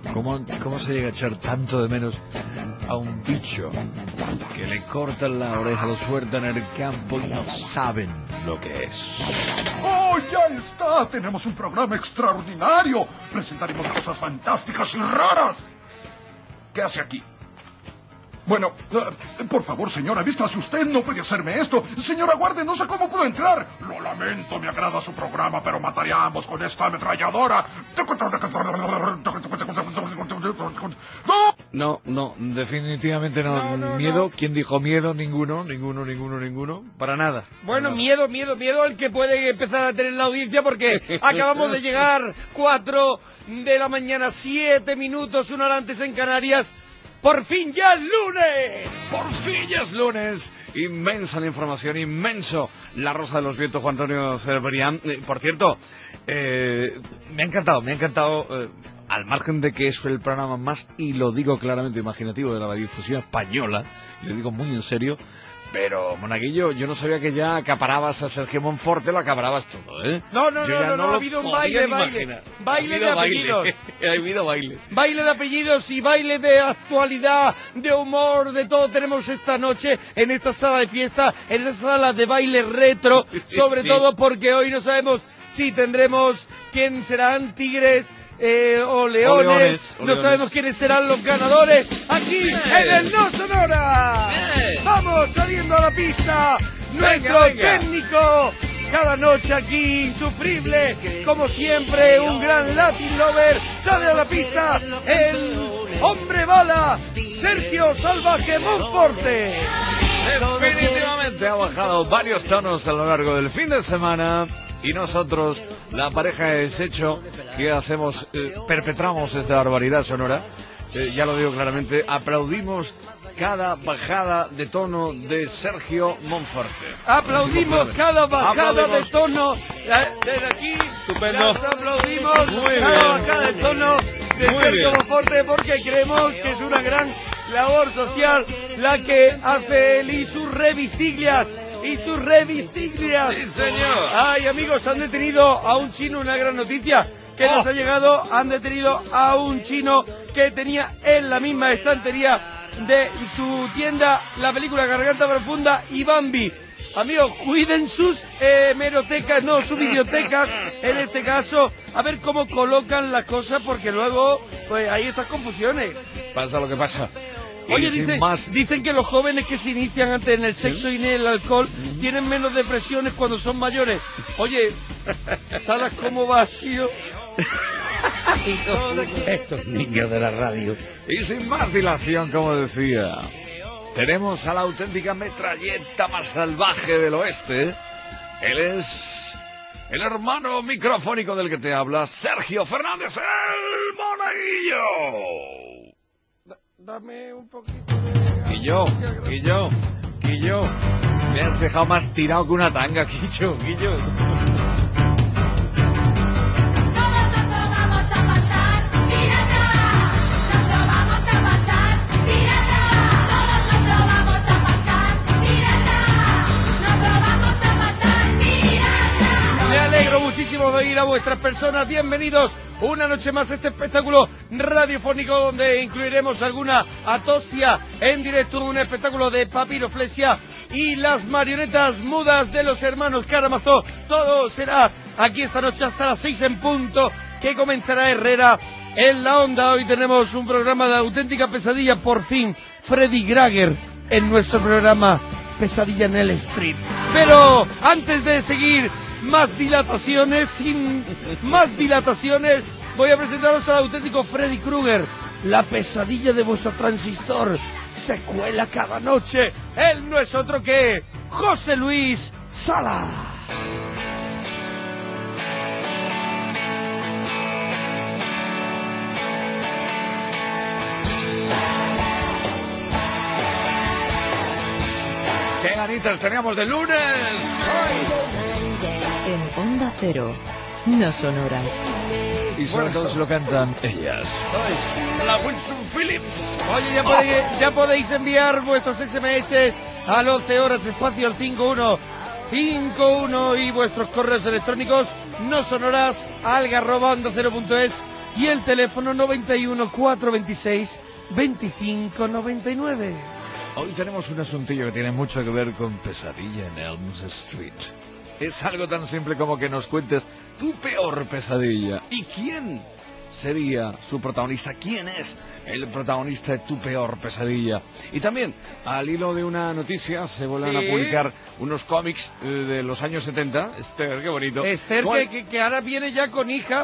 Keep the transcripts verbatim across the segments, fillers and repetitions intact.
¿Cómo, ¿Cómo se llega a echar tanto de menos a un bicho que le cortan la oreja, lo sueltan en el campo y no saben lo que es? ¡Oh, ya está! Tenemos un programa extraordinario. Presentaremos cosas fantásticas y raras. ¿Qué hace aquí? Bueno, uh, por favor, señora, vístase usted, no puede hacerme esto. Señora, guarde, no sé cómo puedo entrar. Lo lamento, me agrada su programa, pero mataré a ambos con esta ametralladora. No, no, definitivamente no. No, no, Miedo, no. ¿quién dijo miedo? Ninguno, ninguno, ninguno, ninguno. Para nada. Bueno, para nada. miedo, miedo, miedo el que puede empezar a tener la audiencia porque acabamos de llegar cuatro de la mañana, siete minutos, una hora antes en Canarias. ¡Por fin ya es lunes! Por fin ya es lunes. Inmensa la información, inmenso La Rosa de los Vientos, Juan Antonio Cebrián. Eh, por cierto, eh, me ha encantado, me ha encantado, eh, al margen de que es el programa más, y lo digo claramente, imaginativo de la radiodifusión española, y lo digo muy en serio, pero, Monaguillo, yo no sabía que ya acaparabas a Sergio Monforte, lo acaparabas todo, ¿eh? No, no, Yo no, ya no, no, ha lo habido un podía baile, ni baile, imaginar. baile Ha de habido apellidos. Ha habido baile. Baile de apellidos y baile de actualidad, de humor, de todo tenemos esta noche en esta sala de fiesta, en esta sala de baile retro, sobre Sí. todo porque hoy no sabemos si tendremos quién serán tigres eh, o leones, leones, o no leones. sabemos quiénes serán los ganadores aquí Bien. en el No Sonora. Bien. Vamos saliendo a la pista, nuestro venga. técnico. Cada noche aquí, insufrible, como siempre, un gran Latin lover, sale a la pista el hombre bala, Sergio Salvaje Monforte. Definitivamente ha bajado varios tonos a lo largo del fin de semana y nosotros, la pareja de desecho que hacemos, eh, perpetramos esta barbaridad sonora, eh, ya lo digo claramente, aplaudimos cada bajada de tono de Sergio Monforte. Aplaudimos cada bajada Aplaudimos. de tono, la- desde aquí, Estupendo. las aplaudimos Muy cada bien. bajada de tono de Muy Sergio bien. Monforte porque creemos que es una gran labor social la que hace él y sus revistiglias. Y sus revistiglias. Sí, señor. Ay, amigos, han detenido a un chino, una gran noticia que nos Oh. ha llegado. Han detenido a un chino que tenía en la misma estantería de su tienda la película Garganta Profunda y Bambi. Amigos, cuiden sus eh, hemerotecas, no, sus bibliotecas, en este caso, a ver cómo colocan las cosas, porque luego, pues hay estas confusiones. Pasa lo que pasa. Y Oye, sin dicen, más, dicen que los jóvenes que se inician antes en el sexo y en el alcohol tienen menos depresiones cuando son mayores. Oye, ¿sabes cómo vas, tío? Estos niños de la radio. y sin más dilación, como decía, tenemos a la auténtica metralleta más salvaje del oeste. Él es el hermano microfónico del que te habla, Sergio Fernández, el Monaguillo. Dame un poquito de... Y yo, y yo, y yo, me has dejado más tirado que una tanga, Quillo, Quillo. Todos nos lo vamos a pasar, pirata. Nos lo vamos a pasar, pirata. Todos nos lo vamos a pasar, pirata. Nos lo vamos a pasar, pirata. Me alegro muchísimo de oír a vuestras personas. Bienvenidos una noche más a este espectáculo radiofónico donde incluiremos alguna atosia en directo, un espectáculo de papiroflexia y las marionetas mudas de los hermanos Karamazov. Todo será aquí esta noche hasta las seis en punto, que comenzará Herrera en la onda. Hoy tenemos un programa de auténtica pesadilla, por fin Freddy Grager en nuestro programa Pesadilla en el Street. Pero antes de seguir más dilataciones, sin más dilataciones, voy a presentaros al auténtico Freddy Krueger, la pesadilla de vuestro transistor. Se cuela cada noche. Él no es otro que José Luis Sala. ¡Qué ganitas teníamos de lunes! En Onda Cero, no sonoras. Y sobre todo se lo cantan ellas. La Wilson Phillips. Oye, ya podéis, ya podéis enviar vuestros S M S al once horas, espacio al cinco uno cinco uno y vuestros correos electrónicos no sonoras alga arroba onda cero punto es y el teléfono noventa y uno, cuatrocientos veintiséis, veinticinco noventa y nueve. Hoy tenemos un asuntillo que tiene mucho que ver con Pesadilla en Elm Street. Es algo tan simple como que nos cuentes tu peor pesadilla. ¿Y quién sería su protagonista? ¿Quién es el protagonista de tu peor pesadilla? Y también, al hilo de una noticia, se vuelven Sí. a publicar unos cómics eh, de los años setenta. Esther, qué bonito. Esther, ¿Cuál? que, que, que ahora viene ya con hija,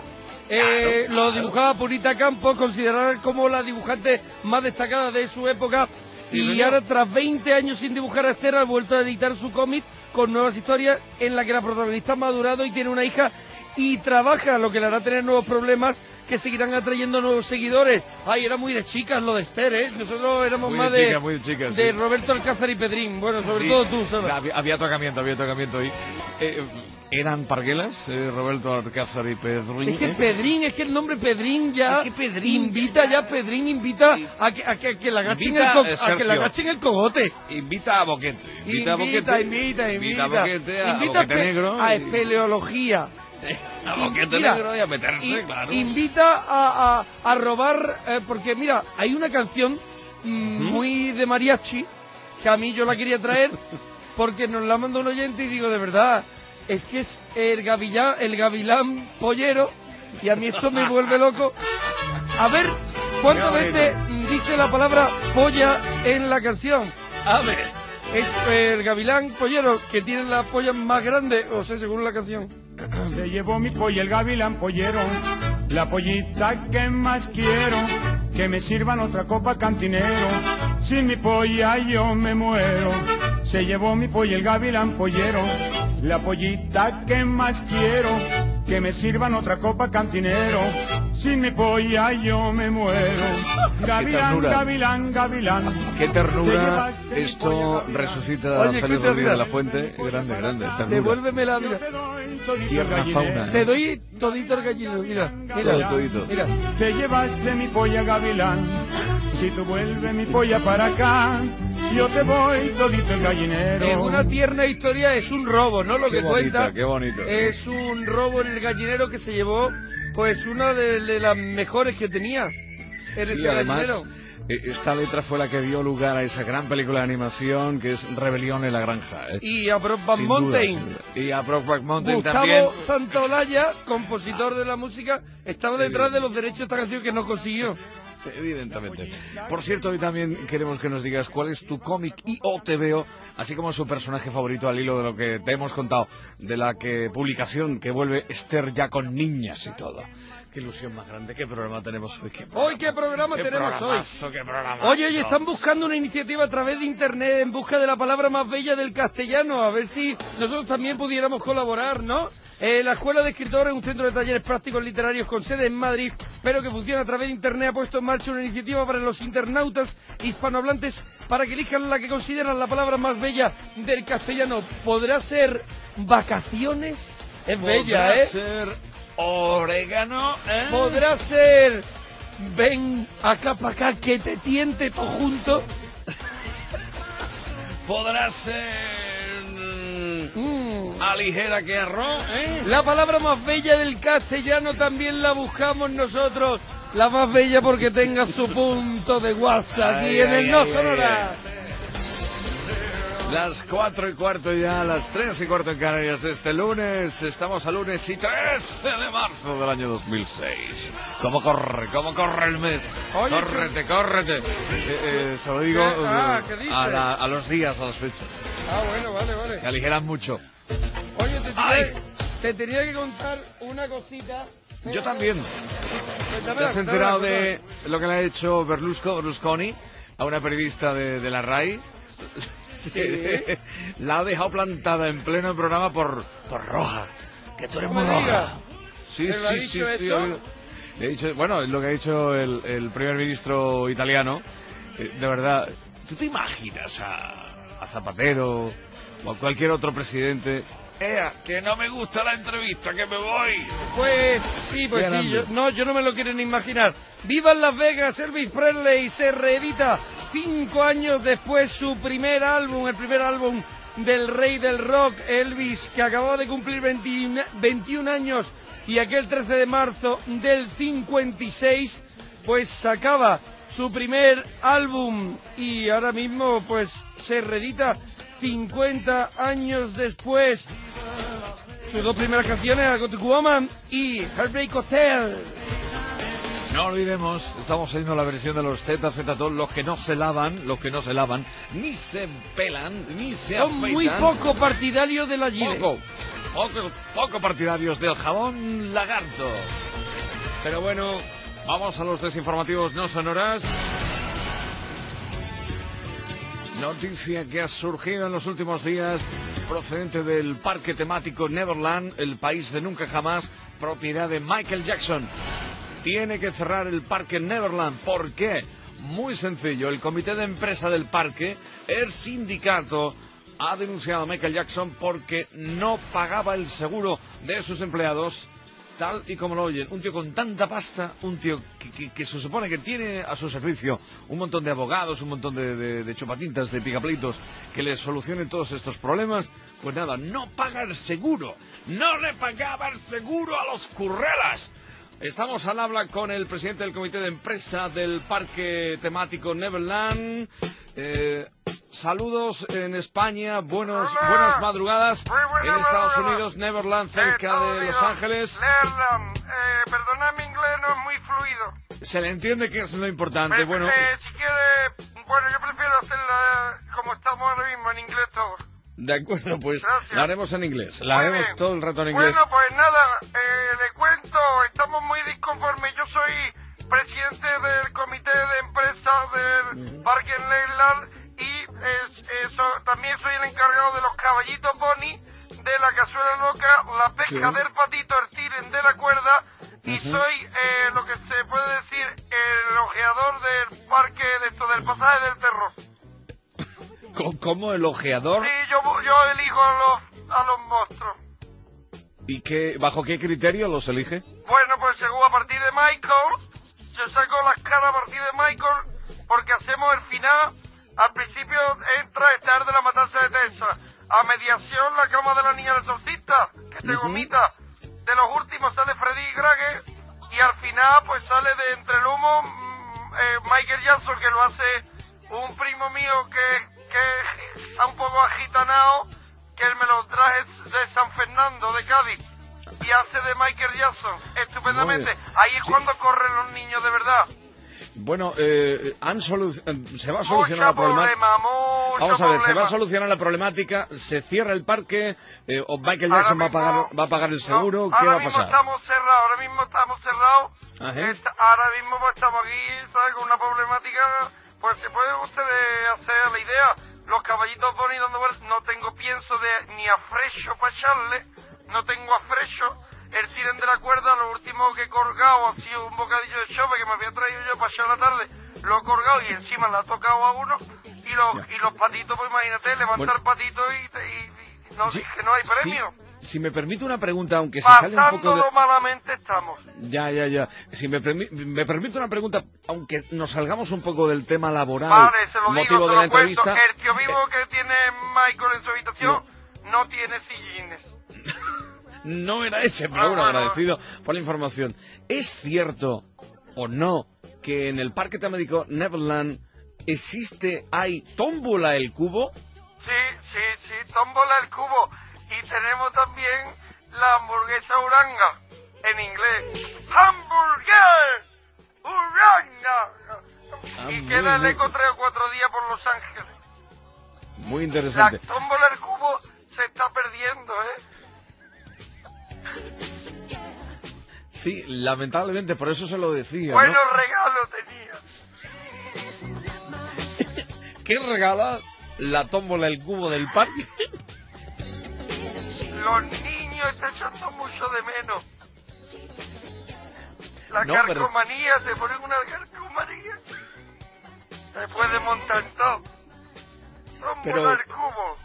eh, lo dibujaba Purita Campos, considerada como la dibujante más destacada de su época, Sí, y señor. ahora tras veinte años sin dibujar a Esther ha vuelto a editar su cómic con nuevas historias en la que la protagonista ha madurado y tiene una hija y trabaja, lo que le hará tener nuevos problemas que seguirán atrayendo nuevos seguidores. Ay, era muy de chicas lo de Esther, ¿eh? Nosotros éramos Muy más de de, chicas, muy de chicas, de sí. Roberto Alcázar y Pedrín. Bueno, sobre Sí, todo tú, ¿sabes? Había, había tocamiento, había tocamiento ahí. Eh, ¿Eran parguelas, eh, Roberto Alcázar y Pedrín? Es que ¿eh? Pedrín, es que el nombre Pedrín ya Es que Pedrín invita ya, Pedrín invita a que, a que, a que le agachen Invita, el co- eh, a que le Sergio. agachen el cogote. Invita a Boquete. Invita, a Boquete. invita, invita, Invita a invita. Boquete, a, Invita Boquete pe- Negro. a y- espeleología. a Y- Boquete mira, Negro y a meterse, y- claro. Invita a, a, a robar, eh, porque mira, hay una canción mm, muy de mariachi, que a mí yo la quería traer, porque nos la mandó un oyente y digo, de verdad, es que es el gavilán, el gavilán pollero, y a mí esto me vuelve loco. A ver, ¿cuántas Qué bonito. veces dice la palabra polla en la canción? A ver. Es el gavilán pollero que tiene la polla más grande, o sea, según la canción. Se llevó mi polla el gavilán pollero, la pollita que más quiero, que me sirvan otra copa cantinero, sin mi polla yo me muero. Se llevó mi polla el gavilán pollero, la pollita que más quiero, que me sirvan otra copa cantinero, sin mi polla yo me muero. Gavilán, ternura. gavilán, gavilán. Qué Te ternura. llevaste mi Esto polla, gavilán. resucita Oye, a Félix escucha, Rodríguez de mira. la Fuente. Grande, grande. Ternura. Devuélvemela, Yo mira. te doy todito el Tierra gallinero. fauna. Te doy todito el gallino, mira. Mira, Todo, todito. mira. Te llevaste mi polla gavilán, si tú vuelves mi polla para acá, yo te voy todito el gallinero. Es una tierna historia, es un robo, ¿no? Lo Qué que bonito, cuenta qué bonito. es un robo en el gallinero que se llevó, pues, una de, de las mejores que tenía en Sí, ese además, gallinero. eh, esta letra fue la que dio lugar a esa gran película de animación que es Rebelión en la Granja. ¿eh? Y a Brokeback Sin duda, Mountain. sin duda. Y a Brokeback Mountain también. Gustavo Santaolalla, compositor de la música, estaba detrás de los derechos de esta canción que no consiguió. Evidentemente. Por cierto, hoy también queremos que nos digas cuál es tu cómic y o te veo, así como su personaje favorito al hilo de lo que te hemos contado, de la que publicación que vuelve Esther ya con niñas y todo. Qué ilusión más grande, qué programa tenemos hoy. Qué Hoy, ¿qué programa qué tenemos hoy? programazo, qué programazo. Oye, oye, están buscando una iniciativa a través de internet en busca de la palabra más bella del castellano, a ver si nosotros también pudiéramos colaborar, ¿no? Eh, la Escuela de Escritores, un centro de talleres prácticos literarios con sede en Madrid, pero que funciona a través de internet, ha puesto en marcha una iniciativa para los internautas hispanohablantes para que elijan la que consideran la palabra más bella del castellano. ¿Podrá ser vacaciones? Es bella, Podrá ¿eh? ser orégano, ¿eh? ¿Podrá ser ven acá para acá que te tiente todo junto? Podrá ser mm, Mm. aligera que arroz, ¿eh? La palabra más bella del castellano también la buscamos nosotros. La más bella porque tenga su punto de WhatsApp aquí Ay, en ay, el No ay, Sonora. Las cuatro y cuarto ya, las tres y cuarto en Canarias de este lunes. Estamos a lunes y trece de marzo del año dos mil seis. ¿Cómo corre? ¿Cómo corre el mes? Oye, córrete, córrete. Eh, eh, se lo digo ¿Qué? Ah, eh, ¿qué dices? a, la- a los días, a las fechas. Ah, bueno, vale, vale. Que aligeran mucho. Oye, te Ay. tenía, te tenía que contar una cosita. Yo también. ¿Te has Cuéntamela, enterado cuéntamela, de lo que le ha hecho Berlusco, Berlusconi a una periodista de, de la RAI? Sí. La ha dejado plantada en pleno programa por, por roja. Que tú eres No muy me digas. roja. Sí, ¿Pero ha sí, dicho sí, sí, eso? oído. Le he dicho, bueno, es lo que ha dicho el, el primer ministro italiano. Eh, De verdad, ¿tú te imaginas a, a Zapatero o a cualquier otro presidente? ¡Ea, que no me gusta la entrevista, que me voy! Pues sí, pues Qué sí, yo, grande. no, yo no me lo quiero ni imaginar. ¡Viva en Las Vegas! Elvis Presley se reedita cinco años después su primer álbum, el primer álbum del rey del rock, Elvis, que acababa de cumplir veintiún años y aquel trece de marzo del cincuenta y seis, pues sacaba su primer álbum y ahora mismo pues se reedita cincuenta años después. Sus dos primeras canciones, Got to Woman y Heartbreak Hotel. No olvidemos, estamos haciendo la versión de los Z Z Top, los que no se lavan, los que no se lavan, ni se pelan, ni se Son afeitan. muy poco partidarios de la Gillette. Poco, poco, poco partidarios del jabón lagarto. Pero bueno, vamos a los desinformativos no sonoras. Noticia que ha surgido en los últimos días procedente del parque temático Neverland, el país de nunca jamás, propiedad de Michael Jackson. Tiene que cerrar el parque Neverland. ¿Por qué? Muy sencillo. El comité de empresa del parque, el sindicato, ha denunciado a Michael Jackson porque no pagaba el seguro de sus empleados, tal y como lo oyen. Un tío con tanta pasta, un tío que, que, que se supone que tiene a su servicio un montón de abogados, un montón de, de, de chupatintas, de picapleitos, que les solucionen todos estos problemas. Pues nada, no paga el seguro. No le pagaba el seguro a los currelas. Estamos al habla con el presidente del comité de empresa del parque temático Neverland. Eh, saludos en España, buenos, buenas madrugadas en Estados Unidos, Neverland, cerca de Los Ángeles. Neverland, eh, perdona, mi inglés no es muy fluido. Se le entiende que es lo importante, Pero, bueno... eh, si quiere, bueno, yo prefiero hacerla como estamos ahora mismo, en inglés todo. De acuerdo, pues Gracias. la haremos en inglés, la Muy haremos bien. todo el rato en inglés. Bueno, pues nada, eh, le cuento, estamos muy disconformes. Yo soy presidente del comité de empresa del Parque Neverland y eh, eso, también soy el encargado de los caballitos Bonnie, de la cazuela loca, la pesca Sí. del patito, el tiren de la cuerda y Ujú. soy eh, lo que se puede decir el ojeador del parque de esto, del pasaje del terror. Co- ¿Cómo el ojeador? Sí, yo, yo elijo a los, a los monstruos. ¿Y qué, bajo qué criterio los elige? Bueno, pues según a partir de Michael, yo saco las caras a partir de Michael, porque hacemos el final. Al principio entra estar de la matanza de Texas. A mediación, la cama de la niña del exorcista, que se Ujú. gomita. De los últimos sale Freddy Grage, y al final, pues sale de entre el humo mm, eh, Michael Jackson, que lo hace un primo mío que, que está un poco agitanado, que él me lo traje de San Fernando, de Cádiz, y hace de Michael Jackson estupendamente. Muy bien. Ahí es Sí. cuando corren los niños de verdad. Bueno, eh, han solu- eh, se va a solucionar Mucha la problemática. problema, mucho Vamos a ver, se va a problema. solucionar la problemática, se cierra el parque, eh, o Michael Ahora Jackson va a mismo- pagar, va a pagar el seguro, no, ¿qué va ahora a mismo pasar? estamos cerrados, ahora mismo estamos cerrados. Ajá. Está- ahora mismo pues, estamos aquí, ¿sabes? Con una problemática, pues se pueden ustedes hacer la idea. Los caballitos Bonnie dando vueltas, no tengo pienso de ni a Fresho para echarle, no tengo a Fresho. El tiren de la cuerda, lo último que he colgado ha sido un bocadillo de chope que me había traído yo para echar la tarde. Lo he colgado y encima le ha tocado a uno. Y los, y los patitos, pues imagínate, levanta Bueno. el patito y, te- y- y no, Sí, dije, no hay sí, premio. si me permite una pregunta, aunque se sale un poco de... Pasándolo malamente estamos. Ya, ya, ya. Si me, permi- me permite una pregunta, aunque nos salgamos un poco del tema laboral, Vale, se lo motivo digo, de se la lo cuento. entrevista... El tío vivo eh, que tiene Michael en su habitación no, tiene sillines. no era ese, pero Ah, bueno, bueno. agradecido por la información. ¿Es cierto o no que en el parque temático Neverland existe, hay tómbola el cubo? Sí, sí, sí, tómbola el cubo. Y tenemos también la hamburguesa uranga, en inglés. ¡Hamburger! ¡Uranga! Ah, Y muy, queda el muy- eco tres o cuatro días por Los Ángeles. Muy La interesante. tómbola el cubo se está perdiendo, ¿eh? Sí, lamentablemente, por eso se lo decía, ¿no? Buenos regalos tenía. ¿Qué regala la tómbola el cubo del parque? Los niños están echando mucho de menos. La No, pero- calcomanía, te ponen una calcomanía. Se puede montar todo. Tómbola Pero- el cubo.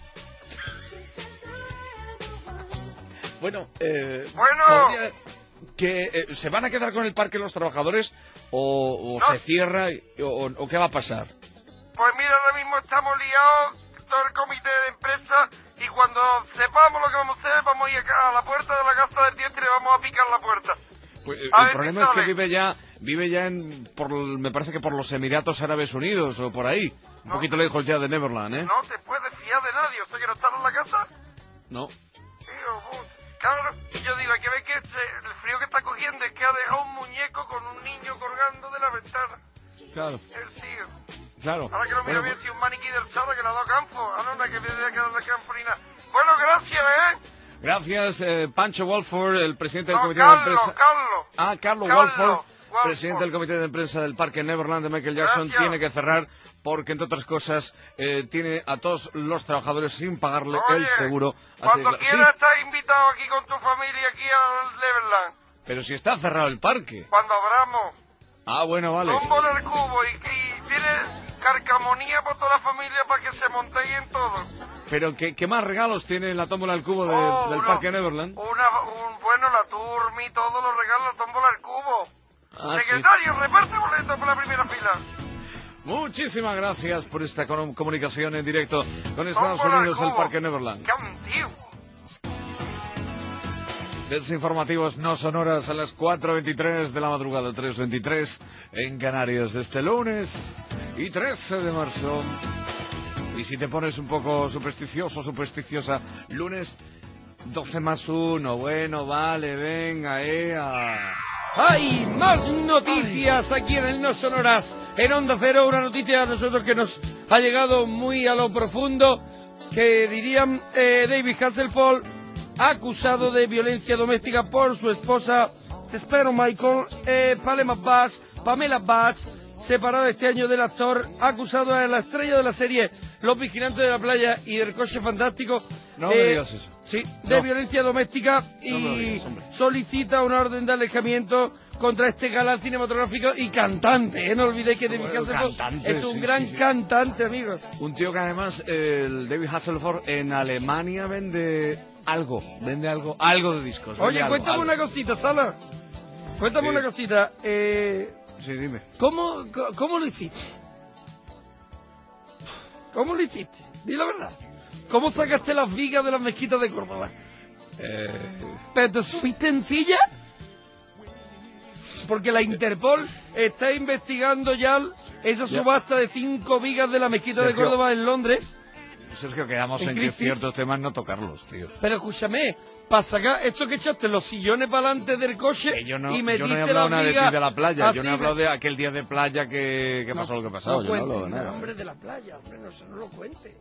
Bueno, eh, Bueno. podría- que eh, ¿se van a quedar con el parque los trabajadores o, o No. se cierra y- o, o qué va a pasar? Pues mira, ahora mismo estamos liados. todo el comité de empresa y cuando sepamos lo que vamos a hacer, vamos a ir acá a la puerta de la casa del diente y le vamos a picar la puerta. Pues, eh, A el ver problema si es que sale. vive ya, vive ya en, por, me parece que por los Emiratos Árabes Unidos o por ahí. Un No. poquito lejos ya de Neverland, ¿eh? No te puedes fiar de nadie, o sea que no están en la casa. No. Tío, pues, claro, yo digo, hay que ver que este- el frío que está cogiendo es que ha dejado un muñeco con un niño colgando de la ventana. Claro, El tío. claro. Ahora que lo miro Bueno, bien, pues, si un maniquí del Sala que le ha dado campo. Ah, no, no, que viene de darle campo ni nada. Bueno, gracias, ¿eh? gracias, eh, Pancho Walford, el presidente del No, comité Carlos, de empresa. Carlos. Ah, Carlos Carlos Walford, Walford. presidente del comité de empresa del Parque Neverland de Michael Jackson, Gracias. tiene que cerrar porque, entre otras cosas, eh, tiene a todos los trabajadores sin pagarle Oye, el seguro. Así cuando que- quieras sí, estás invitado aquí con tu familia, aquí al Neverland. pero si está cerrado el parque. Cuando abramos. Ah, bueno, vale. Tómbola el cubo y, y tiene carcamonía por toda la familia para que se montéis en todo. Pero ¿qué, qué más regalos tiene en la tómbola del cubo de- Oh, del una- Parque Neverland? Una, un, bueno, la turmi, todos los regalos, tómbola el cubo. Ah, sí. Secretario, reparte boletos por la primera fila. Muchísimas gracias por esta cono- comunicación en directo con Estados Tómbola al Unidos del cubo. Parque Neverland. ¡Qué antiguo! Desinformativos no sonoras a las cuatro veintitrés de la madrugada, tres veintitrés en Canarias de este lunes y trece de marzo. Y si te pones un poco supersticioso, supersticiosa, lunes doce más uno, bueno, vale, venga, eh, a... Hay más noticias aquí en el No Sonoras, en Onda Cero, una noticia a nosotros que nos ha llegado muy a lo profundo, que dirían eh, David Hasselhoff, acusado de violencia doméstica por su esposa, Espero Michael, eh, Pamela Bash, Pamela Bash, separada este año del actor, acusado de la estrella de la serie Los Vigilantes de la Playa y del Coche Fantástico. No me digas eso. Sí, de No. violencia doméstica y No me lo digas, hombre. solicita una orden de alejamiento contra este galán cinematográfico y cantante, ¿eh? No olvidéis que David Bueno, Hasselhoff cantante, es un sí, gran sí, sí. cantante, amigos. Un tío que además, el David Hasselhoff en Alemania vende algo, vende algo, algo de discos. vende Oye, algo, cuéntame algo. una cosita, Sala. Cuéntame Sí. una cosita. Eh, Sí, dime. ¿cómo, co- ¿Cómo lo hiciste? ¿Cómo lo hiciste? Di la verdad. ¿Cómo sacaste las vigas de las mezquitas de Córdoba? Eh, ¿Pero te subiste en silla? Porque la Interpol está investigando ya esa Ya. subasta de cinco vigas de la mezquita de Sergio. Córdoba en Londres. Sergio, quedamos En en, que crisis. ciertos temas no tocarlos, tío. Pero escúchame, para sacar esto que echaste los sillones para adelante del coche Que yo no, y yo metiste no he hablado las nada de ti vigas de la playa, yo no he así, hablado me- de aquel día de playa que, que No, pasó lo que pasó. No yo no he hablado cuente de el nada. nombre de la playa, hombre, no, se- no lo cuente.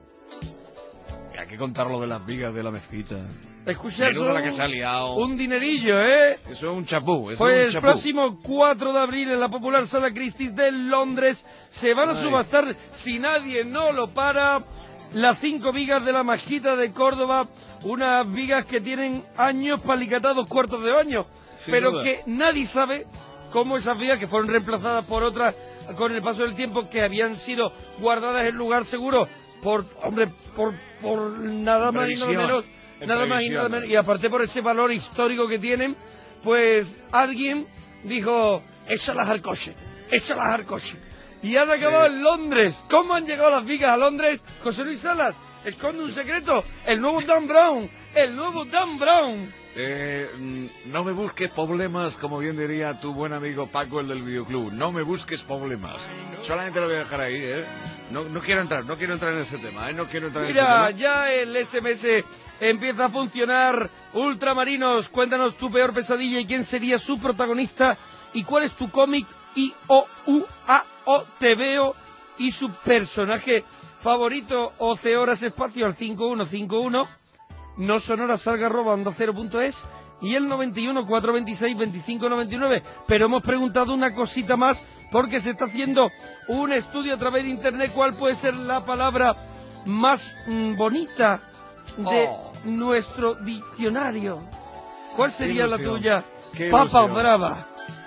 Hay que contar lo de las vigas de la mezquita. Escucha, Menuda eso la que se ha liado. un dinerillo, ¿eh? Eso es un chapú, eso Pues es el un chapú. próximo cuatro de abril en la popular Sala Christie's de Londres se van a Ay. subastar, si nadie no lo para, las cinco vigas de la mezquita de Córdoba, unas vigas que tienen años para alicatar dos cuartos de baño, Sin pero duda. que nadie sabe cómo esas vigas, que fueron reemplazadas por otras con el paso del tiempo, que habían sido guardadas en lugar seguro por, hombre, por, por nada En más y nada previsión, menos, en nada más y previsión. nada menos, y aparte por ese valor histórico que tienen, pues alguien dijo, échalas al coche, échalas al coche. Y han acabado Eh. en Londres. ¿Cómo han llegado las vigas a Londres? José Luis Salas, esconde un secreto. El nuevo Dan Brown, el nuevo Dan Brown. Eh, mm, no me busques problemas, como bien diría tu buen amigo Paco, el del videoclub. No me busques problemas. Solamente lo voy a dejar ahí, ¿eh? No, no quiero entrar, no quiero entrar en ese tema, ¿eh? No quiero entrar en Mira, ese tema. ya el S M S empieza a funcionar. Ultramarinos, cuéntanos tu peor pesadilla y quién sería su protagonista y cuál es tu cómic I O U A O T V O y su personaje favorito. O C horas espacio al cinco uno cinco uno. No sonora salga arroba onda cero punto es y el noventa y uno, cuatrocientos veintiséis, veinticinco noventa y nueve. Pero hemos preguntado una cosita más porque se está haciendo un estudio a través de internet. ¿Cuál puede ser la palabra más mm, bonita de Oh. nuestro diccionario? ¿Cuál sería la ilusión, tuya? qué Papa ilusión. brava.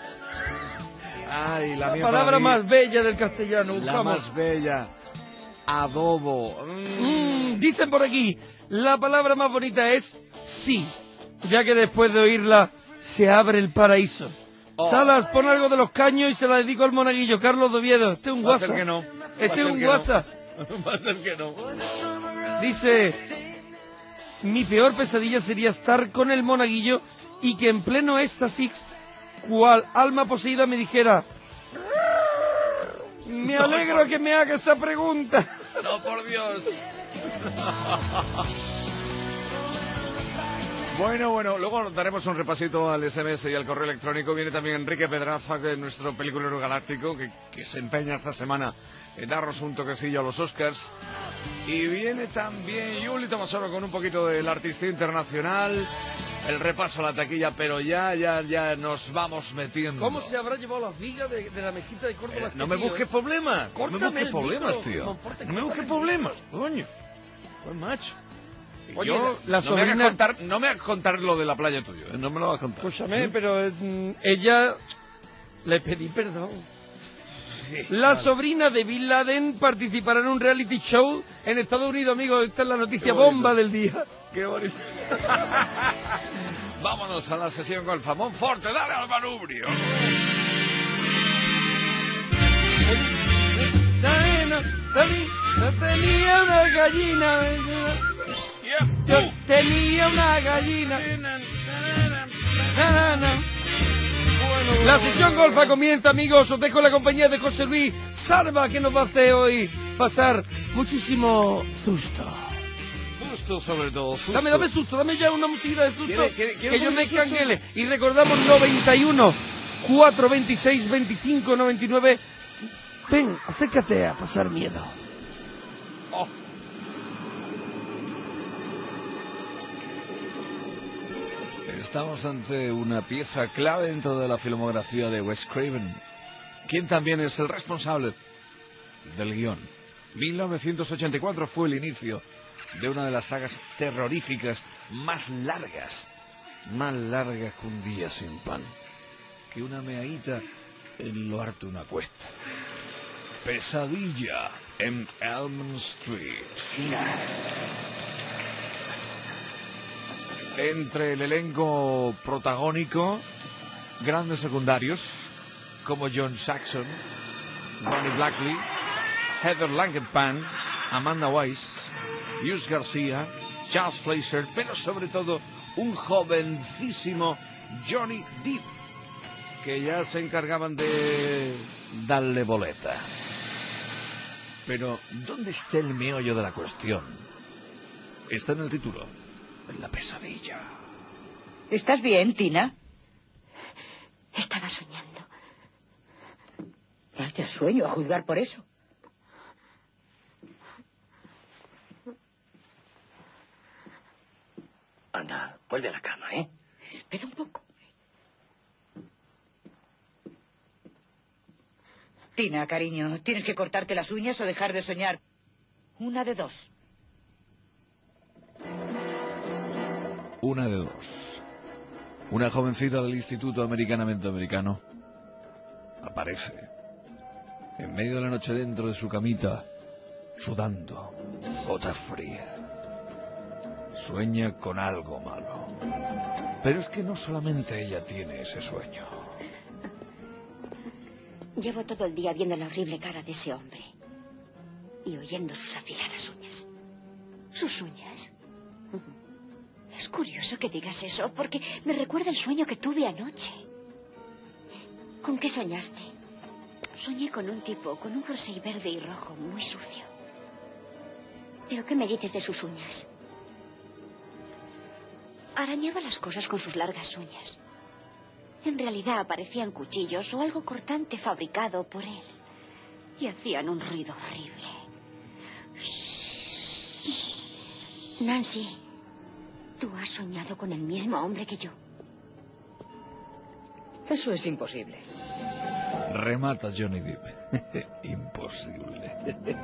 Ay, la, La mía palabra para mí, más bella del castellano. la Buscamos. más bella. Adobo. Mm. Mm, dicen por aquí, la palabra más bonita es sí, ya que después de oírla se abre el paraíso. Oh. Salas, pon algo de los caños y se la dedico al monaguillo Carlos de Oviedo. Este es un Va a ser WhatsApp. que no, va a Este es ser un que no. WhatsApp. Va a ser que no. Dice, mi peor pesadilla sería estar con el monaguillo y que en pleno éxtasis, cual alma poseída me dijera, me alegro que me haga esa pregunta. No, por Dios. Bueno, bueno, luego daremos un repasito al ese eme ese y al correo electrónico. Viene también Enrique Pedraza, que es nuestro peliculero galáctico, que, que se empeña esta semana en darnos un toquecillo a los Oscars. Y viene también Yuli Tomasoro con un poquito del artista internacional, el repaso a la taquilla, pero ya, ya, ya nos vamos metiendo. ¿Cómo se habrá llevado las vigas de, de la mezquita de Córdoba? Eh, este no me tío, busques eh? problemas, no me Córtame busques el problemas, micro, tío. Monforte, No me busques córtame el problemas, micro. coño. Pues macho. Y Oye, yo, la no, me hagas sobrina- contar, no me hagas contar lo de la playa tuyo, ¿eh? No me lo vas a contar. Escúchame, ¿Mm? pero eh, ella... Le pedí perdón. Sí, La vale. sobrina de Bin Laden participará en un reality show en Estados Unidos, amigos. Esta es la noticia Qué bonito. bomba del día. Qué bonito. Vámonos a la sesión con el Famón Forte, dale al manubrio. Yo tenía una gallina. Yo tenía una gallina. Na, na, na. La sesión golfa comienza, amigos. Os dejo la compañía de José Luis Sarva, que nos va a hacer hoy pasar muchísimo susto. Susto sobre todo, susto. Dame, dame susto, dame ya una musiquita de susto, ¿Quiere- quiere- quiere que un yo me poquito de susto? canguele. Y recordamos noventa y uno, cuatro veintiséis, veinticinco, noventa y nueve. Ven, acércate a pasar miedo. Oh. Estamos ante una pieza clave dentro de la filmografía de Wes Craven, quien también es el responsable del guión. mil novecientos ochenta y cuatro fue el inicio de una de las sagas terroríficas más largas, más largas que un día sin pan, que una meadita en lo harto de una cuesta. Pesadilla en Elm Street. Entre el elenco protagónico, grandes secundarios como John Saxon, Ronnie Blackley, Heather Langenpan, Amanda Weiss, Hughes García, Charles Fleischer, pero sobre todo un jovencísimo Johnny Depp, que ya se encargaban de darle boleta. Pero, ¿dónde está el meollo de la cuestión? Está en el título, en la pesadilla. ¿Estás bien, Tina? Estaba soñando. Vaya sueño, a juzgar por eso. Anda, vuelve a la cama, ¿eh? Espera un poco. Tina, cariño, tienes que cortarte las uñas o dejar de soñar. Una de dos. Una de dos. Una jovencita del Instituto Americanamente Americano aparece en medio de la noche dentro de su camita, sudando, gota fría. Sueña con algo malo. Pero es que no solamente ella tiene ese sueño. Llevo todo el día viendo la horrible cara de ese hombre y oyendo sus afiladas uñas. ¿Sus uñas? Es curioso que digas eso, porque me recuerda el sueño que tuve anoche. ¿Con qué soñaste? Soñé con un tipo con un jersey verde y rojo muy sucio. ¿Pero qué me dices de sus uñas? Arañaba las cosas con sus largas uñas. En realidad parecían cuchillos o algo cortante fabricado por él. Y hacían un ruido horrible. Nancy, tú has soñado con el mismo hombre que yo. Eso es imposible. Remata Johnny Depp. Imposible.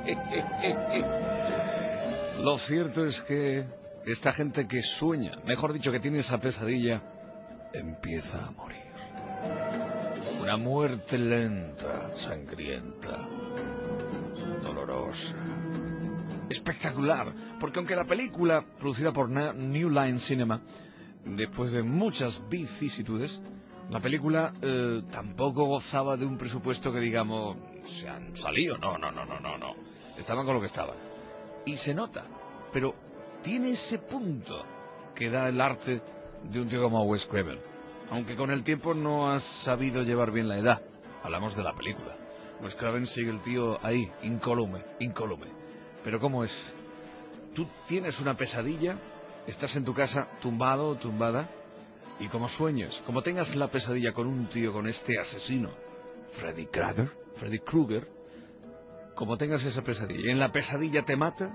Lo cierto es que esta gente que sueña, mejor dicho, que tiene esa pesadilla, empieza a morir. Una muerte lenta, sangrienta, dolorosa, espectacular, porque aunque la película, producida por Na- New Line Cinema, después de muchas vicisitudes, la película eh, tampoco gozaba de un presupuesto que digamos se han salido, no, no, no, no, no, no. estaban con lo que estaban. Y se nota, pero tiene ese punto que da el arte de un tío como Wes Craven. Aunque con el tiempo no has sabido llevar bien la edad. Hablamos de la película. Wes Craven sigue el tío ahí, incólume, incólume. Pero ¿cómo es? Tú tienes una pesadilla, estás en tu casa tumbado o tumbada, y como sueñes, como tengas la pesadilla con un tío, con este asesino, Freddy Krueger, Freddy Krueger, como tengas esa pesadilla, y en la pesadilla te mata,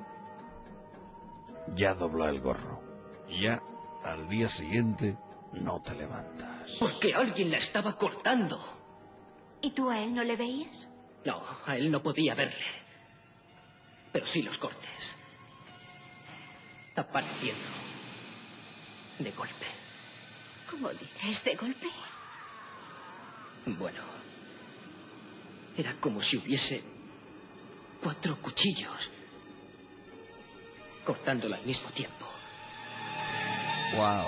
ya dobla el gorro. Ya al día siguiente no te levantas. Porque alguien la estaba cortando. ¿Y tú a él no le veías? No, a él no podía verle. Pero sí los cortes. Apareciendo. De golpe. ¿Cómo dices? ¿De golpe? Bueno. Era como si hubiese cuatro cuchillos cortándola al mismo tiempo. Wow.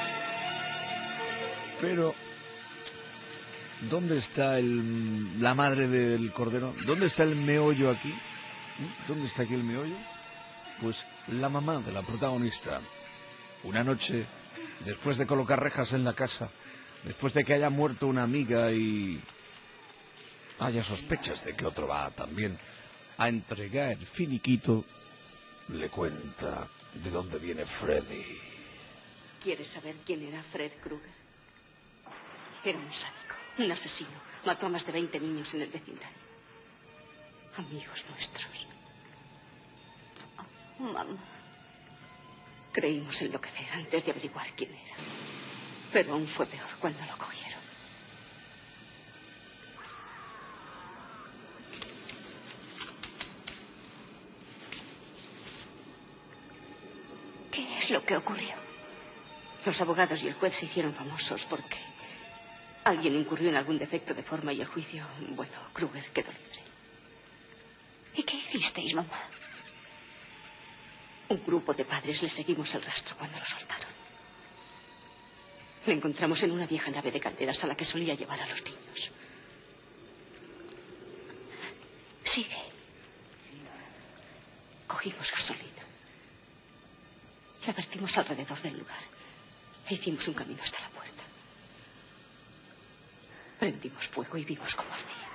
Pero ¿dónde está el, la madre del cordero? ¿Dónde está el meollo aquí? ¿Dónde está aquí el meollo? Pues la mamá de la protagonista, una noche, después de colocar rejas en la casa, después de que haya muerto una amiga y haya sospechas de que otro va también a entregar el finiquito, le cuenta de dónde viene Freddy. ¿Quieres saber quién era Fred Krueger? Era un sádico, un asesino. Mató a más de veinte niños en el vecindario. Amigos nuestros. Oh, mamá. Creímos enloquecer antes de averiguar quién era. Pero aún fue peor cuando lo cogieron. ¿Qué es lo que ocurrió? Los abogados y el juez se hicieron famosos porque alguien incurrió en algún defecto de forma y el juicio, bueno, Krueger quedó libre. ¿Y qué hicisteis, mamá? Un grupo de padres le seguimos el rastro cuando lo soltaron. Le encontramos en una vieja nave de calderas a la que solía llevar a los niños. Sigue. Cogimos gasolina. La vertimos alrededor del lugar. E hicimos un camino hasta la puerta. Prendimos fuego y vimos cómo ardía.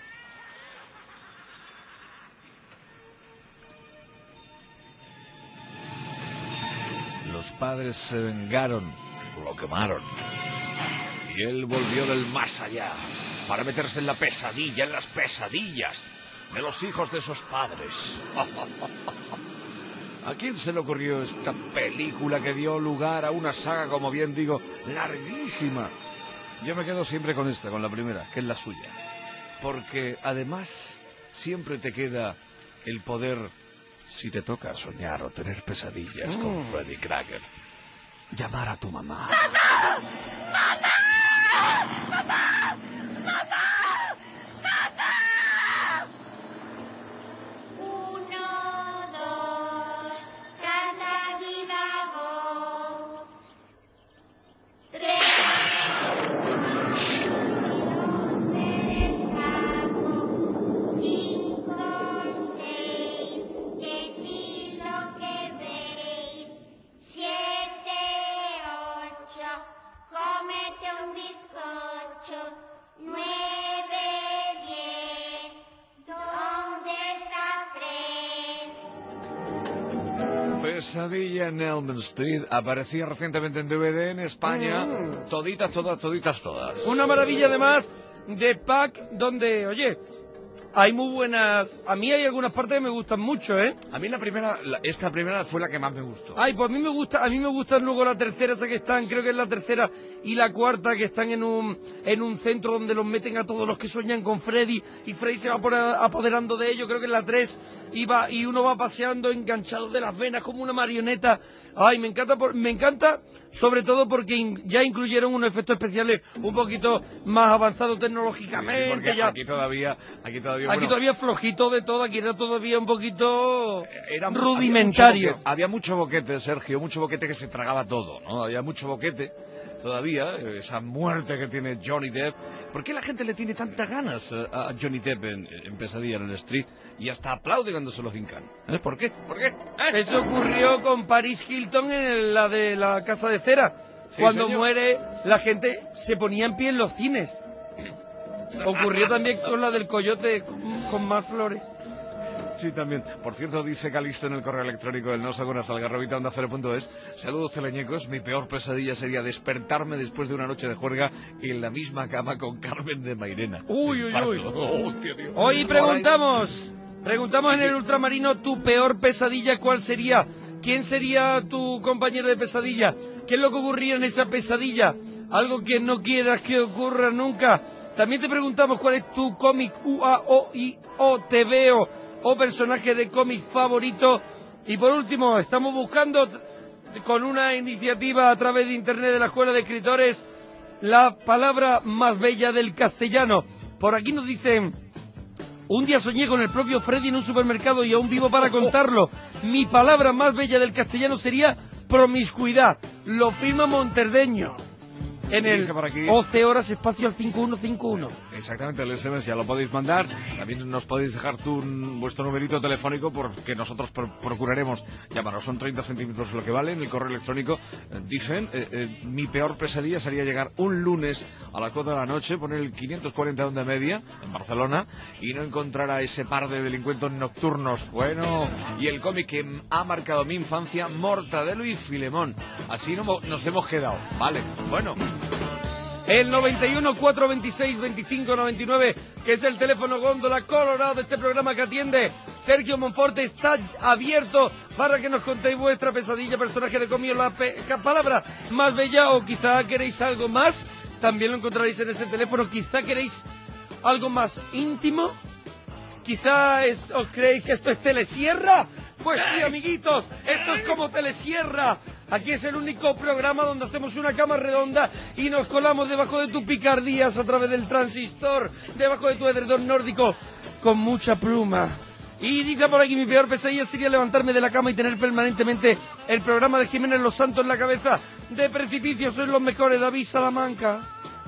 Los padres se vengaron, lo quemaron. Y él volvió del más allá para meterse en la pesadilla, en las pesadillas de los hijos de esos padres. ¿A quién se le ocurrió esta película que dio lugar a una saga, como bien digo, larguísima? Yo me quedo siempre con esta, con la primera, que es la suya. Porque además siempre te queda el poder, si te toca soñar o tener pesadillas mm. con Freddy Krueger, llamar a tu mamá. ¡Mamá! ¡Mamá! ¡Mamá! ¡Mamá! Pesadilla en Elm Street aparecía recientemente en D V D en España. Mm. Toditas, todas, toditas, todas. Una maravilla además de pack donde, oye, hay muy buenas... A mí hay algunas partes que me gustan mucho, ¿eh? A mí la primera, la, esta primera fue la que más me gustó. Ay, pues a mí me gusta, a mí me gustan luego la tercera, esa que están, creo que es la tercera y la cuarta, que están en un en un centro donde los meten a todos los que sueñan con Freddy y Freddy se va por, apoderando de ellos, creo que es la tres, y va, y uno va paseando enganchado de las venas como una marioneta. Ay, me encanta, por, me encanta, sobre todo porque in, ya incluyeron unos efectos especiales un poquito más avanzados tecnológicamente. Sí, ya. Aquí todavía, aquí todavía, aquí bueno, todavía flojito de todo, aquí era todavía un poquito era, rudimentario. Había mucho, boquete, había mucho boquete, Sergio, mucho boquete que se tragaba todo, ¿no? Había mucho boquete. todavía, esa muerte que tiene Johnny Depp. ¿Por qué la gente le tiene tantas ganas a Johnny Depp en, en Pesadilla en el Street? Y hasta aplaude cuando se los hincan. ¿Eh? ¿Por qué? ¿Por qué? ¿Eh? Eso ocurrió con Paris Hilton en la de la Casa de Cera. Sí, Cuando señor. muere, la gente se ponía en pie en los cines. Ocurrió también con la del Coyote, con, con más flores. Sí, también. Por cierto, dice Calixto en el correo electrónico del no sagonas algarrobita onda cero punto es. Saludos teleñecos, mi peor pesadilla sería despertarme después de una noche de juerga en la misma cama con Carmen de Mairena. Uy, uy, uy. Oh, tío, tío. Hoy preguntamos, preguntamos en el ultramarino, tu peor pesadilla, ¿cuál sería? ¿Quién sería tu compañero de pesadilla? ¿Qué es lo que ocurría en esa pesadilla? Algo que no quieras que ocurra nunca. También te preguntamos cuál es tu cómic U A O I O T V O o personaje de cómic favorito. Y por último, estamos buscando con una iniciativa a través de internet de la Escuela de Escritores la palabra más bella del castellano. Por aquí nos dicen: un día soñé con el propio Freddy en un supermercado y aún vivo para contarlo. Mi palabra más bella del castellano sería promiscuidad. Lo firma Monterdeño en el Dice por aquí. once horas espacio al cinco uno cinco uno. Exactamente, el ese eme ese ya lo podéis mandar. También nos podéis dejar tu, vuestro numerito telefónico porque nosotros pro procuraremos llamaros. Son treinta centímetros lo que vale. En el correo electrónico eh, dicen, eh, eh, mi peor pesadilla sería llegar un lunes a las cuatro de la noche, poner el quinientos cuarenta de onda media en Barcelona y no encontrar a ese par de delincuentes nocturnos. Bueno, y el cómic que ha marcado mi infancia, Mortadelo y Filemón. Así no, nos hemos quedado. Vale, bueno. El noventa y uno, cuatrocientos veintiséis, veinticinco noventa y nueve, que es el teléfono góndola colorado de este programa que atiende Sergio Monforte, está abierto para que nos contéis vuestra pesadilla, personaje de cómic, la pe palabra más bella, o quizá queréis algo más, también lo encontraréis en ese teléfono. Quizá queréis algo más íntimo, quizá es, os creéis que esto es Telesierra. Pues sí, amiguitos, esto es como Telesierra. Aquí es el único programa donde hacemos una cama redonda y nos colamos debajo de tu picardías a través del transistor, debajo de tu edredón nórdico, con mucha pluma. Y dice por aquí, mi peor pesadilla sería levantarme de la cama y tener permanentemente el programa de Jiménez Los Santos en la cabeza. De Precipicio, sois los mejores, David Salamanca.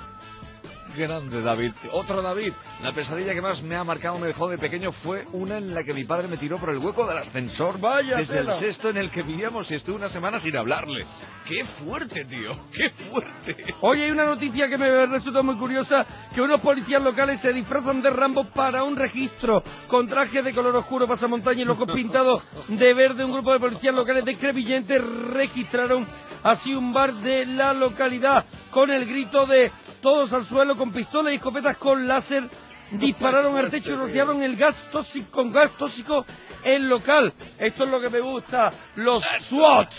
Grande David. Otro David. La pesadilla que más me ha marcado, me dejó de pequeño, fue una en la que mi padre me tiró por el hueco del ascensor. Vaya desde tela. el sexto en el que vivíamos y estuve una semana sin hablarle. ¡Qué fuerte, tío! ¡Qué fuerte! Hoy hay una noticia que me resulta muy curiosa, que unos policías locales se disfrazan de Rambo para un registro, con trajes de color oscuro, pasamontaña y locos pintados de verde. Un grupo de policías locales de Crevillente registraron así un bar de la localidad con el grito de todos al suelo, con pistolas y escopetas con láser. Dispararon al techo y rociaron el gas tóxico, con gas tóxico el local. Esto es lo que me gusta, los SWAT.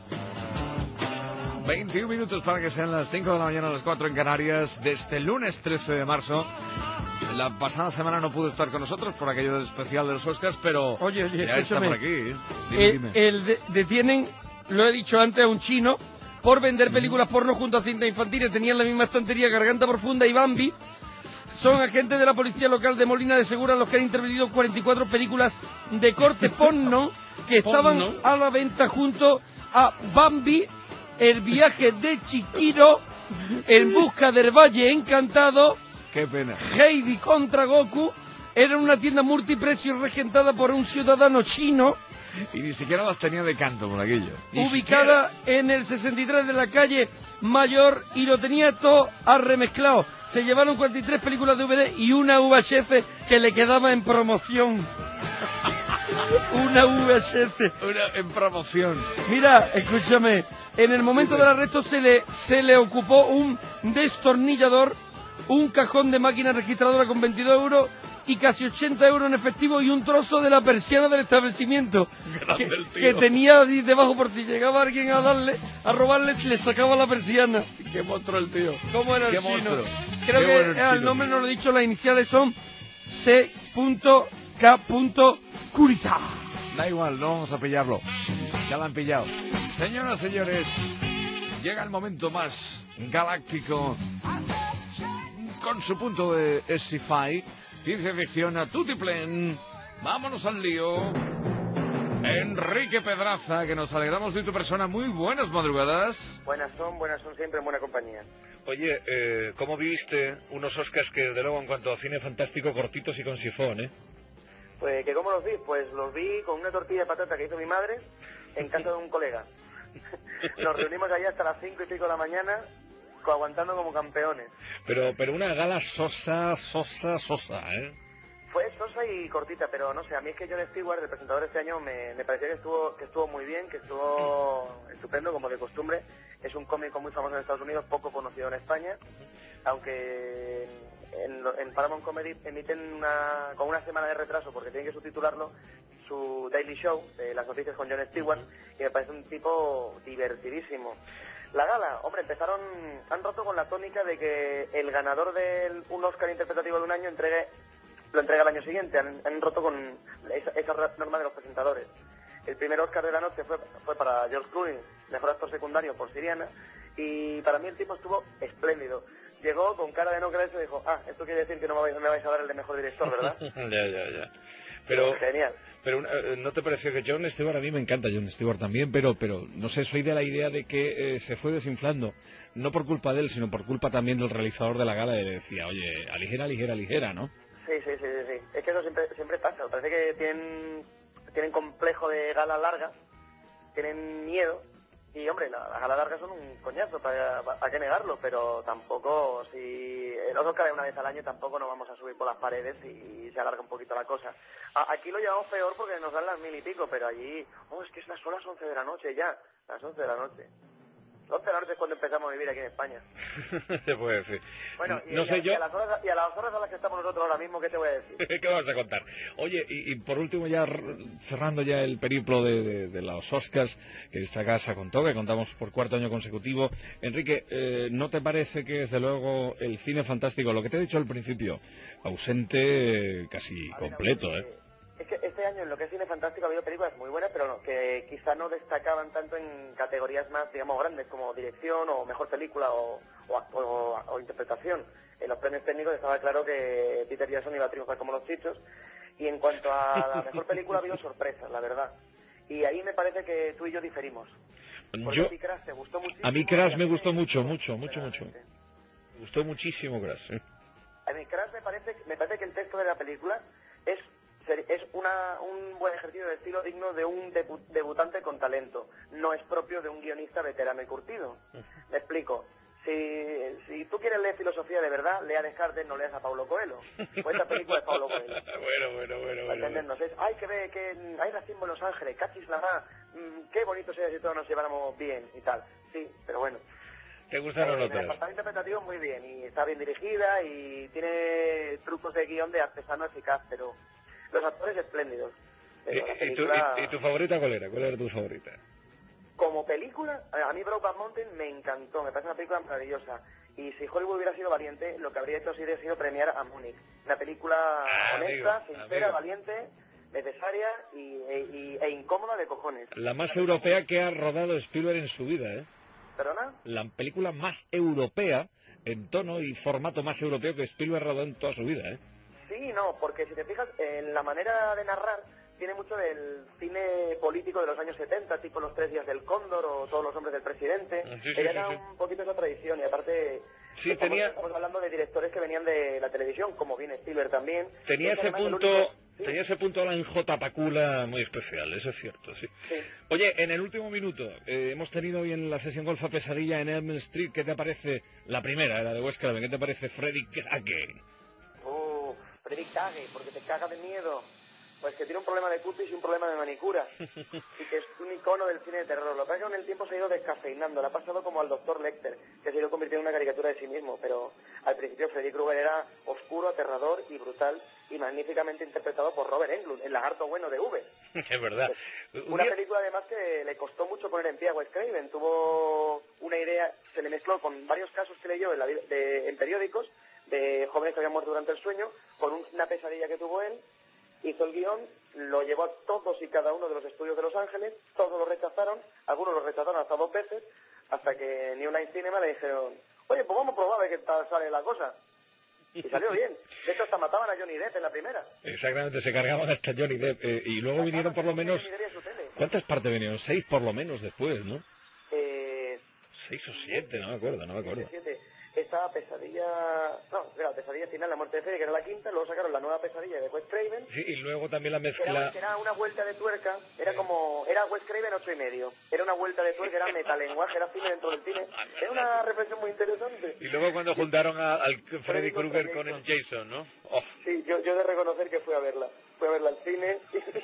veintiún minutos para que sean las cinco de la mañana, a las cuatro en Canarias, de este lunes trece de marzo. La pasada semana no pudo estar con nosotros por aquello del especial de los Oscars, pero Oye, oye, ya está escúchame. por aquí. ¿eh? Dime, El, dime. el de- detienen, lo he dicho antes, a un chino por vender películas porno junto a cintas infantiles. Tenían la misma estantería Garganta Profunda y Bambi. Son agentes de la policía local de Molina de Segura los que han intervenido cuarenta y cuatro películas de corte porno que estaban Porno. a la venta junto a Bambi, El viaje de Chihiro, En busca del Valle Encantado, Qué pena. Heidi contra Goku. Era una tienda multiprecios regentada por un ciudadano chino, Y ni siquiera las tenía de canto por aquello. Ni ubicada en el sesenta y tres de la calle Mayor, y lo tenía todo arremezclado. Se llevaron cuarenta y tres películas de D V D y una V H S que le quedaba en promoción. Una V H S. siquiera una en promoción. Mira, escúchame, en el momento del arresto se le, se le ocupó un destornillador, un cajón de máquina registradora con veintidós euros y casi ochenta euros en efectivo y un trozo de la persiana del establecimiento que, Grande el tío. que tenía ahí debajo por si llegaba alguien a darle, a robarle, le sacaba la persiana. Qué monstruo el tío. ¿Cómo era el Qué chino? monstruo. Creo Qué que bueno el eh, el chino. nombre no lo he dicho, las iniciales son C K Kurita. Da igual, no vamos a pillarlo. Ya lo han pillado. Señoras, señores, llega el momento más galáctico con su punto de sci-fi, ciencia ficción a tutiplén. Vámonos al lío. Enrique Pedraza, que nos alegramos de tu persona. Muy buenas madrugadas. Buenas son, buenas son siempre en buena compañía. Oye, eh, ¿cómo viviste unos Oscars que, desde luego, en cuanto a cine fantástico, cortitos y con sifón, eh? Pues, ¿que cómo los vi? Pues los vi con una tortilla de patata que hizo mi madre en casa de un colega. Nos reunimos allá hasta las cinco y pico de la mañana, aguantando como campeones. Pero, pero una gala sosa, sosa, sosa, ¿eh? Fue sosa y cortita, pero no sé, a mí es que Jon Stewart, el presentador de este año, me, me pareció que estuvo, que estuvo muy bien, que estuvo estupendo, como de costumbre. Es un cómico muy famoso en Estados Unidos, poco conocido en España, aunque en, en Paramount Comedy emiten una, con una semana de retraso, porque tienen que subtitularlo, su Daily Show, de las noticias con Jon Stewart, y me parece un tipo divertidísimo. La gala, hombre, empezaron, han roto con la tónica de que el ganador de un Oscar interpretativo de un año entregue lo entrega el año siguiente, han, han roto con esa, esa norma de los presentadores. El primer Oscar de la noche fue, fue para George Clooney, mejor actor secundario por Siriana, y para mí el tipo estuvo espléndido. Llegó con cara de no creerse y dijo, ah, esto quiere decir que no me vais, me vais a dar el de mejor director, ¿verdad? ya, ya, ya. Pero, genial. Pero eh, ¿no te pareció que Jon Stewart, a mí me encanta Jon Stewart también, pero, pero no sé, soy de la idea de que eh, se fue desinflando, no por culpa de él, sino por culpa también del realizador de la gala, y le decía, oye, aligera, ligera, ligera, ¿no? Sí, sí, sí, sí, sí. Es que eso siempre, siempre pasa. Parece que tienen, tienen complejo de gala larga, tienen miedo. Y, hombre, las la galas largas son un coñazo, para, para, para qué negarlo, pero tampoco, si el Oscar es una vez al año, tampoco nos vamos a subir por las paredes y, y se alarga un poquito la cosa. A, aquí lo llevamos peor porque nos dan las mil y pico, pero allí, oh, es que es las son las once de la noche ya, las once de la noche. once de la noche es cuando empezamos a vivir aquí en España. Te puedo decir. Bueno, y, no y, sé a, yo... y, a las horas, y a las horas a las que estamos nosotros ahora mismo, ¿qué te voy a decir? ¿Qué vas a contar? Oye, y, y por último ya cerrando ya el periplo de, de, de los Oscars, que esta casa contó, que contamos por cuarto año consecutivo. Enrique, eh, ¿no te parece que desde luego el cine fantástico, lo que te he dicho al principio, ausente eh, casi A ver, completo, ver, eh? Es que este año en lo que es cine fantástico ha habido películas muy buenas, pero no, que quizá no destacaban tanto en categorías más, digamos, grandes, como dirección o mejor película o, o, o, o interpretación. En los premios técnicos estaba claro que Peter Jackson iba a triunfar como los chichos. Y en cuanto a la mejor película ha habido sorpresas, la verdad. Y ahí me parece que tú y yo diferimos. Por Yo, eso a ti Crash te gustó muchísimo. a mí y Crash a me mí gustó mucho, gustó mucho, mucho, mucho. verdaderamente. Me gustó muchísimo Crash, ¿eh? A mí Crash me parece, me parece que el texto de la película es es una, un buen ejercicio de estilo digno de un debu debutante con talento. No es propio de un guionista veterano y curtido. Me explico. Si, si tú quieres leer filosofía de verdad, lea Descartes, no leas a Paulo Coelho. Pues esta película es Paulo Coelho. bueno, bueno, bueno. Para entendernos, es, ay, que ve, que hay racismo en Los Ángeles, cachis la más, mmm, qué bonito sería si todos nos lleváramos bien y tal. Sí, pero bueno. ¿Te gustaron eh, otras? El apartado interpretativo muy bien, y está bien dirigida, y tiene trucos de guión de artesano eficaz, pero los actores espléndidos. ¿Y, película... y, tu, y, ¿Y tu favorita cuál era? ¿Cuál era tu favorita? Como película, a mí Brokeback Mountain me encantó, me parece una película maravillosa. Y si Hollywood hubiera sido valiente, lo que habría hecho hubiera sido premiar a Múnich. Una película ah, honesta, amigo, sincera, amigo. valiente, necesaria y, e, y, e incómoda de cojones. La más europea que ha rodado Spielberg en su vida, ¿eh? ¿Perdona? La película más europea, en tono y formato más europeo que Spielberg rodó en toda su vida, ¿eh? Sí, no, porque si te fijas, en la manera de narrar tiene mucho del cine político de los años setenta, tipo Los Tres Días del Cóndor o Todos los Hombres del Presidente. Sí, sí, Ella sí, era sí. un poquito esa tradición y aparte sí, estamos, tenía... estamos hablando de directores que venían de la televisión, como viene Spielberg también. Tenía es ese además el punto... único- sí. Tenía ese punto Alan J. Pakula muy especial, eso es cierto, sí. Sí. Oye, en el último minuto, eh, hemos tenido hoy en la sesión Golfa Pesadilla en Elm Street. ¿Qué te parece la primera, la de Wes Craven? ¿Qué te parece Freddy Krueger? Uh, Freddy cague, porque te caga de miedo. Pues que tiene un problema de cutis y un problema de manicura. Y que es un icono del cine de terror. Lo que pasa es que con el tiempo se ha ido descafeinando. Le ha pasado como al doctor Lecter, que se ha ido convirtiendo en una caricatura de sí mismo. Pero al principio Freddy Krueger era oscuro, aterrador y brutal, y magníficamente interpretado por Robert Englund, el lagarto bueno de V. Es verdad. Una película además que le costó mucho poner en pie a Wes Craven. Tuvo una idea, se le mezcló con varios casos que leyó en, la, de, en periódicos de jóvenes que habían muerto durante el sueño, con un, una pesadilla que tuvo él. Hizo el guión, lo llevó a todos y cada uno de los estudios de Los Ángeles, todos lo rechazaron, algunos lo rechazaron hasta dos veces, hasta que New Line Cinema le dijeron, oye, pues vamos a probar a ver qué tal sale la cosa. Y salió bien. De hecho, hasta mataban a Johnny Depp en la primera. Exactamente, se cargaban hasta Johnny Depp. Eh, y luego vinieron por lo menos... ¿Cuántas partes vinieron? Seis por lo menos después, ¿no? Eh... Seis o siete, no me acuerdo, no me acuerdo. Siete. Estaba Pesadilla... No, era Pesadilla Final, la muerte de Freddy, que era la quinta. Luego sacaron la nueva Pesadilla de Wes Craven. Sí, y luego también la Que mezcla... era, que era una vuelta de tuerca. Era como... Era Wes Craven ocho y medio. Era una vuelta de tuerca, era metalenguaje, era cine dentro del cine. Era una reflexión muy interesante. Y luego cuando juntaron a, al Freddy Krueger con el Jason, ¿no? Oh. Sí, yo, yo he de reconocer que fui a verla. Fui a verla al cine.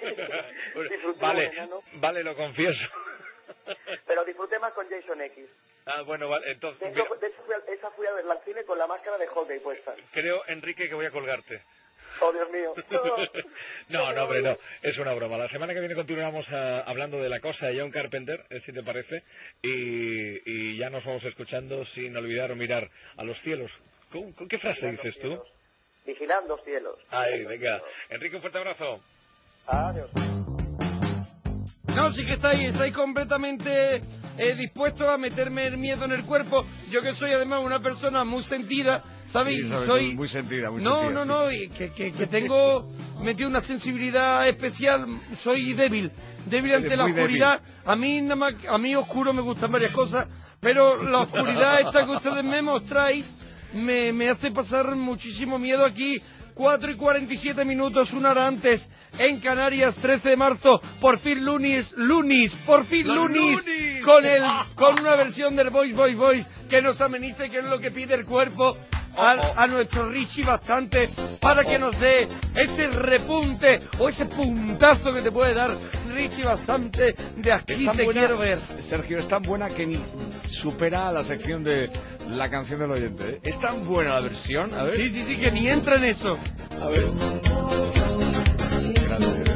Vale, vale, lo confieso. Pero disfruté más con Jason X. Ah, bueno, vale, entonces... De hecho, de hecho fui a, esa fui a verla al cine con la máscara de hockey puesta. Creo, Enrique, que voy a colgarte. Oh, Dios mío. No, no, hombre, no. Es una broma. La semana que viene continuamos a, hablando de La cosa de John Carpenter, eh, si te parece, y, y ya nos vamos escuchando sin olvidar mirar a los cielos. ¿Con, con qué frase dices tú? Vigilando los cielos. Ay, venga. Enrique, un fuerte abrazo. Adiós. No, sí que estáis, estáis completamente eh, dispuestos a meterme el miedo en el cuerpo. Yo que soy además una persona muy sentida, ¿sabéis? Sí, sabes, soy muy sentida, muy no, sentida. No, no, no, y que, que, que tengo metido una sensibilidad especial. Soy débil, débil ante Eres la muy oscuridad. A mí nada más, a mí oscuro me gustan varias cosas, pero la oscuridad esta que ustedes me mostráis me, me hace pasar muchísimo miedo aquí. cuatro y cuarenta y siete minutos, una hora antes, en Canarias, trece de marzo, por fin Lunis, Lunis, por fin Los Lunis, Lunis. con el, con una versión del Voice, Voice, Voice, que nos amenice, que es lo que pide el cuerpo, a, a nuestro Richie bastante, para que nos dé ese repunte, o ese puntazo que te puede dar Richie bastante, de aquí Es tan te buena, quiero ver. Sergio, es tan buena que ni supera a la sección de la canción del oyente, ¿eh? Es tan buena la versión, a ver. Sí, sí, sí, que ni entra en eso. A ver. Gracias.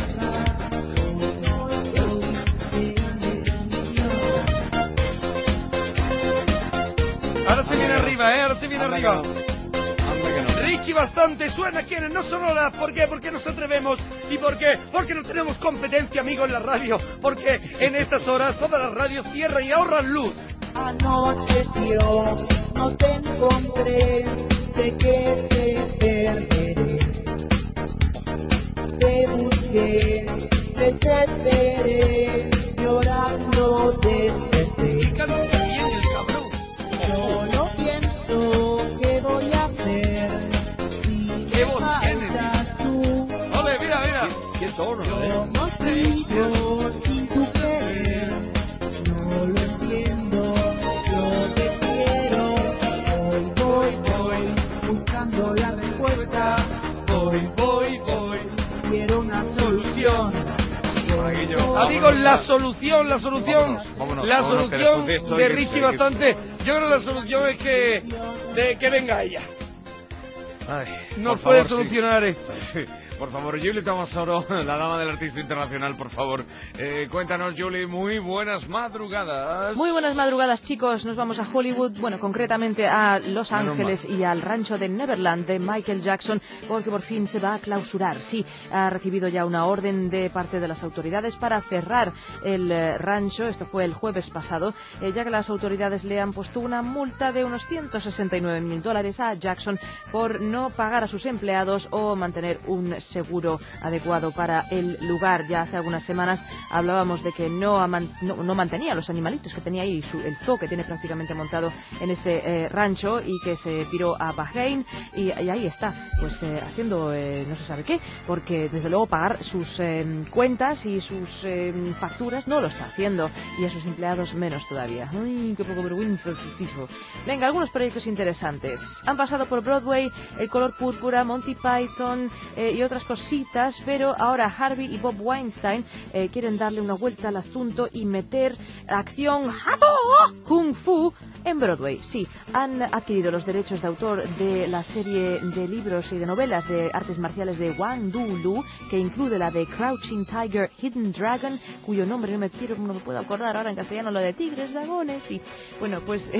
Ahora se viene arriba, ¿eh? Ahora se viene Anda arriba. que no. Anda que no. Richie bastante suena aquí en el No Sonoras. ¿Por qué? Porque nos atrevemos. ¿Y por qué? Porque no tenemos competencia, amigo, en la radio. Porque en estas horas todas las radios cierran y ahorran luz. Anocheció, no te encontré, sé que te perderé. Te busqué, desesperé, llorando desperté. ¿Qué canta bien el cabrón? Solo pienso qué voy a hacer si ¿Qué voz tiene? faltas tú. Ole, mira, mira. Qué tono, ¿eh? ¿Cómo sigo sin tu querer? No lo entiendo, lo que quiero. Voy, voy, voy, buscando la respuesta. Voy, voy, voy. Quiero una solución. Amigos, la solución, la solución, Vámonos, vámonos, la vámonos, que solución después esto hay de que- Richie hay que- bastante. Yo creo que la solución es que, de que venga ella. Ay, Nos por puede favor, sí. solucionar esto. Sí. Por favor, Julie Tomasoro, la dama del artista internacional, por favor. Eh, cuéntanos, Julie, muy buenas madrugadas. Muy buenas madrugadas, chicos. Nos vamos a Hollywood, bueno, concretamente a Los Menos Ángeles y al rancho de Neverland de Michael Jackson, porque por fin se va a clausurar. Sí, ha recibido ya una orden de parte de las autoridades para cerrar el eh, rancho. Esto fue el jueves pasado, eh, ya que las autoridades le han puesto una multa de unos ciento sesenta y nueve mil dólares a Jackson por no pagar a sus empleados o mantener un seguro adecuado para el lugar. Ya hace algunas semanas hablábamos de que no, man, no, no mantenía los animalitos que tenía ahí, su, el zoo que tiene prácticamente montado en ese eh, rancho, y que se piró a Bahrein y, y ahí está, pues eh, haciendo eh, no se sabe qué, porque desde luego pagar sus eh, cuentas y sus eh, facturas no lo está haciendo, y a sus empleados menos todavía. Ay, qué poco vergüenza el fijo. Venga, algunos proyectos interesantes. Han pasado por Broadway, El color púrpura, Monty Python eh, y otras cositas, pero ahora Harvey y Bob Weinstein eh, quieren darle una vuelta al asunto y meter acción Kung Fu en Broadway. Sí, han adquirido los derechos de autor de la serie de libros y de novelas de artes marciales de Wang Du-Lu, que incluye la de Crouching Tiger, Hidden Dragon, cuyo nombre no me quiero, no me puedo acordar ahora en castellano, lo de tigres, dragones, y bueno, pues eh,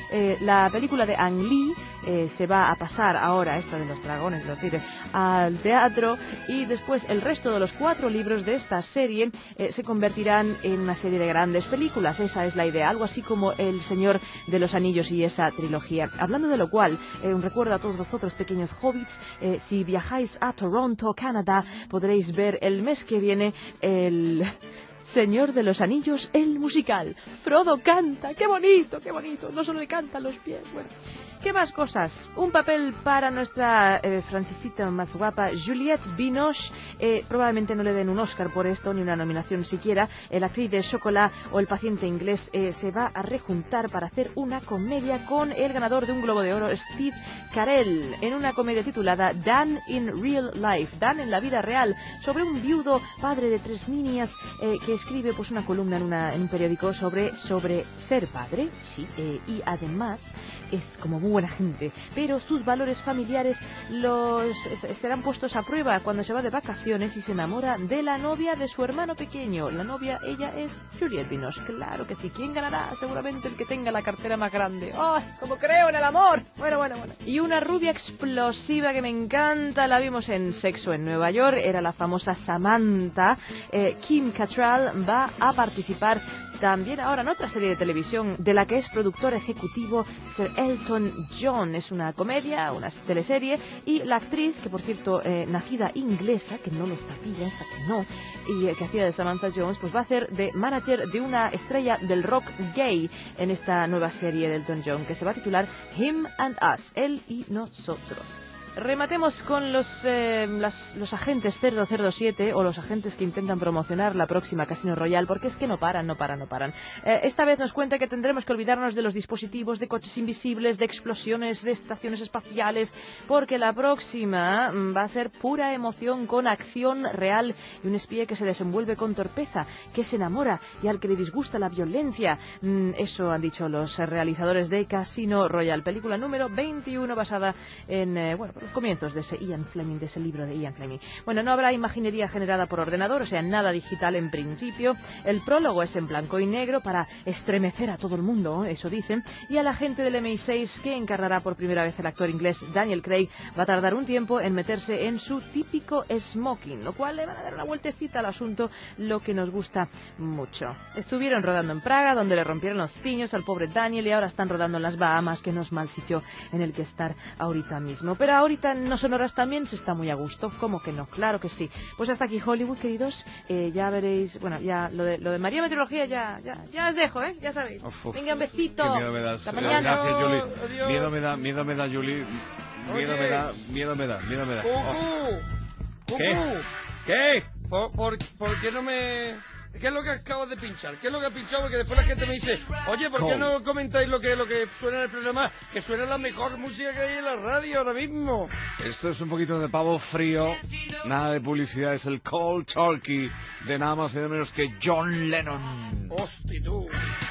Eh, la película de Ang Lee eh, se va a pasar ahora, esta de los dragones, los tigres, al teatro, y después el resto de los cuatro libros de esta serie eh, se convertirán en una serie de grandes películas. Esa es la idea, algo así como El Señor de los Anillos y esa trilogía. Hablando de lo cual, eh, un recuerdo a todos vosotros, pequeños hobbits, eh, si viajáis a Toronto, Canadá, podréis ver el mes que viene el Señor de los Anillos, el musical. Frodo canta, qué bonito, qué bonito, no solo le cantan los pies, bueno. ¿Qué más cosas? Un papel para nuestra eh, Francisita más guapa, Juliette Binoche. Eh, probablemente no le den un Oscar por esto, ni una nominación siquiera. La actriz de Chocolat o El paciente inglés eh, se va a rejuntar para hacer una comedia con el ganador de un Globo de Oro, Steve Carell, en una comedia titulada Dan in Real Life, Dan en la vida real, sobre un viudo padre de tres niñas eh, que escribe pues una columna en, una, en un periódico sobre, sobre ser padre, sí, eh, y además es como muy buena gente, pero sus valores familiares los serán puestos a prueba cuando se va de vacaciones y se enamora de la novia de su hermano pequeño. La novia, ella es Juliette Binoche, claro que sí. ¿Quién ganará? Seguramente el que tenga la cartera más grande. ¡Ay, como creo en el amor! Bueno, bueno, bueno. Y una rubia explosiva que me encanta, la vimos en Sexo en Nueva York, era la famosa Samantha. Eh, Kim Cattrall va a participar también ahora en otra serie de televisión de la que es productor ejecutivo Sir Elton John. Es una comedia, una teleserie, y la actriz, que por cierto, eh, nacida inglesa, que no lo sabía, esa que no, y eh, que hacía de Samantha Jones, pues va a hacer de manager de una estrella del rock gay en esta nueva serie de Elton John, que se va a titular Him and Us, él y nosotros. Rematemos con los, eh, las, los agentes Cerdo Cerdo siete, o los agentes que intentan promocionar la próxima Casino Royale, porque es que no paran, no paran, no paran. Eh, esta vez nos cuenta que tendremos que olvidarnos de los dispositivos, de coches invisibles, de explosiones, de estaciones espaciales, porque la próxima va a ser pura emoción con acción real y un espía que se desenvuelve con torpeza, que se enamora y al que le disgusta la violencia. Mm, eso han dicho los realizadores de Casino Royale, película número veintiuno basada en, eh, bueno, los comienzos de ese Ian Fleming, de ese libro de Ian Fleming. Bueno, no habrá imaginería generada por ordenador, o sea, nada digital en principio. El prólogo es en blanco y negro para estremecer a todo el mundo, eso dicen. Y a la gente del eme i seis, que encarnará por primera vez el actor inglés Daniel Craig, va a tardar un tiempo en meterse en su típico smoking, lo cual le van a dar una vueltecita al asunto, lo que nos gusta mucho. Estuvieron rodando en Praga, donde le rompieron los piños al pobre Daniel, y ahora están rodando en las Bahamas, que no es mal sitio en el que estar ahorita mismo. Pero ahora Ahorita en No Sonoras también se está muy a gusto, ¿cómo que no? Claro que sí. Pues hasta aquí Hollywood, queridos. Eh, ya veréis, bueno, ya lo de, lo de María Meteorología ya, ya, ya os dejo, ¿eh? Ya sabéis. Uf, uf, Venga, un besito. Qué miedo me das. Hasta mañana. Gracias, Julie. Adiós. Miedo me da, miedo me da, Julie. Miedo Oye. me da, miedo me da, miedo me da. Oh. ¡Cucú! ¿Qué? ¡Cucú! ¿Qué? ¿Por, por, por qué no me...? ¿Qué es lo que acabas de pinchar? ¿Qué es lo que has pinchado? Porque después la gente me dice, oye, ¿por qué no comentáis lo que, lo que suena en el programa? Que suena la mejor música que hay en la radio ahora mismo. Esto es un poquito de pavo frío, nada de publicidad, es el Cold Turkey de nada más y nada menos que John Lennon. ¡Hostia, tú!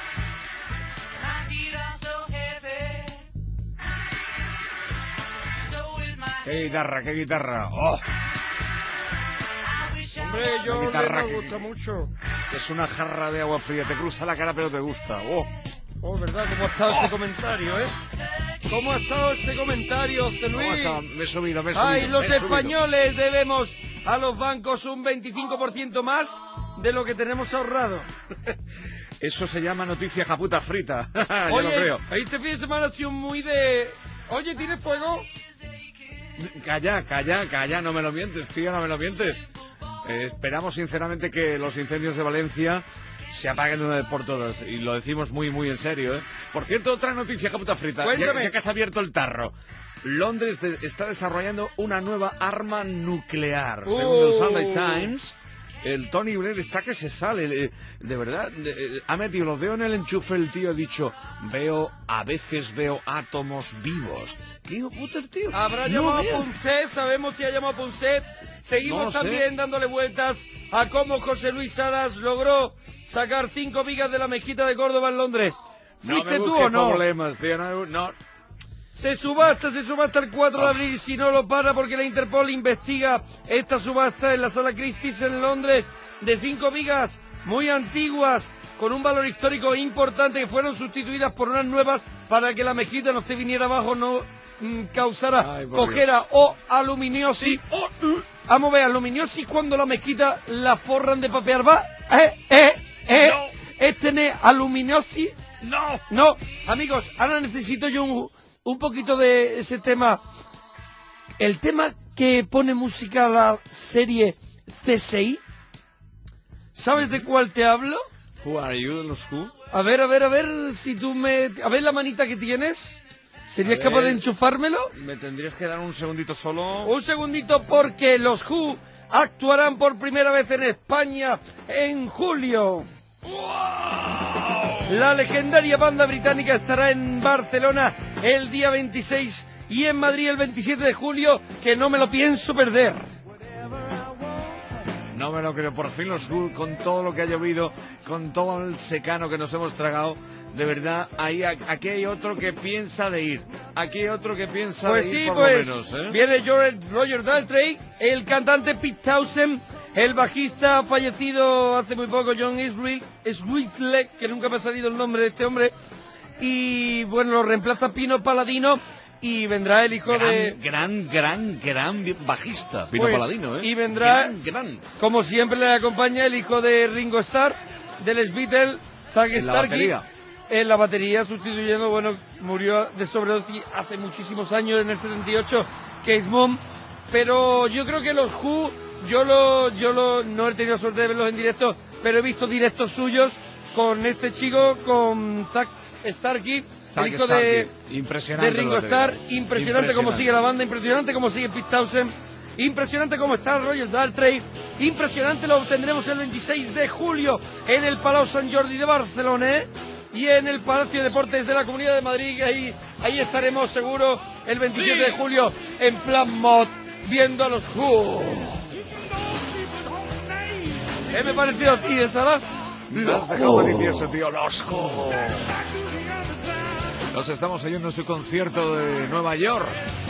¡Qué guitarra, qué guitarra! ¡Oh! Hombre, yo guitarra me que- gusta mucho. Es una jarra de agua fría, te cruza la cara pero te gusta. ¡Oh! Oh, ¿verdad? ¿Cómo ha estado ese comentario, eh? ¿Cómo ha estado ese comentario, José ¿Cómo Luis? está? Me he subido, me he subido. Ay, los me he subido. españoles debemos a los bancos un veinticinco por ciento más de lo que tenemos ahorrado. Eso se llama noticia japuta frita. Yo Oye, lo creo. este fin de semana ha sido muy de... Oye, ¿tienes fuego? Calla, calla, calla, no me lo mientes, tío, no me lo mientes. Eh, esperamos sinceramente que los incendios de Valencia se apaguen de una vez por todas. Y lo decimos muy, muy en serio, ¿eh? Por cierto, otra noticia, japuta frita. Ya, Cuéntame. ya que has abierto el tarro. Londres de- está desarrollando una nueva arma nuclear. Según el Uh. Sunday Times, el Tony Blair está que se sale. eh, De verdad, de- eh, ha metido los dedos en el enchufe el tío, ha dicho, veo, a veces veo átomos vivos. ¿Qué hijo puta el tío? Habrá No llamado a veas. Punset, sabemos si ha llamado a Punset. Seguimos No lo sé. también dándole vueltas a cómo José Luis Saras logró sacar cinco vigas de la mezquita de Córdoba en Londres. No ¿Fuiste me tú busques o no? problemas, tío, no, no. Se subasta, se subasta el cuatro de abril, si no lo para porque la Interpol investiga esta subasta en la sala Christie's en Londres de cinco vigas muy antiguas con un valor histórico importante que fueron sustituidas por unas nuevas para que la mezquita no se viniera abajo, no mm, causara Ay, por cojera o aluminiosis. Vamos a ver, aluminiosis cuando la mezquita la forran de papel va. ¿Eh? ¿Eh? ¿Eh? ¿Es tener aluminiosis? No. No. Amigos, ahora necesito yo un, un poquito de ese tema. El tema que pone música a la serie C S I. ¿Sabes de cuál te hablo? Who are you, los Who? A ver, a ver, a ver, si tú me... A ver la manita que tienes. ¿Serías A capaz de ver. enchufármelo? Me tendrías que dar un segundito solo. Un segundito porque los Who actuarán por primera vez en España en julio. La legendaria banda británica estará en Barcelona el día veintiséis y en Madrid el veintisiete de julio, que no me lo pienso perder. No me lo creo, por fin los Who, con todo lo que ha llovido, con todo el secano que nos hemos tragado, de verdad, ahí, aquí hay otro que piensa de ir, aquí hay otro que piensa Pues de ir sí, por pues lo menos, ¿eh? viene Roger, Roger Daltrey, el cantante Pete Townshend, el bajista fallecido hace muy poco, John Swisley, que nunca me ha salido el nombre de este hombre, y bueno, lo reemplaza Pino Palladino, y vendrá el hijo gran, de... Gran, gran, gran bajista, Pino Pues, Palladino, ¿eh? Y vendrá, gran, gran. como siempre le acompaña el hijo de Ringo Starr, de Les Beatles, Zach En la Starkey, batería. en la batería, sustituyendo, bueno, murió de sobredosis hace muchísimos años, en el setenta y ocho, Keith Moon, pero yo creo que los Who, yo lo, yo lo, no he tenido suerte de verlos en directo, pero he visto directos suyos con este chico, con Zach Starkey, Zach el hijo de, Starkey. Impresionante de Ringo la batería. Starr, impresionante cómo sigue la banda, impresionante cómo sigue Pete Townshend, impresionante cómo está Roger Daltrey, impresionante, lo tendremos el veintiséis de julio en el Palau Sant Jordi de Barcelona, ¿eh? Y en el Palacio de Deportes de la Comunidad de Madrid, ahí, ahí estaremos seguro el veintisiete de julio en plan mod, viendo a los Who. ¿Qué me ha parecido a ti, Salas? Me has dejado delicioso, tío, los Who. Los estamos oyendo en su concierto de Nueva York.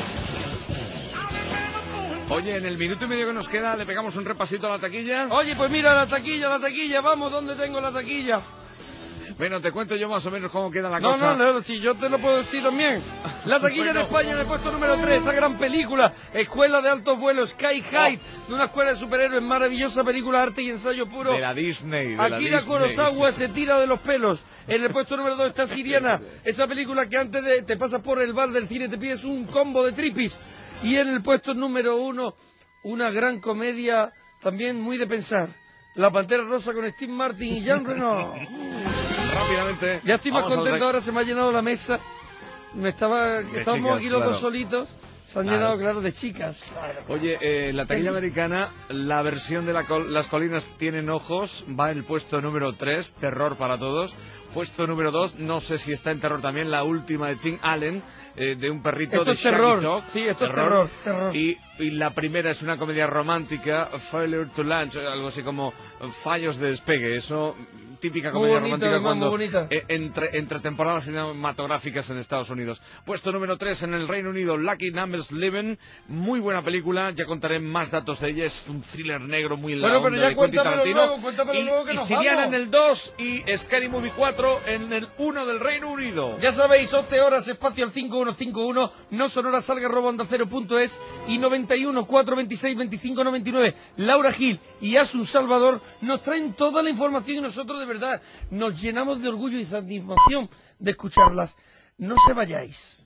Oye, en el minuto y medio que nos queda, ¿le pegamos un repasito a la taquilla? Oye, pues mira, la taquilla, la taquilla, vamos, ¿dónde tengo la taquilla? Bueno, te cuento yo más o menos cómo queda la No, cosa. no, no, si yo te lo puedo decir también. La taquilla Bueno. en España en el puesto número tres, esa gran película, Escuela de Altos Vuelos, Sky High, de una escuela de superhéroes, maravillosa película, arte y ensayo puro. De la Disney, de la Akira Disney. Kurosawa se tira de los pelos. En el puesto número dos está Siriana, esa película que antes de te pasas por el bar del cine te pides un combo de tripis. Y en el puesto número uno, una gran comedia también muy de pensar. La Pantera Rosa con Steve Martin y Jean Reno. Rápidamente. Ya estoy más vamos al contento, rec- ahora se me ha llenado la mesa. Me estaba, De estábamos chicas, aquí los claro. dos solitos. Se han Claro. llenado, claro, de chicas. Oye, eh, la taquilla Feliz. americana, la versión de la col- Las Colinas Tienen Ojos, va en el puesto número tres, terror para todos. Puesto número dos, no sé si está en terror también, la última de Tim Allen, eh, de un perrito Esto de es terror. Shaggy Dog. Sí, esto es terror, terror. Y, y la primera es una comedia romántica, Failure to Launch, algo así como Fallos de Despegue. Eso, típica Muy comedia bonita, romántica además, cuando muy bonita. eh, entre, entre temporadas cinematográficas en Estados Unidos. Puesto número tres en el Reino Unido, Lucky Numbers Living, muy buena película, ya contaré más datos de ella, es un thriller negro muy en la Bueno, pero onda ya de Quentin cuéntamelo Tarantino. luego, cuéntamelo y, luego que y nos Siriana vamos. en el dos y Scary Movie cuatro en el uno del Reino Unido. Ya sabéis, once horas, espacio al cinco uno cinco uno, no sonora salga arroba onda cero punto es y noventa y uno, cuatro veintiséis, veinticinco noventa y nueve. Laura Gil y Asun Salvador nos traen toda la información y nosotros de verdad nos llenamos de orgullo y satisfacción de escucharlas. No se vayáis.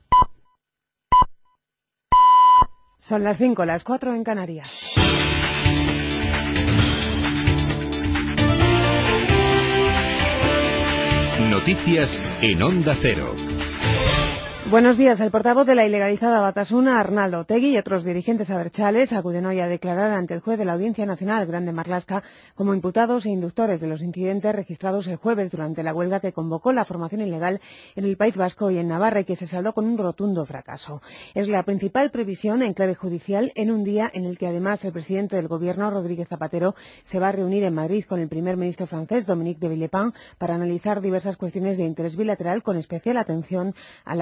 Son las cinco, las cuatro en Canarias. Noticias en Onda Cero. Buenos días. El portavoz de la ilegalizada Batasuna, Arnaldo Otegi, y otros dirigentes abertzales acuden hoy a declarar ante el juez de la Audiencia Nacional Grande Marlaska como imputados e inductores de los incidentes registrados el jueves durante la huelga que convocó la formación ilegal en el País Vasco y en Navarra y que se saldó con un rotundo fracaso. Es la principal previsión en clave judicial en un día en el que además el presidente del Gobierno, Rodríguez Zapatero, se va a reunir en Madrid con el primer ministro francés, Dominique de Villepin, para analizar diversas cuestiones de interés bilateral con especial atención a la colaboración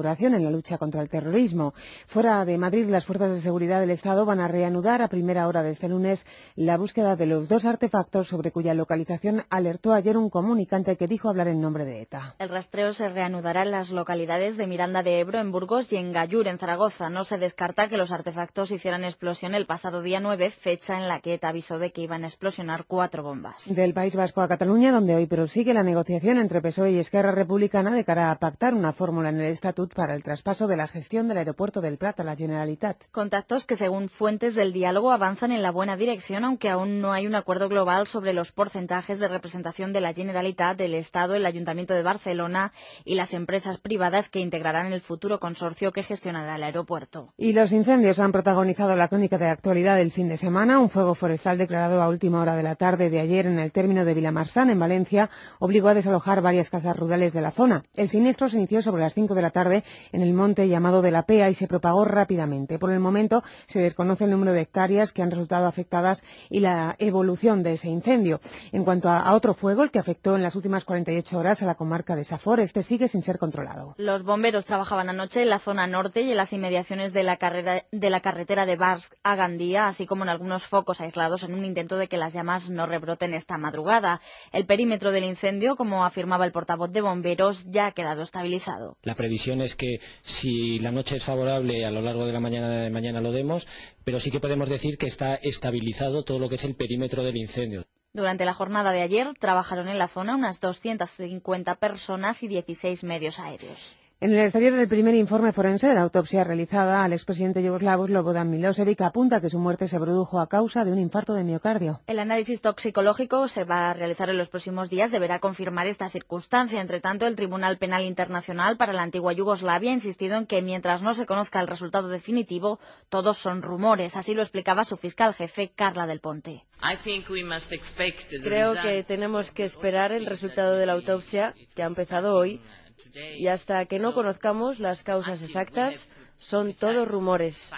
colaboración en la lucha contra el terrorismo. Fuera de Madrid, las fuerzas de seguridad del Estado van a reanudar a primera hora de este lunes la búsqueda de los dos artefactos sobre cuya localización alertó ayer un comunicante que dijo hablar en nombre de ETA. El rastreo se reanudará en las localidades de Miranda de Ebro, en Burgos, y en Gallur, en Zaragoza. No se descarta que los artefactos hicieran explosión el pasado día nueve, fecha en la que ETA avisó de que iban a explosionar cuatro bombas. Del País Vasco a Cataluña, donde hoy prosigue la negociación entre P S O E y Esquerra Republicana de cara a pactar una fórmula en el Estatut para el traspaso de la gestión del aeropuerto del Prat a la Generalitat. Contactos que, según fuentes del diálogo, avanzan en la buena dirección, aunque aún no hay un acuerdo global sobre los porcentajes de representación de la Generalitat, del Estado, el Ayuntamiento de Barcelona y las empresas privadas que integrarán el futuro consorcio que gestionará el aeropuerto. Y los incendios han protagonizado la crónica de actualidad del fin de semana. Un fuego forestal declarado a última hora de la tarde de ayer en el término de Vilamarsán, en Valencia, obligó a desalojar varias casas rurales de la zona. El siniestro se inició sobre las cinco de la tarde en el monte llamado de la Pea y se propagó rápidamente. Por el momento se desconoce el número de hectáreas que han resultado afectadas y la evolución de ese incendio. En cuanto a, a otro fuego, el que afectó en las últimas cuarenta y ocho horas a la comarca de Safor, este sigue sin ser controlado. Los bomberos trabajaban anoche en la zona norte y en las inmediaciones de la, carrera, de la carretera de Barsk a Gandía, así como en algunos focos aislados en un intento de que las llamas no rebroten esta madrugada. El perímetro del incendio, como afirmaba el portavoz de bomberos, ya ha quedado estabilizado. La previsión es que si la noche es favorable, a lo largo de la mañana de mañana lo demos, pero sí que podemos decir que está estabilizado todo lo que es el perímetro del incendio. Durante la jornada de ayer trabajaron en la zona unas doscientas cincuenta personas y dieciséis medios aéreos. En el exterior, del primer informe forense de la autopsia realizada al expresidente yugoslavo Slobodan Milosevic apunta que su muerte se produjo a causa de un infarto de miocardio. El análisis toxicológico se va a realizar en los próximos días, deberá confirmar esta circunstancia. Entre tanto, el Tribunal Penal Internacional para la antigua Yugoslavia ha insistido en que mientras no se conozca el resultado definitivo, todos son rumores. Así lo explicaba su fiscal jefe, Carla Del Ponte. Creo que tenemos que esperar el resultado de la autopsia, que ha empezado hoy, y hasta que no conozcamos las causas exactas, son todos rumores.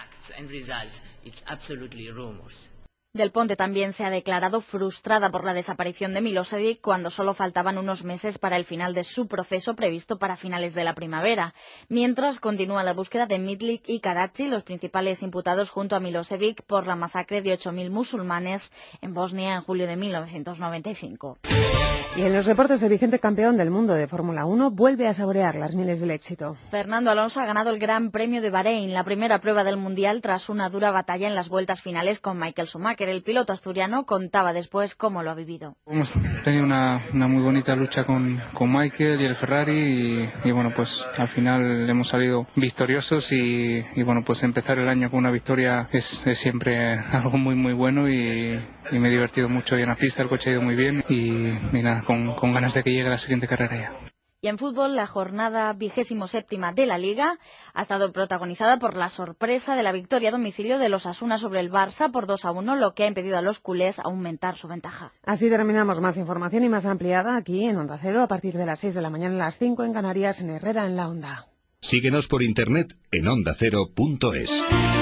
Del Ponte también se ha declarado frustrada por la desaparición de Milosevic cuando solo faltaban unos meses para el final de su proceso previsto para finales de la primavera. Mientras continúa la búsqueda de Mitlik y Karachi, los principales imputados junto a Milosevic por la masacre de ocho mil musulmanes en Bosnia en julio de mil novecientos noventa y cinco. Y en los deportes, el vigente campeón del mundo de Fórmula uno vuelve a saborear las mieles del éxito. Fernando Alonso ha ganado el Gran Premio de Bahrein, la primera prueba del Mundial tras una dura batalla en las vueltas finales con Michael Schumacher. El piloto asturiano contaba después cómo lo ha vivido. Hemos tenido una, una muy bonita lucha con, con Michael y el Ferrari y, y bueno, pues al final hemos salido victoriosos y, y bueno, pues empezar el año con una victoria es, es siempre algo muy muy bueno y, y me he divertido mucho hoy en la pista, el coche ha ido muy bien y, y nada, con, con ganas de que llegue la siguiente carrera ya. Y en fútbol, la jornada vigésimo séptima de la Liga ha estado protagonizada por la sorpresa de la victoria a domicilio de los Asuna sobre el Barça por dos a uno, lo que ha impedido a los culés aumentar su ventaja. Así terminamos. Más información y más ampliada aquí en Onda Cero a partir de las seis de la mañana, a las cinco en Canarias, en Herrera en la Onda. Síguenos por internet en onda cero punto es.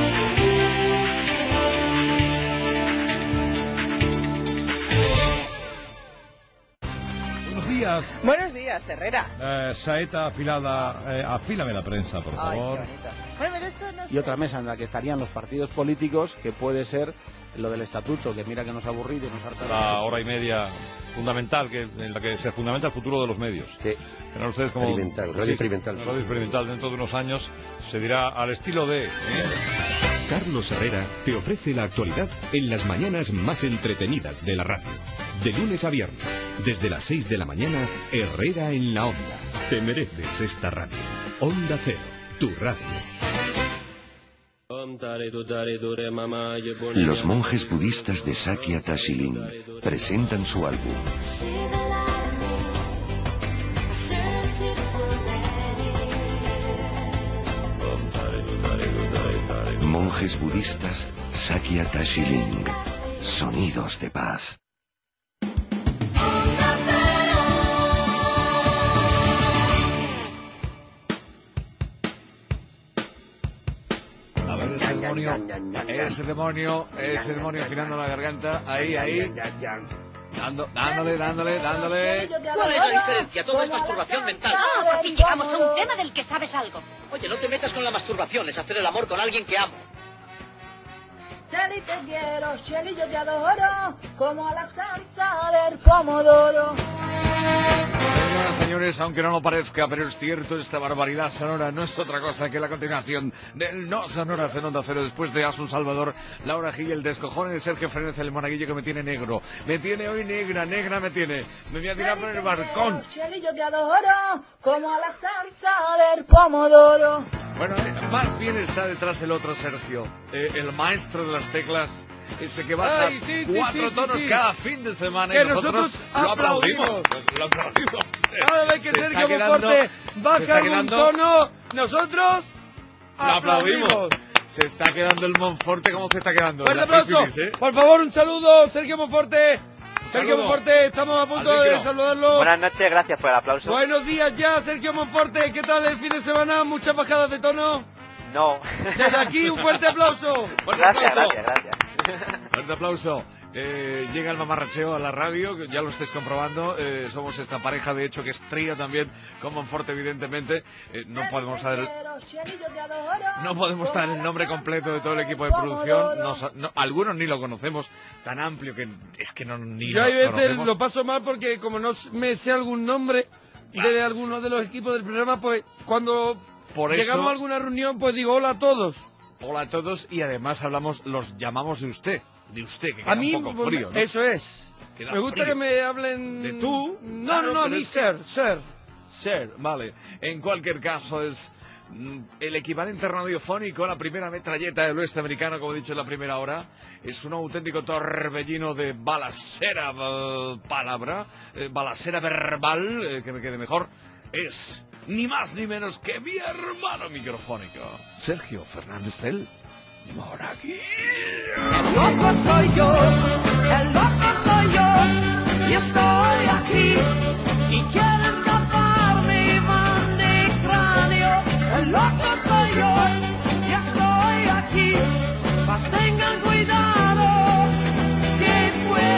Días. Buenos días, Herrera. Eh, saeta afilada, eh, afílame la prensa, por Ay, favor. qué bonito. Bueno, pero esto no Y otra mesa en la que estarían los partidos políticos, que puede ser lo del estatuto, que mira que nos ha aburrido y nos harta. La hora y media fundamental, que en la que se fundamenta el futuro de los medios. Sí. Que no ustedes como Experimental, radio sí, experimental. radio experimental. Dentro de unos años se dirá al estilo de. ¿eh? Carlos Herrera te ofrece la actualidad en las mañanas más entretenidas de la radio. De lunes a viernes, desde las seis de la mañana, Herrera en la Onda. Te mereces esta radio. Onda Cero, tu radio. Los monjes budistas de Sakya Tashiling presentan su álbum. Monjes budistas Sakya Tashiling. Sonidos de paz. A ver ese demonio, ese demonio, ese demonio girando la garganta, ahí, ahí. Dando, dándole, dándole, dándole. ¿Cuál es la diferencia? Todo es masturbación mental. Aquí llegamos a un tema del que sabes algo. Oye, no te metas con la masturbación, es hacer el amor con alguien que amo. Shelly, te quiero, Shelly, yo te adoro, como a la salsa del pomodoro. Señoras, señores, aunque no lo parezca, pero es cierto, esta barbaridad sonora no es otra cosa que la continuación del No Sonoras en Onda Cero, después de Asun Salvador, Laura Gil, el descojone de Sergio Fernández, el monaguillo que me tiene negro. Me tiene hoy negra, negra me tiene. Me voy a tirar por el balcón. Shelly, yo te adoro, como a la salsa del pomodoro. Bueno, eh, más bien está detrás el otro Sergio, eh, el maestro de las teclas, ese que baja Ay, sí, sí, cuatro sí, tonos sí, sí. cada fin de semana Que y nosotros, nosotros lo aplaudimos. aplaudimos. Lo aplaudimos. Cada vez que Se Sergio está quedando- Monforte se baja está en un quedando- tono, nosotros Lo aplaudimos. aplaudimos. Se está quedando el Monforte, ¿cómo se está quedando? Fuerte Las aplauso. sífilis, ¿eh? Por favor, un saludo, Sergio Monforte. Sergio saludo. Monforte, estamos a punto Al de micro. saludarlo. Buenas noches, gracias por el aplauso. Buenos días ya, Sergio Monforte. ¿Qué tal el fin de semana? ¿Muchas bajadas de tono? No. Desde aquí, un fuerte aplauso. Fuerte Gracias, aplauso. gracias, gracias. Fuerte aplauso. Eh, llega el mamarracheo a la radio, que ya lo estáis comprobando. Eh, somos esta pareja, de hecho, que es trío también, con Monforte, evidentemente. Eh, no podemos dar el, no podemos dar el nombre completo de todo el equipo de producción. Nos- no, algunos ni lo conocemos, tan amplio que es que no ni Yo nos hay veces conocemos. lo paso mal porque como no me sé algún nombre de alguno de los equipos del programa, pues cuando Por llegamos eso- a alguna reunión, pues digo hola a todos. Hola a todos, y además hablamos, los llamamos de usted, de usted, que queda A mí, un poco frío, ¿no? eso es. Queda Me gusta frío. que me hablen... De tú. No, Claro, no, no, a pero mí, es que- ser, ser. Ser, vale. En cualquier caso es mm, el equivalente radiofónico a la primera metralleta del oeste americano, como he dicho en la primera hora. Es un auténtico torbellino de balacera, eh, palabra, eh, balacera verbal, eh, que me quede mejor. Es ni más ni menos que mi hermano microfónico, Sergio Fernández del Monaguillo. El loco soy yo, el loco soy yo, y estoy aquí. Si quieren taparme y van de cráneo, el loco soy yo, y estoy aquí. Mas tengan cuidado, que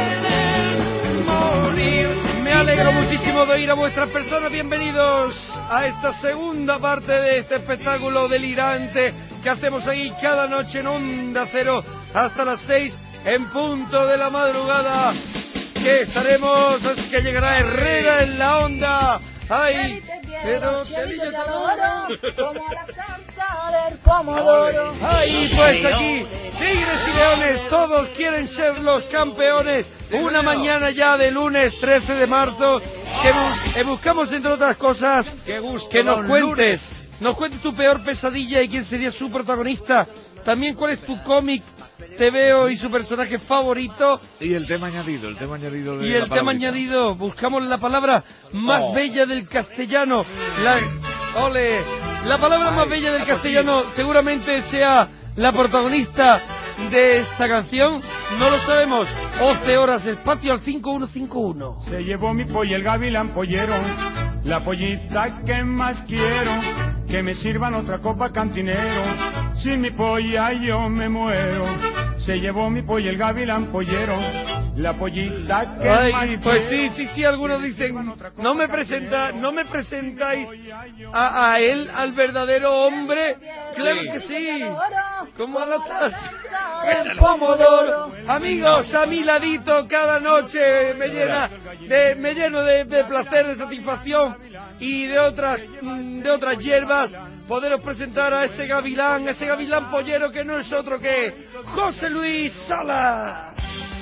pueden morir. Me alegro muchísimo de oír a vuestras personas. Bienvenidos a esta segunda parte de este espectáculo delirante que hacemos ahí cada noche en Onda Cero hasta las seis en punto de la madrugada. Que estaremos, que llegará Herrera en la onda. ¡Ay! Pero Shelly, yo te adoro, como a la salsa del pomodoro. ¡Ay! Pues aquí, Tigres y Leones, todos quieren ser los campeones. Una mañana ya de lunes trece de marzo, que bus- eh, buscamos entre otras cosas que nos don cuentes, nos cuentes tu peor pesadilla y quién sería su protagonista. También cuál es tu cómic, te veo y su personaje favorito. Y el tema añadido, el tema añadido de Y la el tema palabrita. añadido, buscamos la palabra más Oh. bella del castellano. La, ole, la palabra más Ay, bella del la castellano seguramente sea la protagonista de esta canción. No lo sabemos. once horas, espacio al cinco uno cinco uno. Se llevó mi pollo el gavilán pollero, la pollita que más quiero, que me sirvan otra copa cantinero, sin mi polla yo me muero. Se llevó mi pollo el gavilán pollero, la pollita que más Ay, pues quiero. sí, sí, sí, algunos dicen, no me presenta, no me presentáis a, a él, al verdadero hombre. Claro que sí. Como a la salsa del pomodoro. Amigos, a mi ladito cada noche me llena de, me lleno de, de placer, de satisfacción y de otras, mm, de otras hierbas poderos presentar a ese gavilán, ese gavilán pollero que no es otro que José Luis Salas.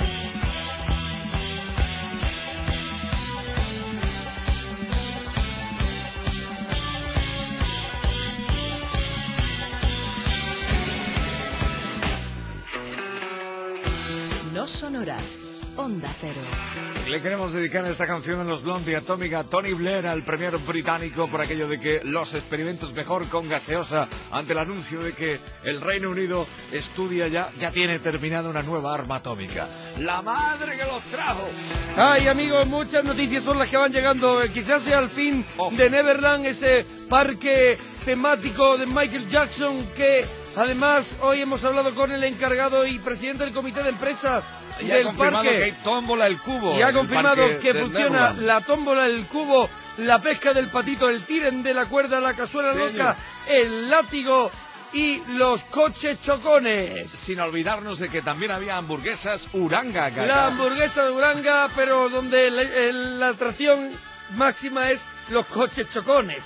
No Sonoras, Onda Cero. Le queremos dedicar esta canción en los Blondie Atómica a Tony Blair, al premier británico, por aquello de que los experimentos mejor con gaseosa, ante el anuncio de que el Reino Unido estudia ya, ya tiene terminada una nueva arma atómica. ¡La madre que los trajo! Ay, amigos, muchas noticias son las que van llegando. Eh, Quizás sea el fin de Neverland, ese parque temático de Michael Jackson, que además hoy hemos hablado con el encargado y presidente del comité de empresa Y ha del confirmado parque. que hay tómbola el cubo. Y ha en el confirmado parque que de funciona Neverland. la tómbola del cubo la pesca del patito, el tiren de la cuerda, la cazuela loca, el látigo y los coches chocones. Sin olvidarnos de que también había hamburguesas Uranga. Calla. La hamburguesa de Uranga, pero donde el- el- la atracción máxima es los coches chocones.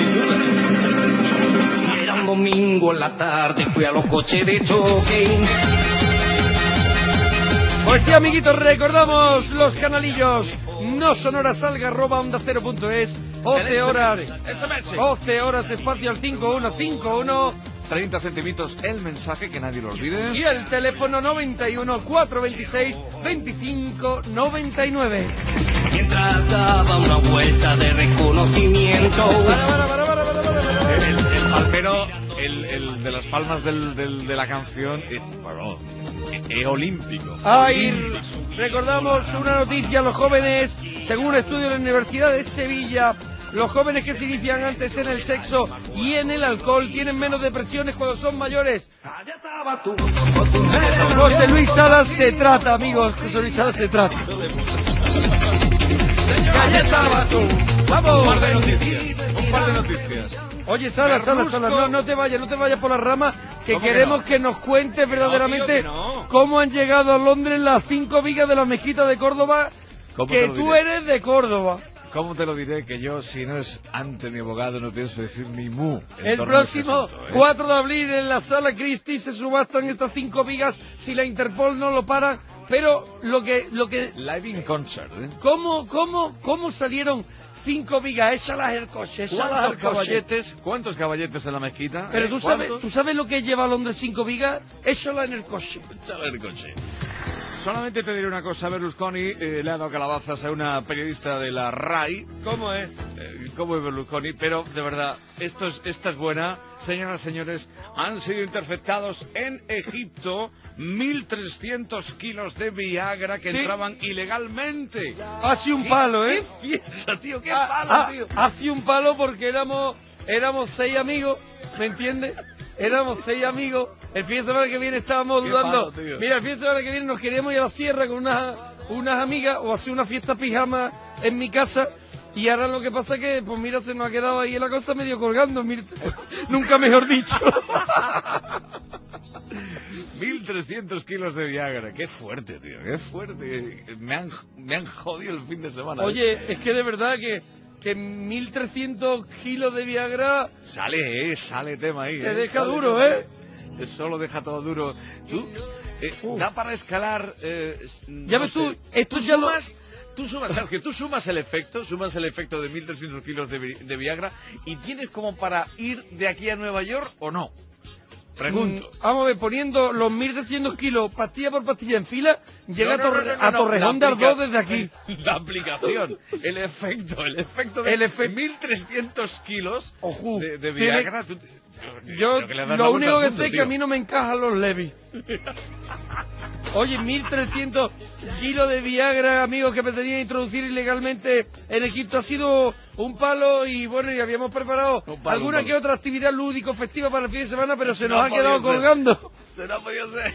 Era un domingo en la tarde, fui a los coches de choque. Pues sí, amiguitos, recordamos los canalillos. No sonoras salga arroba onda cero punto es. doce horas, doce horas espacio al cinco uno cinco uno. treinta centímetros el mensaje, que nadie lo olvide. Y el teléfono noventa y uno, cuatrocientos veintiséis, veinticinco noventa y nueve. Mientras daba una vuelta de reconocimiento. El, el palmero, el, el de las palmas del, del- de la canción, es, bueno, es, es olímpico. Ay, olímpico. recordamos una noticia a los jóvenes. Según un estudio de la Universidad de Sevilla, los jóvenes que se inician antes en el sexo y en el alcohol tienen menos depresiones cuando son mayores. José Luis Salas se trata, amigos. José Luis Salas se trata. Allá estabas tú. Vamos. Un par de noticias. Un par de noticias. Oye, Salas, Salas, Salas, no, no te vayas, no te vayas por las ramas, que ¿Cómo que queremos no? que nos cuentes verdaderamente tío, que no. cómo han llegado a Londres las cinco vigas de la mezquita de Córdoba, ¿Cómo que te lo tú diré? eres de Córdoba. ¿Cómo te lo diré? Que yo, si no es ante mi abogado, no pienso decir ni mu. en El torno a ese próximo asunto, ¿eh? cuatro de abril en la Sala Christie se subastan estas cinco vigas si la Interpol no lo para, pero lo que... lo que Live in concert, ¿eh? ¿Cómo, cómo, cómo salieron cinco vigas? Échalas el coche, échalas ¿Cuántos el coche. caballetes? ¿Cuántos caballetes en la mezquita? Pero ¿Eh? tú sabes, ¿Cuántos? ¿tú sabes lo que lleva a Londres cinco vigas? Échala en el coche. Échala en el coche. Solamente te diré una cosa, Berlusconi eh, le ha dado calabazas a una periodista de la R A I. ¿Cómo es? Eh, ¿Cómo es Berlusconi? Pero, de verdad, esto es, esta es buena. Señoras y señores, han sido interceptados en Egipto mil trescientos kilos de Viagra que Sí. entraban ilegalmente. Hace un palo, ¿eh? ¡Qué fiesta, tío! ¡Qué Ah, palo, ah, tío! Hace un palo porque éramos, éramos seis amigos, ¿me entiendes? Éramos seis amigos. El fin de semana que viene estábamos Qué dudando. palo, tío. Mira, el fin de semana que viene nos queríamos ir a la sierra con unas, unas amigas o hacer una fiesta pijama en mi casa. Y ahora lo que pasa es que, pues mira, se nos ha quedado ahí la cosa medio colgando. Mira, nunca mejor dicho. mil trescientos kilos de Viagra. ¡Qué fuerte, tío! ¡Qué fuerte! Me han, me han jodido el fin de semana. ¿eh? Oye, es que de verdad que, que mil trescientos kilos de Viagra Sale, eh, sale tema ahí. te eh, deja sale duro, tema. ¿eh? Eso lo deja todo duro. Tú, eh, da para escalar. Eh, Ya no ves tú, sé, esto tú ya lo- sumas, tú sumas, Sergio, tú sumas el efecto, sumas el efecto de mil trescientos kilos de, vi- de Viagra y tienes como para ir de aquí a Nueva York o no. Pregunto. Mm, vamos a ver, poniendo los mil trescientos kilos pastilla por pastilla en fila, llega No, no, a, Torre- no, no, a no, Torrejón de la aplica- Ardoz desde aquí. La aplicación, el efecto, el efecto de El efecto- mil trescientos kilos Ojú, de, de tiene- Viagra. tú- Yo creo que le das la lo vuelta único al que mundo, sé es que tío. a mí no me encajan los Levis. Oye, mil trescientos kilos de Viagra, amigos, que me tenían que introducir ilegalmente en Egipto, ha sido un palo y bueno, y habíamos preparado Un palo, alguna un palo. que otra actividad lúdico festiva para el fin de semana, pero se No nos ha ha quedado podido ser. colgando. Se no ha podido ser.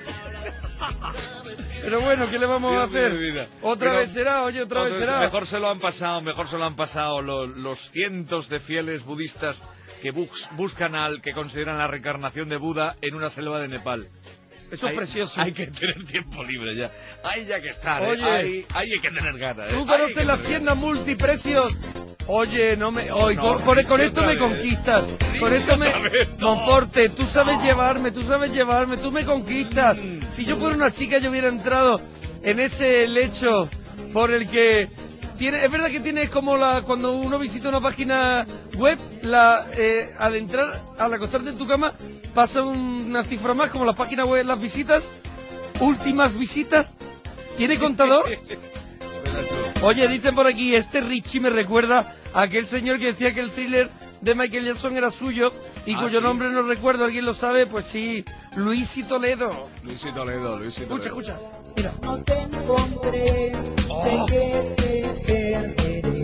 Pero bueno, ¿qué le vamos a Dios mío hacer? de vida. Otra Pero- vez será, oye, otra vez Entonces, será. Mejor se lo han pasado, mejor se lo han pasado los, los cientos de fieles budistas que bus- buscan al que consideran la reencarnación de Buda en una selva de Nepal. Eso es Hay- precioso. Hay que tener tiempo libre ya. Hay ya que estar, ¿eh? Oye. Hay, hay que tener ganas, ¿eh? ¿Tú Hay conoces que las tener tiendas multiprecios? Oye, no me... Hoy, No, con, con- dice con esto otra me vez. conquistas. Con Dice esto me... otra vez, no. Monforte, tú sabes llevarme, tú sabes llevarme, tú me conquistas. Si yo fuera una chica, yo hubiera entrado en ese lecho por el que... Tiene, es verdad que tienes como la cuando uno visita una página web, la eh, al entrar, al acostarte en tu cama, pasa un- una cifra más, como la página web, las visitas, últimas visitas, ¿tiene contador? Oye, dicen por aquí, este Richie me recuerda a aquel señor que decía que el thriller de Michael Jackson era suyo y Ah, cuyo ¿sí? nombre no recuerdo, ¿alguien lo sabe? Pues sí, Luis y Toledo. Luisito Toledo, Luisito Escucha, Toledo. escucha, mira. No te encontré, Oh. sé que te perderé.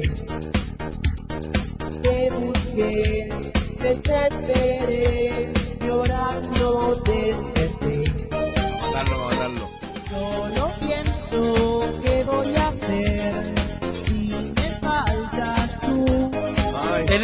Te busqué, desesperé, llorando desperté. Mandarlo, mandarlo. Solo pienso qué voy a hacer si me faltas tú.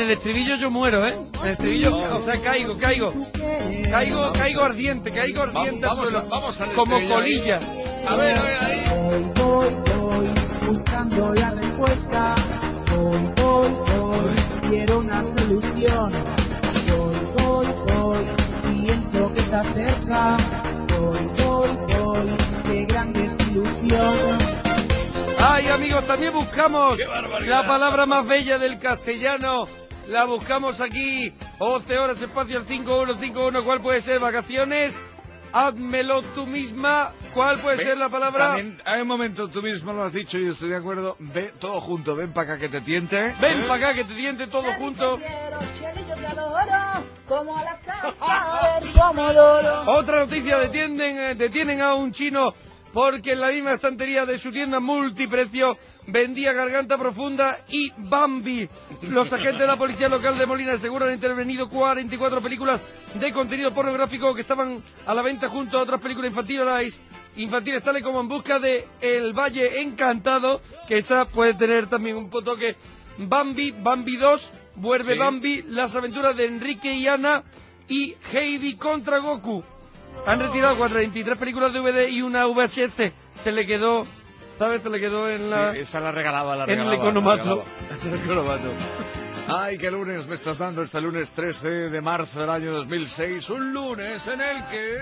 el estribillo yo muero, ¿eh? En el estribillo, o sea, caigo, caigo. Caigo, caigo ardiente, caigo ardiente. Vamos, al vamos, suelo, vamos al como estribillo ahí. colilla. A ver, a ver, ahí. Voy, voy, voy, buscando la respuesta. Voy, voy, voy, quiero una solución. Voy, voy, voy, pienso que está cerca. Voy, voy, voy, qué gran desilusión. Ay, amigos, también buscamos la palabra más bella del castellano. La buscamos aquí. once horas, espacio al cinco uno cinco uno. ¿Cuál puede ser? Vacaciones. Házmelo tú misma. ¿Cuál puede Ven, ser la palabra? También, hay un momento, tú mismo lo has dicho y estoy de acuerdo. Ve todo junto, ven para acá que te tiente. Ven ¿Eh? para acá que te tiente todo junto. Chelillo te adoro, como a la salsa del pomodoro. Otra noticia, detienen, eh, detienen a un chino porque en la misma estantería de su tienda multiprecio vendía Garganta Profunda y Bambi. Los agentes de la policía local de Molina de Segura han intervenido cuarenta y cuatro películas de contenido pornográfico que estaban a la venta junto a otras películas infantiles, infantiles tales como En busca de El Valle Encantado, que esa puede tener también un toque. Bambi, Bambi dos, Vuelve Sí. Bambi, Las aventuras de Enrique y Ana y Heidi contra Goku. Han retirado cuarenta y tres películas de D V D y una V H S. Se le quedó, ¿sabes? Se le quedó en la... Sí, esa la regalaba, la en el regalaba. economato. la regalaba. En el economato. Ay, qué lunes me estás dando este lunes trece de marzo del año dos mil seis. Un lunes en el que...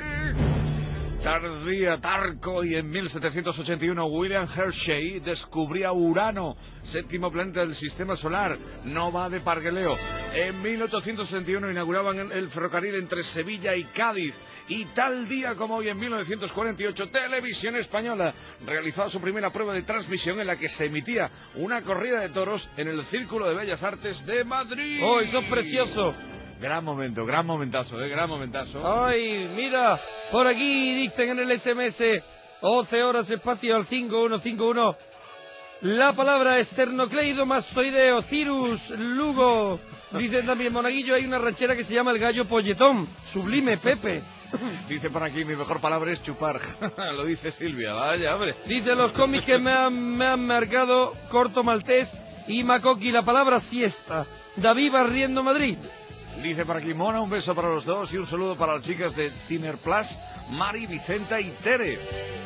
Tardía Tarco y en mil setecientos ochenta y uno William Hershey descubría Urano, séptimo planeta del sistema solar, no va de pargueleo. En mil ochocientos sesenta y uno inauguraban el, el ferrocarril entre Sevilla y Cádiz. Y tal día como hoy, en mil novecientos cuarenta y ocho, Televisión Española realizaba su primera prueba de transmisión en la que se emitía una corrida de toros en el Círculo de Bellas Artes de Madrid. ¡Oh, eso es precioso! Gran momento, gran momentazo, eh, gran momentazo. Ay, mira, por aquí dicen en el S M S, once horas, espacio al cinco uno cinco uno. La palabra esternocleidomastoideo, Cirrus Lugo. Dicen también, Monaguillo, hay una ranchera que se llama El Gallo Polletón. Sublime, Pepe. Dice por aquí, mi mejor palabra es chupar. Lo dice Silvia, vaya, hombre. Dice los cómics que me han, me han marcado Corto Maltés y Macoqui, la palabra siesta. David Barriendo, Madrid. Dice por aquí, Mona, un beso para los dos y un saludo para las chicas de Cimer Plus, Mari, Vicenta y Tere.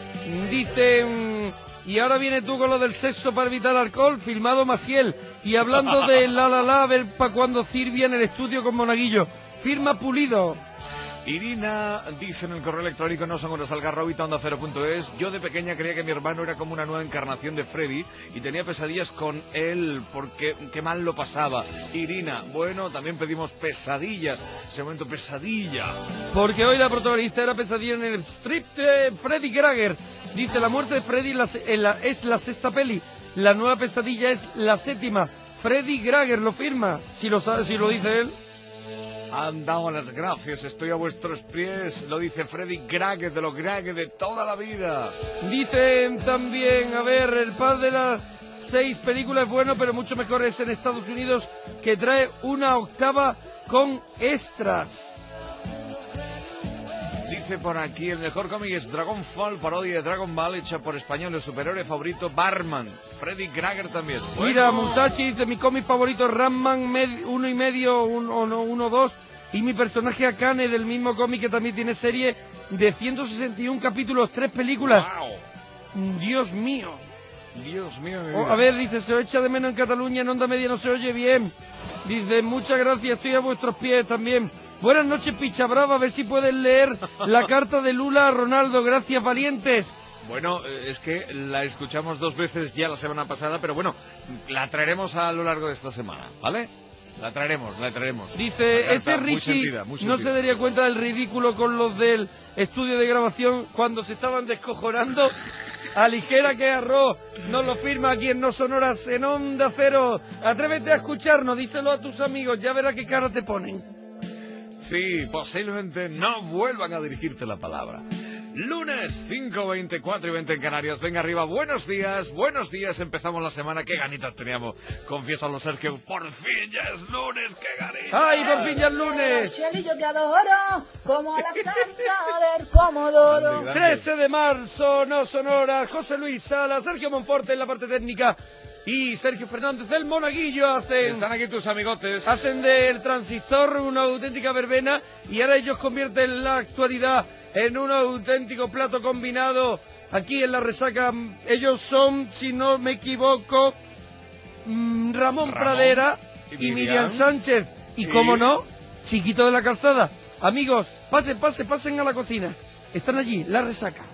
Dicen, y ahora viene tú con lo del sexo para evitar alcohol, filmado Maciel. Y hablando de la la la, a ver para cuando Silvia en el estudio con Monaguillo. Firma Pulido. Irina dice en el correo electrónico, no son horas algarrobita, onda cero punto es. Yo de pequeña creía que mi hermano era como una nueva encarnación de Freddy y tenía pesadillas con él porque qué mal lo pasaba. Irina, bueno, también pedimos pesadillas, ese momento pesadilla. Porque hoy la protagonista era pesadilla en el strip de Freddy Krueger. Dice, la muerte de Freddy la, en la, es la sexta peli, la nueva pesadilla es la séptima. Freddy Krueger lo firma, si lo sabe, si lo dice él. Han dado las gracias, estoy a vuestros pies, lo dice Freddy Krueger, de los Krueger de toda la vida. Dicen también, a ver, el par de las seis películas es bueno, pero mucho mejor es en Estados Unidos, que trae una octava con extras. Dice por aquí, el mejor cómic es Dragonfall, parodia de Dragon Ball, hecha por español, el superhéroe favorito, Barman. Freddy Krueger también. Mira, Bueno. Musashi dice, mi cómic favorito, Ramman, med, uno y medio, uno, no, uno, dos, y mi personaje Akane del mismo cómic que también tiene serie de ciento sesenta y uno capítulos, tres películas. Wow. Dios mío. Dios mío. mi Oh, vida. a ver, dice, se echa de menos en Cataluña, en Onda Media no se oye bien. Dice, muchas gracias, estoy a vuestros pies también. Buenas noches, Picha Brava, a ver si puedes leer la carta de Lula a Ronaldo. Gracias, valientes. Bueno, eh, es que la escuchamos dos veces ya la semana pasada, pero bueno, la traeremos a lo largo de esta semana, ¿vale? La traeremos, la traeremos. Dice, Una ese carta muy Richie sentida, muy no sentida. se daría cuenta del ridículo con los del estudio de grabación cuando se estaban descojonando. A ligera que arroz, nos lo firma aquí en No Sonoras en Onda Cero. Atrévete a escucharnos, díselo a tus amigos, ya verás qué cara te ponen. Sí, posiblemente no vuelvan a dirigirte la palabra. Lunes, cinco, veinticuatro y veinte en Canarias. Venga arriba, buenos días, buenos días. Empezamos la semana, qué ganitas teníamos. Confieso a los Sergio, por fin ya es lunes, qué ganitas. ¡Ay, por fin ya es lunes! Chelillo te adoro, como a la salsa del pomodoro. Grande, grande. trece de marzo, No Sonoras, José Luis Sala, Sergio Monforte en la parte técnica. y Sergio Fernández del Monaguillo hacen... Están aquí tus amigotes. Hacen del Transistor una auténtica verbena y ahora ellos convierten la actualidad en un auténtico plato combinado. Aquí en la resaca ellos son, si no me equivoco, Ramón, Ramón Pradera y, y Miriam. Miriam Sánchez. Y, y cómo no, Chiquito de la Calzada. Amigos, pasen, pasen, pasen a la cocina. Están allí, la resaca.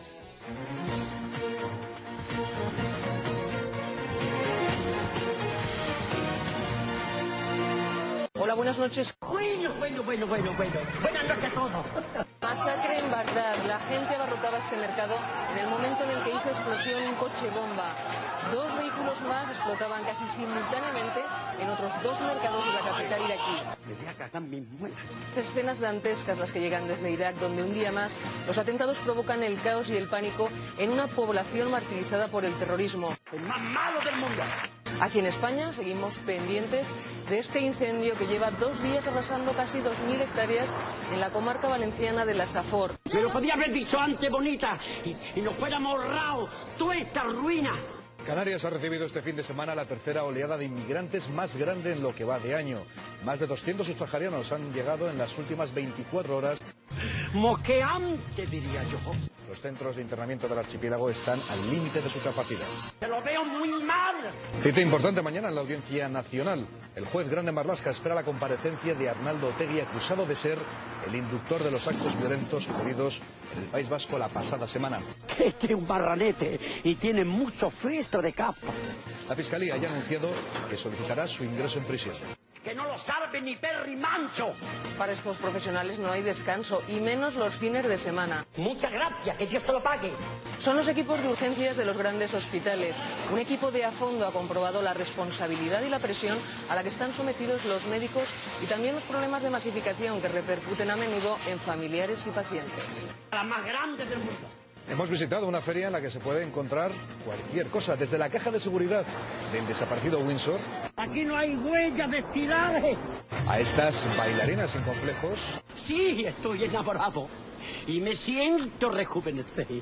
Hola, buenas noches. Bueno, bueno, bueno, bueno, bueno. Buenas noches a todos. Masacre en Bagdad. La gente abarrotaba este mercado en el momento en el que hizo explosión un coche bomba. Dos vehículos más explotaban casi simultáneamente en otros dos mercados de la capital iraquí. Escenas dantescas las que llegan desde Irak, donde un día más los atentados provocan el caos y el pánico en una población martirizada por el terrorismo. El más malo del mundo. Aquí en España seguimos pendientes de este incendio que lleva dos días arrasando casi dos mil hectáreas en la comarca valenciana de la Safor. Me lo podía haber dicho antes, bonita, y, y nos fuéramos ahorrado toda esta ruina. Canarias ha recibido este fin de semana la tercera oleada de inmigrantes más grande en lo que va de año. Más de doscientos subsaharianos han llegado en las últimas veinticuatro horas. Mosqueante, diría yo. Los centros de internamiento del archipiélago están al límite de su capacidad. ¡Te lo veo muy mal! Cita importante mañana en la Audiencia Nacional. El juez Grande Marlaska espera la comparecencia de Arnaldo Otegi, acusado de ser el inductor de los actos violentos sucedidos en el País Vasco la pasada semana. Este es un barranete y tiene mucho fisto de capa. La Fiscalía ya ha anunciado que solicitará su ingreso en prisión. ¡Que no lo salve ni perri mancho! Para estos profesionales no hay descanso, y menos los fines de semana. Muchas gracias, que Dios se lo pague. Son los equipos de urgencias de los grandes hospitales. Un equipo de a fondo ha comprobado la responsabilidad y la presión a la que están sometidos los médicos y también los problemas de masificación que repercuten a menudo en familiares y pacientes. La más grande del mundo. Hemos visitado una feria en la que se puede encontrar cualquier cosa, desde la caja de seguridad del desaparecido Windsor. Aquí no hay huellas de estiraje. A estas bailarinas sin complejos. Sí, estoy enamorado y me siento rejuvenecer.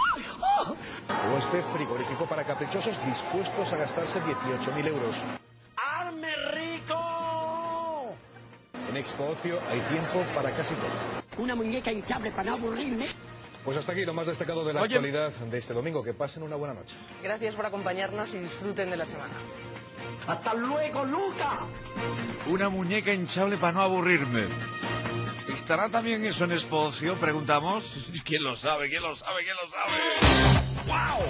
O este frigorífico para caprichosos dispuestos a gastarse dieciocho mil euros. ¡Arme rico! En Expo Ocio hay tiempo para casi todo. Una muñeca hinchable para no aburrirme. Pues hasta aquí lo más destacado de la Oye, actualidad de este domingo. Que pasen una buena noche. Gracias por acompañarnos y disfruten de la semana. ¡Hasta luego, Luca! Una muñeca hinchable para no aburrirme. ¿Estará también eso en Expo Ocio? Preguntamos. ¿Quién lo sabe? ¿Quién lo sabe? ¿Quién lo sabe? ¡Wow!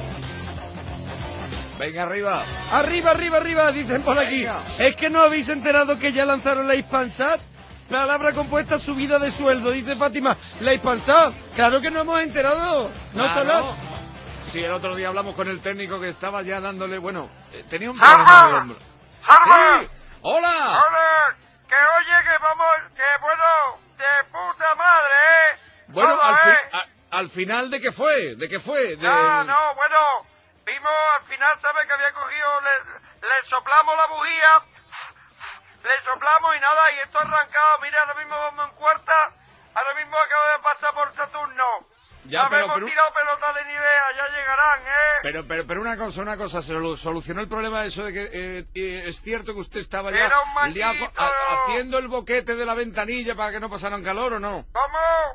Venga, arriba. Arriba, arriba, arriba, dicen por aquí. Venga. ¿Es que no habéis enterado que ya lanzaron la Hispansat? Palabra compuesta, subida de sueldo, dice Fátima. ¿La Hispansat? Claro que no hemos enterado. No claro. solo... Sí, el otro día hablamos con el técnico que estaba ya dándole, bueno, eh, tenía un problema en el hombro. ¡Salva! ¡Sí! ¡Hola! ¡Hola! Que oye, que vamos, que bueno, de puta madre, ¿eh? Bueno, vamos, al, fi ¿eh? a, al final, ¿de qué fue? ¿De qué fue? De... No, no, bueno, vimos al final, ¿sabes? Que había cogido, le, le soplamos la bujía, le soplamos y nada, y esto ha arrancado. Mira, ahora mismo vamos en cuarta, ahora mismo acabo de pasar por Saturno. Ya, no pero, hemos pero... tirado pelota ni idea, ya llegarán, ¿eh? Pero, pero, pero una cosa, una cosa, se lo solucionó el problema de eso de que eh, eh, es cierto que usted estaba ya, ya a, haciendo el boquete de la ventanilla para que no pasaran calor, ¿o no? ¿Cómo?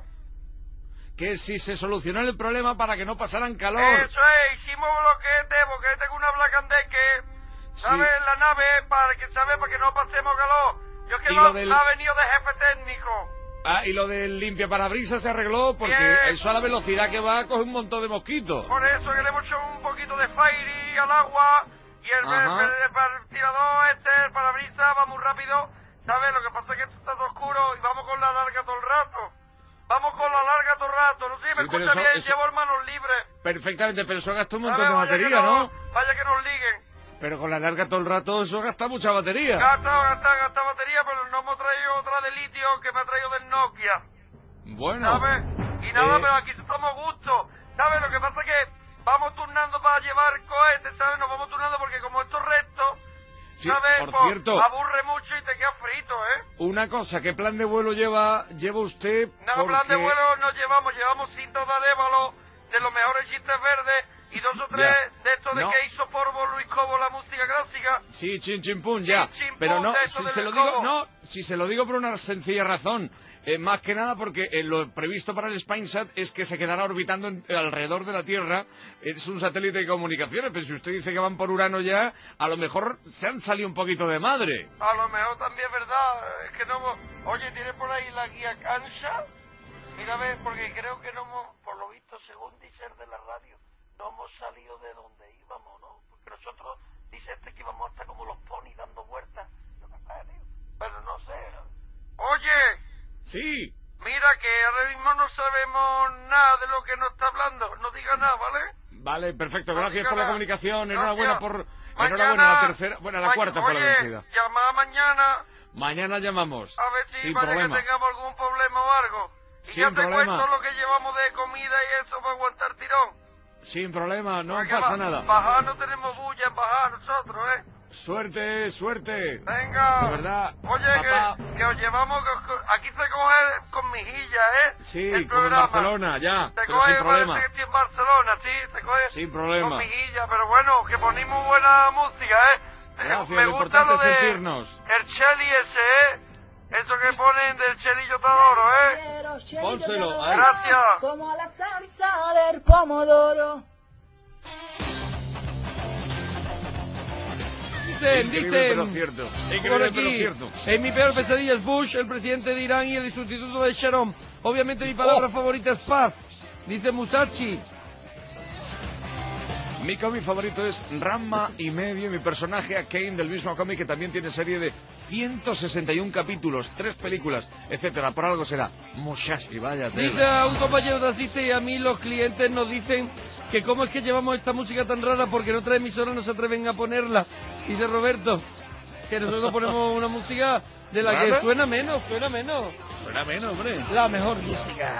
Que si se solucionó el problema para que no pasaran calor. Eso es, hicimos boquete, boquete con una blacandeque, ¿sabes? Sí. La nave, para que, ¿sabes? Para que no pasemos calor. Yo que va, del... ha venido de jefe técnico. Ah, y lo del limpia parabrisas se arregló porque Bien. Eso a la velocidad que va coge un montón de mosquitos. Por eso que le hemos hecho un poquito de fairy al agua y el, el, el, el, el tirador este, el parabrisas va muy rápido. ¿Sabes? Lo que pasa es que esto está todo oscuro y vamos con la larga todo el rato. Vamos con la larga todo el rato. No sé si me sí, escucha eso, bien, eso... llevo manos libres. Perfectamente, pero eso gasta un montón ¿sabes? de Vaya batería, no, ¿no? Vaya que nos liguen. Pero con la larga todo el rato eso gasta mucha batería. Gasta, gasta, gasta batería, pero no hemos traído otra de litio que me ha traído del Nokia. Bueno. ¿Sabes? Y nada, eh... pero aquí estamos gusto. ¿Sabes? Lo que pasa es que vamos turnando para llevar cohetes, ¿sabes? Nos vamos turnando porque como esto es recto, sí, ¿sabes? Por pues, cierto, aburre mucho y te quedas frito, ¿eh? Una cosa, ¿qué plan de vuelo lleva lleva usted? No, porque... plan de vuelo no llevamos, llevamos cintas de adébalo, de los mejores chistes verdes, y dos o tres Ya. de estos de No. que hizo polvo Luis Cobo la música clásica. Sí, chin chin pum, ya. Chin, chin, Pero pum, no, de eso si del se lo escobo. digo, no, si se lo digo por una sencilla razón. Eh, más que nada porque eh, lo previsto para el SpineSat es que se quedará orbitando en- alrededor de la Tierra. Es un satélite de comunicaciones, pero si usted dice que van por Urano ya, a lo mejor se han salido un poquito de madre. A lo mejor también es verdad, es que no hemos... Oye, ¿tiene por ahí la guía cancha? Mira, a ver, porque creo que no hemos, por lo visto, según dice el de la radio, no hemos salido de donde íbamos, ¿no? Porque nosotros, dice este que íbamos hasta como los ponis dando vueltas. Pero no sé. Oye, Sí. mira que ahora mismo no sabemos nada de lo que nos está hablando. No diga nada, ¿vale? Vale, perfecto, No gracias diga por la nada. comunicación, Gracias. enhorabuena por... Mañana- Enhorabuena, la tercera, bueno, la ma- cuarta fue la oye, vencida. llamada mañana Mañana llamamos. a ver si Sin vaya problema. que tengamos algún problema o algo. Y Sin ya te problema. cuento lo que llevamos de comida y eso para aguantar tirón. Sin problema, no Porque pasa ba- nada. Bajar no tenemos bulla en bajar nosotros, ¿eh? Suerte, suerte. Venga. De verdad, Oye, papá. que, que os llevamos... que- que- aquí se coge con mijilla, ¿eh? Sí, el como en programa. Barcelona, ya, Se pero coge, sin problema. parece que estoy en Barcelona, sí, se coge Sin problema. con mijilla, pero bueno, que ponéis muy buena música, ¿eh? Gracias, Me lo gusta importante lo es de sentirnos. el cheli ese, ¿eh? Eso que ponen del chelillo tadoro, ¿eh? Pónselo, ahí. Gracias. Como la salsa del pomodoro. Dicen, Increíble, dicen, pero cierto. Increíble, por pero aquí, cierto. en mi peor pesadilla es Bush, el presidente de Irán y el sustituto de Sharon. Obviamente mi palabra Oh. favorita es paz, dice Musashi. Mi cómic favorito es Ranma y medio, mi personaje a Kane del mismo cómic que también tiene serie de ciento sesenta y uno capítulos, tres películas, etcétera. Por algo será. Musashi, vaya tela. Dice a un compañero de asiste y a mí los clientes nos dicen que cómo es que llevamos esta música tan rara porque en otras emisoras no se atreven a ponerla. Dice Roberto, que nosotros ponemos una música de la que ¿Rara? suena menos, suena menos. Suena menos, hombre. La mejor música.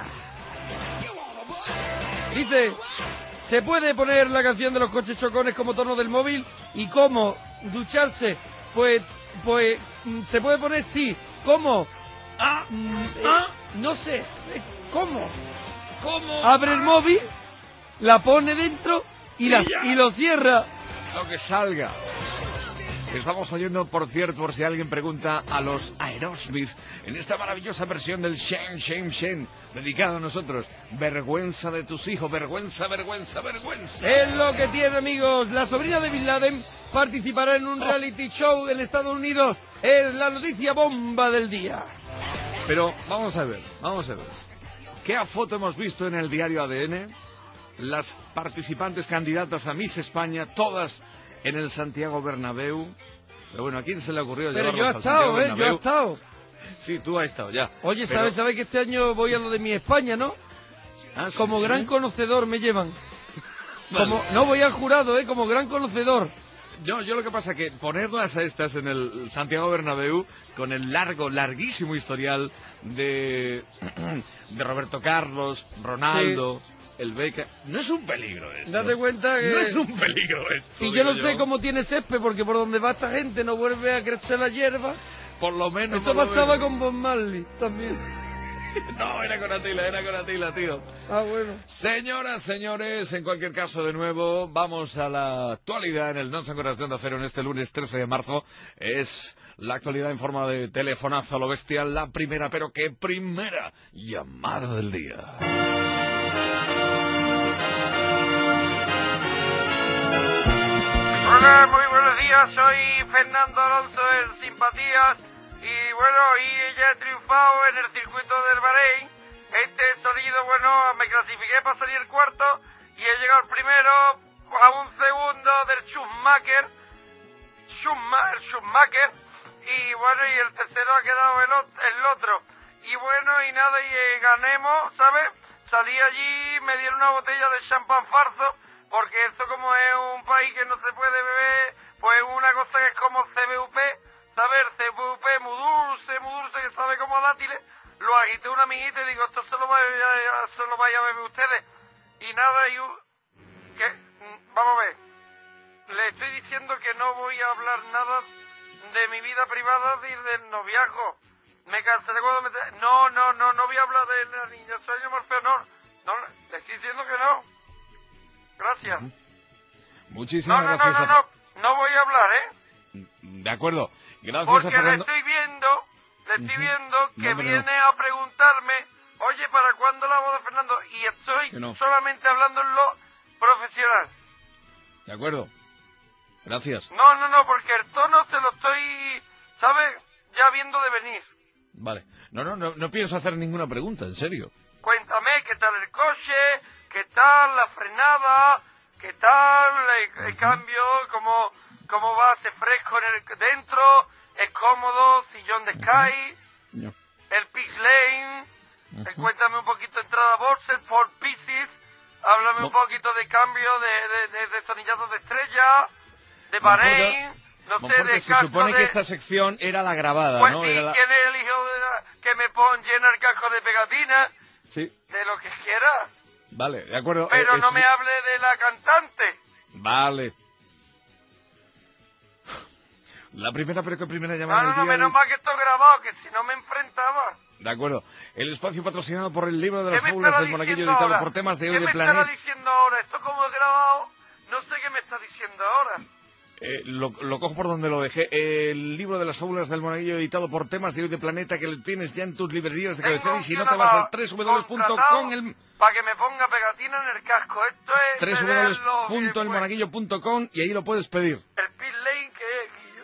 Dice, ¿se puede poner la canción de los coches chocones como tono del móvil? ¿Y cómo? ¿Ducharse? Pues, pues, mm, se puede poner sí. ¿Cómo? Ah, mm, eh, no sé. Eh, ¿Cómo? ¿Cómo? Abre el móvil, la pone dentro y, la, Y ya. y lo cierra. Lo que salga. Estamos oyendo, por cierto, por si alguien pregunta, a los Aerosmith en esta maravillosa versión del Shen, Shen, Shen, dedicado a nosotros. Vergüenza de tus hijos, vergüenza, vergüenza, vergüenza. Es lo que tiene, amigos. La sobrina de Bin Laden participará en un reality show en Estados Unidos. Es la noticia bomba del día. Pero vamos a ver, vamos a ver. ¿Qué foto hemos visto en el diario A D N? Las participantes candidatas a Miss España, todas en el Santiago Bernabéu. Pero bueno, ¿a quién se le ocurrió Pero llevarlos yo he al estado, Santiago ¿eh? Yo he Bernabéu? estado. Sí, tú has estado ya. Oye, Pero- ¿sabes ¿sabes que este año voy a lo de mi España, no? Ah, sí, Como sí. gran conocedor me llevan. Vale. Como, no voy al jurado, ¿eh? Como gran conocedor. Yo, yo lo que pasa es que ponerlas a estas en el Santiago Bernabéu con el largo, larguísimo historial de, de Roberto Carlos, Ronaldo, el Beca, no es un peligro esto. Date cuenta que... No es un peligro esto. Y yo no digo sé cómo tiene césped, porque por donde va esta gente no vuelve a crecer la hierba. Por lo menos. Esto por lo pasaba menos. con Bob Marley también. No, era con Atila, era con Atila, tío. Ah, bueno. Señoras, señores, en cualquier caso, de nuevo, vamos a la actualidad en el No Son Corazón de Acero en este lunes trece de marzo. Es la actualidad en forma de telefonazo a lo bestial, la primera, pero qué primera llamada del día. Hola, muy buenos días, soy Fernando Alonso de Simpatías y bueno, y ya he triunfado en el circuito del Bahrein. Este sonido, bueno, me clasifiqué para salir el cuarto y he llegado el primero a un segundo del Schumacher, Schuma- el Schumacher, y bueno, y el tercero ha quedado el, ot- el otro. Y bueno, y nada, y eh, ganemos, ¿sabes? Salí allí, me dieron una botella de champán farso, porque esto como es un país que no se puede beber, pues una cosa que es como C B U P, ¿sabes? El C B U P muy dulce, muy dulce, que sabe como a dátiles. Lo agité una amiguita y digo, esto se lo vaya, se lo vaya a beber ustedes. Y nada, y u- que, mm, vamos a ver, le estoy diciendo que no voy a hablar nada de mi vida privada ni del noviazgo. Me cansaré cuando me... te- No, no, no, no voy a hablar de la niña, soy Morfeo, no, no, le estoy diciendo que no. Gracias. Muchísimas no, no, gracias. No, no, no, no voy a hablar, ¿eh? De acuerdo. Gracias Porque a Fernando. le estoy viendo, le estoy Uh-huh. viendo que No, viene no. a preguntarme, oye, ¿para cuándo la boda, Fernando? Y estoy No. solamente hablando en lo profesional. De acuerdo. Gracias. No, no, no, porque el tono te lo estoy, ¿sabes? Ya viendo de venir. Vale. No, no, no, no pienso hacer ninguna pregunta, en serio. Cuéntame qué tal el coche, qué tal la frenada, qué tal el, el cambio, cómo, cómo va, hace fresco en el dentro, es cómodo, sillón de Sky, No. el pit lane, eh, cuéntame un poquito entrada boxer, four pieces, háblame No. un poquito de cambio de, de, de destornillados de estrella, de Bahrein, no sé, Monforte, de se casco supone de... que esta sección era la grabada, Pues ¿no? sí, Era la... ¿quién es el hijo de la... que me pon llena el casco de pegatina? Sí, De lo que quiera. vale, de acuerdo. Pero eh, no es- me hable de la cantante. Vale. La primera, pero que primera No, llamada no, del no, día menos de- mal que esto es grabado, que si no me enfrentaba. De acuerdo. El espacio patrocinado por el libro de ¿Qué las me fábulas estará del monaguillo, diciendo editado ahora? por temas de hoy ¿Qué de me estará Planeta. diciendo ahora? Esto como es grabado, no sé qué me está diciendo ahora. Eh, lo, lo cojo por donde lo dejé. El libro de las fábulas del monaguillo, editado por temas de hoy de Planeta, que lo tienes ya en tus librerías de cabecera. Y si no te vas a tres w punto com el Para que me ponga pegatina en el casco. Esto es... tres de w verlo punto el monaguillo punto com y ahí lo puedes pedir. El pit lane que es, Guillo.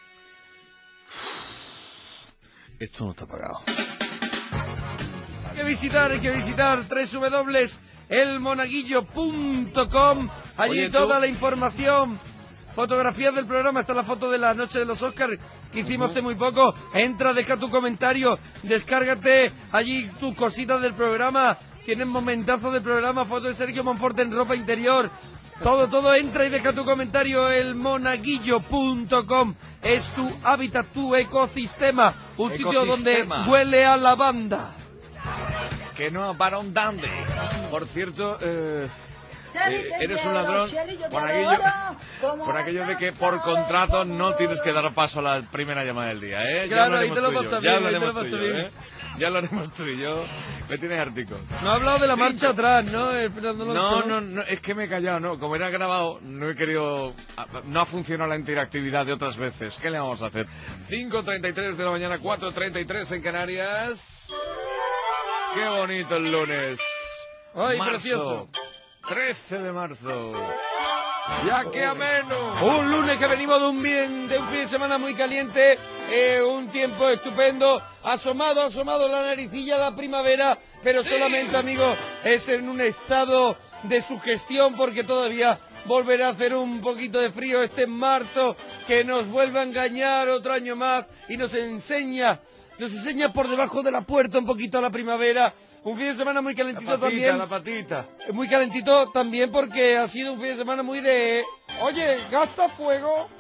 Esto no está pagado. Hay que visitar, hay que visitar w w w punto el monaguillo punto com. Allí Oye, tú- toda la información. Fotografías del programa, está la foto de la noche de los Oscars que hicimos hace muy poco. Entra, deja tu comentario, descárgate allí tus cositas del programa. Tienes momentazos del programa, foto de Sergio Monforte en ropa interior. Todo, todo, entra y deja tu comentario. El monaguillo punto com es tu hábitat, tu ecosistema. Un sitio donde Ecosistema. huele a lavanda. Que no a Barón Dandy. Por cierto, eh, eh, eres un ladrón por aquello, por aquello de que por contrato no tienes que dar paso a la primera llamada del día, ¿eh? Claro, ya ahí te lo tú y yo, pasas ya bien, ahí te lo hablaremos tú y pasas yo, bien. ¿eh? Ya lo haremos tú y yo. Me tienes hartico. No ha hablado de la Cinco. marcha atrás, ¿no? Eh, Fernando No, Alonso, no, no, es que me he callado, no. Como era grabado, no he querido... No ha funcionado la interactividad de otras veces. ¿Qué le vamos a hacer? cinco treinta y tres de la mañana, cuatro treinta y tres en Canarias. Qué bonito el lunes. Ay, Marzo, precioso. trece de marzo. Ya que ameno. Un lunes que venimos de un bien, de un fin de semana muy caliente, eh, un tiempo estupendo, asomado, asomado la naricilla a la primavera, pero solamente, amigos, es en un estado de sugestión porque todavía volverá a hacer un poquito de frío este marzo que nos vuelve a engañar otro año más y nos enseña, nos enseña por debajo de la puerta un poquito a la primavera. Un fin de semana muy calentito La patita, también. la patita. Muy calentito también porque ha sido un fin de semana muy de... Oye, gasta fuego.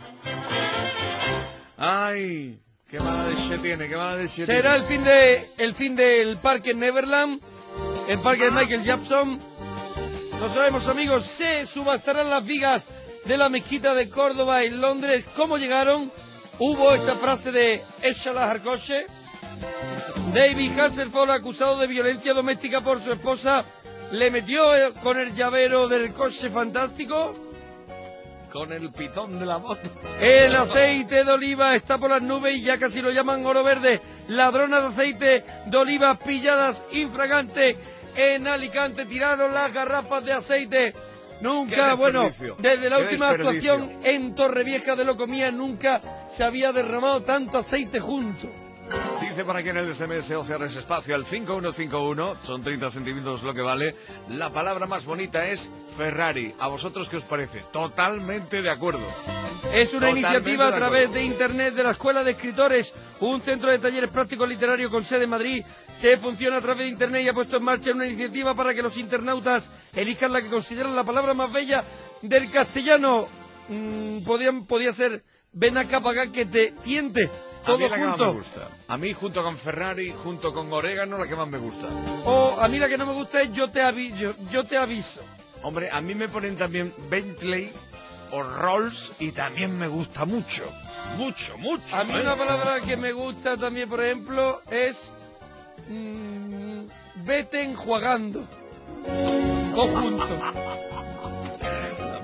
Ay, qué mala leche tiene, qué mala leche Será tiene. el fin de el fin del parque Neverland, el parque de Michael Jackson. No sabemos, amigos, se subastarán las vigas de la mezquita de Córdoba en Londres. ¿Cómo llegaron? Hubo esta frase de échalas al coche. David Hasselhoff, acusado de violencia doméstica por su esposa, le metió eh, con el llavero del coche fantástico. Con el pitón de la moto. El aceite de oliva está por las nubes y ya casi lo llaman oro verde. Ladronas de aceite de oliva pilladas infragantes en Alicante. Tiraron las garrafas de aceite. Nunca, Qué bueno, desperdicio, desde la qué última desperdicio. actuación en Torrevieja de Locomía nunca se había derramado tanto aceite junto. Dice para quien el S M S o cierres espacio al cinco uno cinco uno, son treinta centímetros lo que vale. La palabra más bonita es Ferrari. ¿A vosotros qué os parece? Totalmente de acuerdo. Es una Totalmente iniciativa a de través acuerdo. de Internet de la Escuela de Escritores, un centro de talleres prácticos literarios con sede en Madrid, que funciona a través de Internet y ha puesto en marcha una iniciativa para que los internautas elijan la que consideran la palabra más bella del castellano. Mm, podían, podía ser ven acá para acá que te tiente. A mí Todo la que más junto. me gusta. A mí junto con Ferrari, junto con orégano, la que más me gusta. O a mí la que no me gusta es yo te aviso. Yo, yo te aviso. Hombre, a mí me ponen también Bentley o Rolls y también me gusta mucho. Mucho, mucho. A mí ¿eh? una palabra que me gusta también, por ejemplo, es mm, vete enjuagando. O junto. La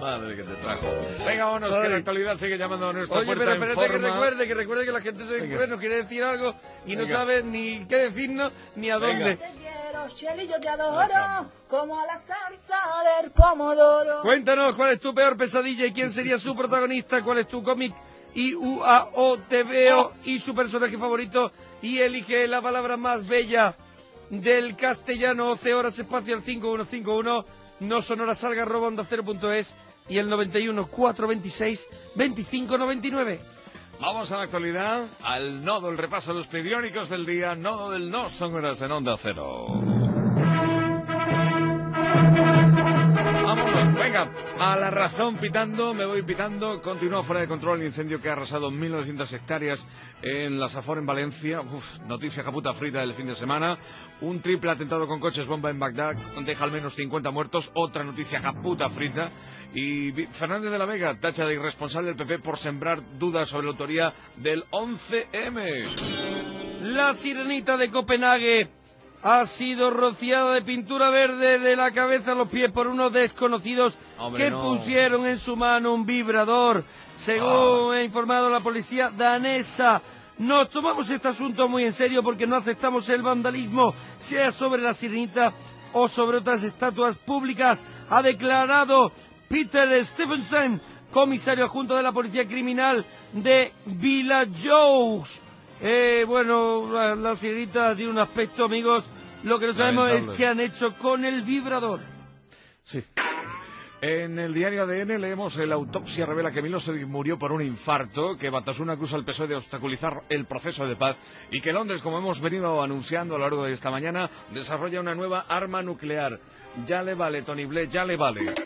Madre que te trajo. Venga, vámonos, que la actualidad sigue llamando a nuestra Oye, puerta pero en espérate que forma. recuerde, que recuerde que la gente se, Venga. bueno, quiere decir algo y no Venga. sabe ni qué decirnos ni a dónde. Te quiero, Shelly, yo te adoro, como a la salsa del pomodoro. Cuéntanos cuál es tu peor pesadilla y quién sería su protagonista, cuál es tu cómic I U A O T V O y su personaje favorito, y elige la palabra más bella del castellano. once horas espacio al cinco uno cinco uno, no sonora salga arroba onda cero punto es y el noventa y uno, cuatrocientos veintiséis, veinticinco noventa y nueve. Vamos a la actualidad, al nodo, el repaso de los periódicos del día, nodo del no son horas en Onda Cero. Vámonos, venga, a la razón pitando, me voy pitando. Continúa fuera de control el incendio que ha arrasado mil novecientas hectáreas en la Safor en Valencia. Uf, noticia caputa frita del fin de semana. Un triple atentado con coches bomba en Bagdad deja al menos cincuenta muertos. Otra noticia caputa frita. Y Fernández de la Vega tacha de irresponsable el P P por sembrar dudas sobre la autoría del once eme. La sirenita de Copenhague ha sido rociada de pintura verde de la cabeza a los pies por unos desconocidos Hombre, que no. pusieron en su mano un vibrador, según Ah. ha informado la policía danesa. Nos tomamos este asunto muy en serio porque no aceptamos el vandalismo, sea sobre la sirenita o sobre otras estatuas públicas, ha declarado Peter Stephenson, comisario adjunto de la Policía Criminal de Villajous. Eh, bueno, la, la sirenita tiene un aspecto, amigos, lo que no sabemos es Lamentable. qué han hecho con el vibrador. Sí. En el diario A D N leemos que la autopsia revela que Milosevic murió por un infarto, que Batasuna acusa al P S O E de obstaculizar el proceso de paz y que Londres, como hemos venido anunciando a lo largo de esta mañana, desarrolla una nueva arma nuclear. Ya le vale, Tony Blair, ya le vale.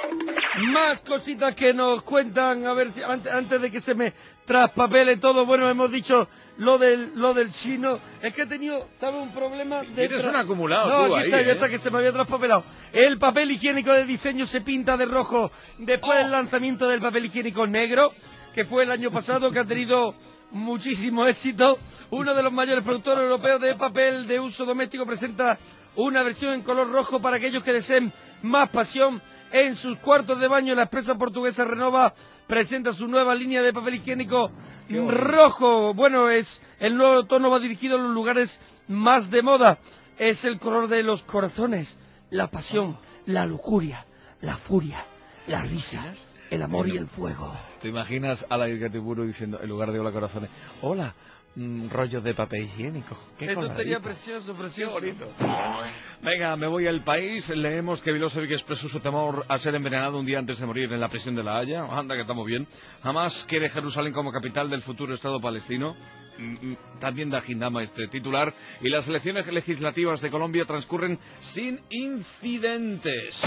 Más cositas que nos cuentan, a ver si antes, antes de que se me traspapele todo. Bueno, hemos dicho lo del lo del chino. Es que he tenido, ¿sabes? Un problema de... Tienes tra- un acumulado No, tú aquí ahí, está, ya ¿eh? está, que se me había traspapelado. El papel higiénico de diseño se pinta de rojo después Oh. del lanzamiento del papel higiénico negro, que fue el año pasado, que ha tenido muchísimo éxito. Uno de los mayores productores europeos de papel de uso doméstico presenta una versión en color rojo para aquellos que deseen más pasión en sus cuartos de baño. La empresa portuguesa Renova presenta su nueva línea de papel higiénico rojo. Bueno, es el nuevo tono va dirigido a los lugares más de moda. Es el color de los corazones, la pasión, la lujuria, la furia, la risa, el amor y el fuego. ¿Te imaginas a la Irgatiburu diciendo, en lugar de hola corazones, hola, mm, rollos de papel higiénico? Qué Eso coloradito. sería precioso, precioso. Qué bonito. Venga, me voy al país. Leemos que Milosevic expresó su temor a ser envenenado un día antes de morir en la prisión de La Haya. Anda, que estamos bien. Jamás quiere Jerusalén como capital del futuro Estado palestino. Mm, mm, También da Gindama este titular. Y las elecciones legislativas de Colombia transcurren sin incidentes.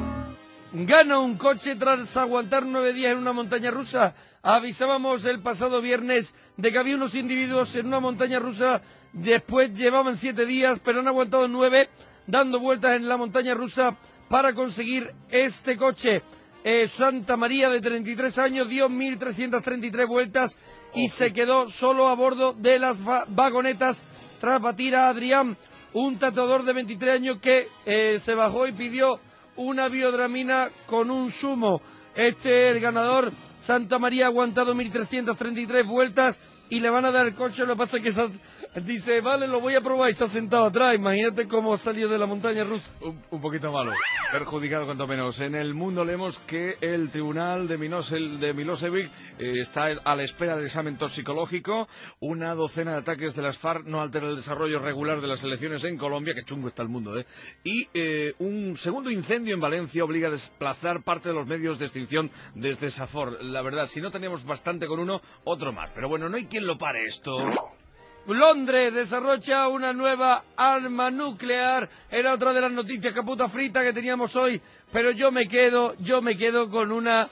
Gana un coche tras aguantar nueve días en una montaña rusa. Avisábamos el pasado viernes de que había unos individuos en una montaña rusa. Después llevaban siete días, pero han aguantado nueve, dando vueltas en la montaña rusa para conseguir este coche. Eh, Santa María, de treinta y tres años, dio mil trescientas treinta y tres vueltas y se quedó solo a bordo de las va- vagonetas tras batir a Adrián, un tatuador de veintitrés años que eh, se bajó y pidió una biodramina con un zumo. Este es el ganador. Santa María ha aguantado mil trescientas treinta y tres vueltas y le van a dar el coche. Lo que pasa es que se ha- dice, vale, lo voy a probar, y se ha sentado atrás. Imagínate cómo salió de la montaña rusa. Un, un poquito malo, perjudicado cuanto menos. En El Mundo leemos que el tribunal de, Minosel, de Milosevic eh, está a la espera del examen toxicológico. Una docena de ataques de las FARC no altera el desarrollo regular de las elecciones en Colombia, que chungo está el mundo, ¿eh? Y eh, un segundo incendio en Valencia obliga a desplazar parte de los medios de extinción desde Safor. La verdad, si no teníamos bastante con uno, otro más. Pero bueno, no hay quien lo pare esto. Londres desarrolla una nueva arma nuclear. Era otra de las noticias caputa frita que teníamos hoy, pero yo me quedo, yo me quedo con una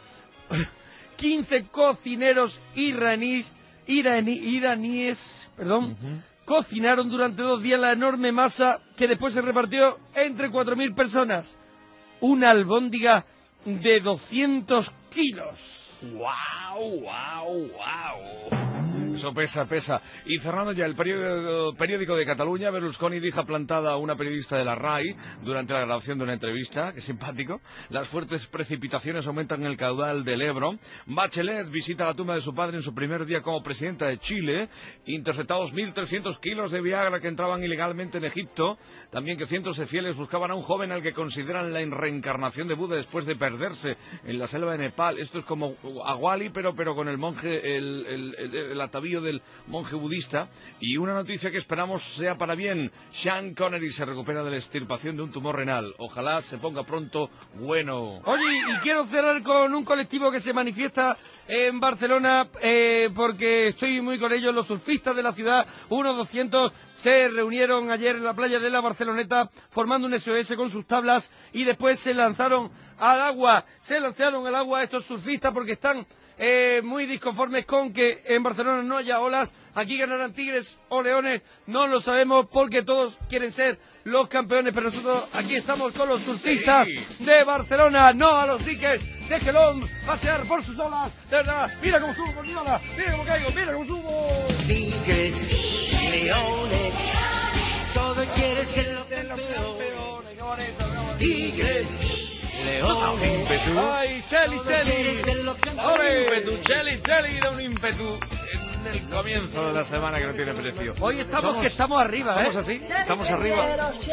quince cocineros iraníes, iraní, iraníes, perdón, cocinaron durante dos días la enorme masa que después se repartió entre cuatro mil personas. Una albóndiga de doscientos kilos. ¡Wow, wow, wow! Eso pesa, pesa. Y cerrando ya el periódico, periódico de Cataluña, Berlusconi deja plantada a una periodista de la R A I durante la grabación de una entrevista, que simpático. Las fuertes precipitaciones aumentan el caudal del Ebro. Bachelet visita la tumba de su padre en su primer día como presidenta de Chile. Interceptados mil trescientos kilos de Viagra que entraban ilegalmente en Egipto. También que cientos de fieles buscaban a un joven al que consideran la reencarnación de Buda después de perderse en la selva de Nepal. Esto es como Aguali, pero, pero con el monje, el, el, el, el atavío del monje budista. Y una noticia que esperamos sea para bien. Sean Connery se recupera de la extirpación de un tumor renal. Ojalá se ponga pronto bueno. Oye, y quiero cerrar con un colectivo que se manifiesta en Barcelona, eh, porque estoy muy con ellos, los surfistas de la ciudad, unos doscientos, se reunieron ayer en la playa de la Barceloneta formando un S O S con sus tablas y después se lanzaron al agua, se lanzaron al agua estos surfistas porque están eh, muy disconformes con que en Barcelona no haya olas. Aquí ganarán Tigres o Leones, no lo sabemos porque todos quieren ser los campeones, pero nosotros aquí estamos con los surfistas sí. de Barcelona, no a los diques, déjenlo pasear por sus olas, de verdad, mira cómo subo por mi ola, mira cómo caigo, mira cómo subo. Tigres, Leones, todo quiere ser los campeones, qué bonito, qué bonito. Tigres, Leones, ay, Cheli, Cheli, ¡ole! Ímpetu, Cheli, Cheli, da un ímpetu en el comienzo de la semana que no tiene precio. Hoy estamos somos, que estamos arriba, ¿Somos ¿eh? así? Estamos arriba.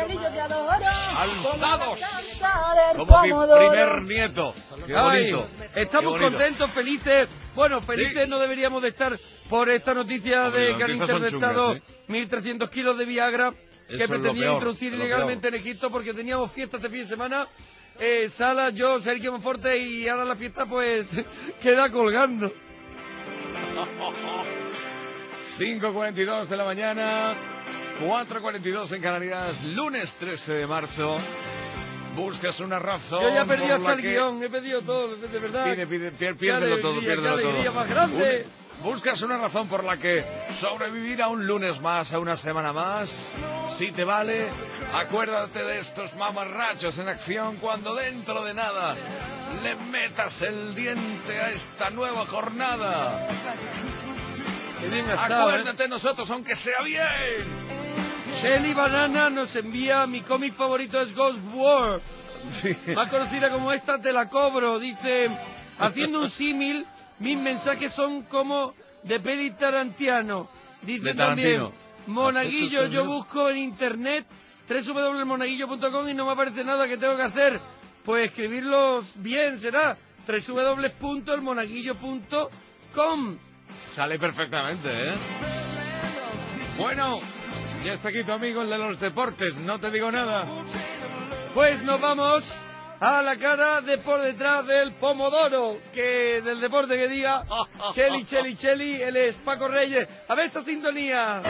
Alzados. Como mi Pomodoro. primer nieto. Qué Ay, bonito. estamos Qué bonito. contentos, felices. Bueno, felices Sí. no deberíamos de estar por esta noticia Hombre, de las que han noticias son interceptado chungas, mil trescientos kilos de Viagra que Eso es lo pretendían peor, introducir es lo ilegalmente en Egipto porque teníamos fiesta este fin de semana. Eh, Sala, yo, Sergio Monforte y ahora la fiesta pues queda colgando. cinco cuarenta y dos de la mañana, cuatro cuarenta y dos en Canarias, lunes trece de marzo. Buscas una razón. Yo ya he perdido por la hasta el que... guión, he perdido todo, de verdad. Pide, pide, pier- Qué piérdelo alegría, todo, qué piérdelo alegría todo. más grande. Un- buscas una razón por la que sobrevivir a un lunes más, a una semana más. Si te vale, acuérdate de estos mamarrachos en acción cuando dentro de nada le metas el diente a esta nueva jornada. Qué bien ha estado, ¿eh? Acuérdate de nosotros, aunque sea bien. Shelly Banana nos envía mi cómic favorito es Ghost War. Sí. Más conocida como Esta te la cobro. Dice, haciendo un símil, mis mensajes son como de peli Tarantino. Dice De también, Tarantino. Monaguillo, Eso yo es- busco en internet doble u doble u doble u punto monaguillo punto com y no me aparece nada que tengo que hacer. Pues escribirlos bien será doble u doble u doble u punto el monaguillo punto com. Sale perfectamente, ¿eh? Bueno, ya está aquí tu amigo el de los deportes, no te digo nada. Pues nos vamos a la cara de por detrás del pomodoro, que del deporte que diga Cheli, Cheli, Cheli, él es Paco Reyes. A ver esta sintonía.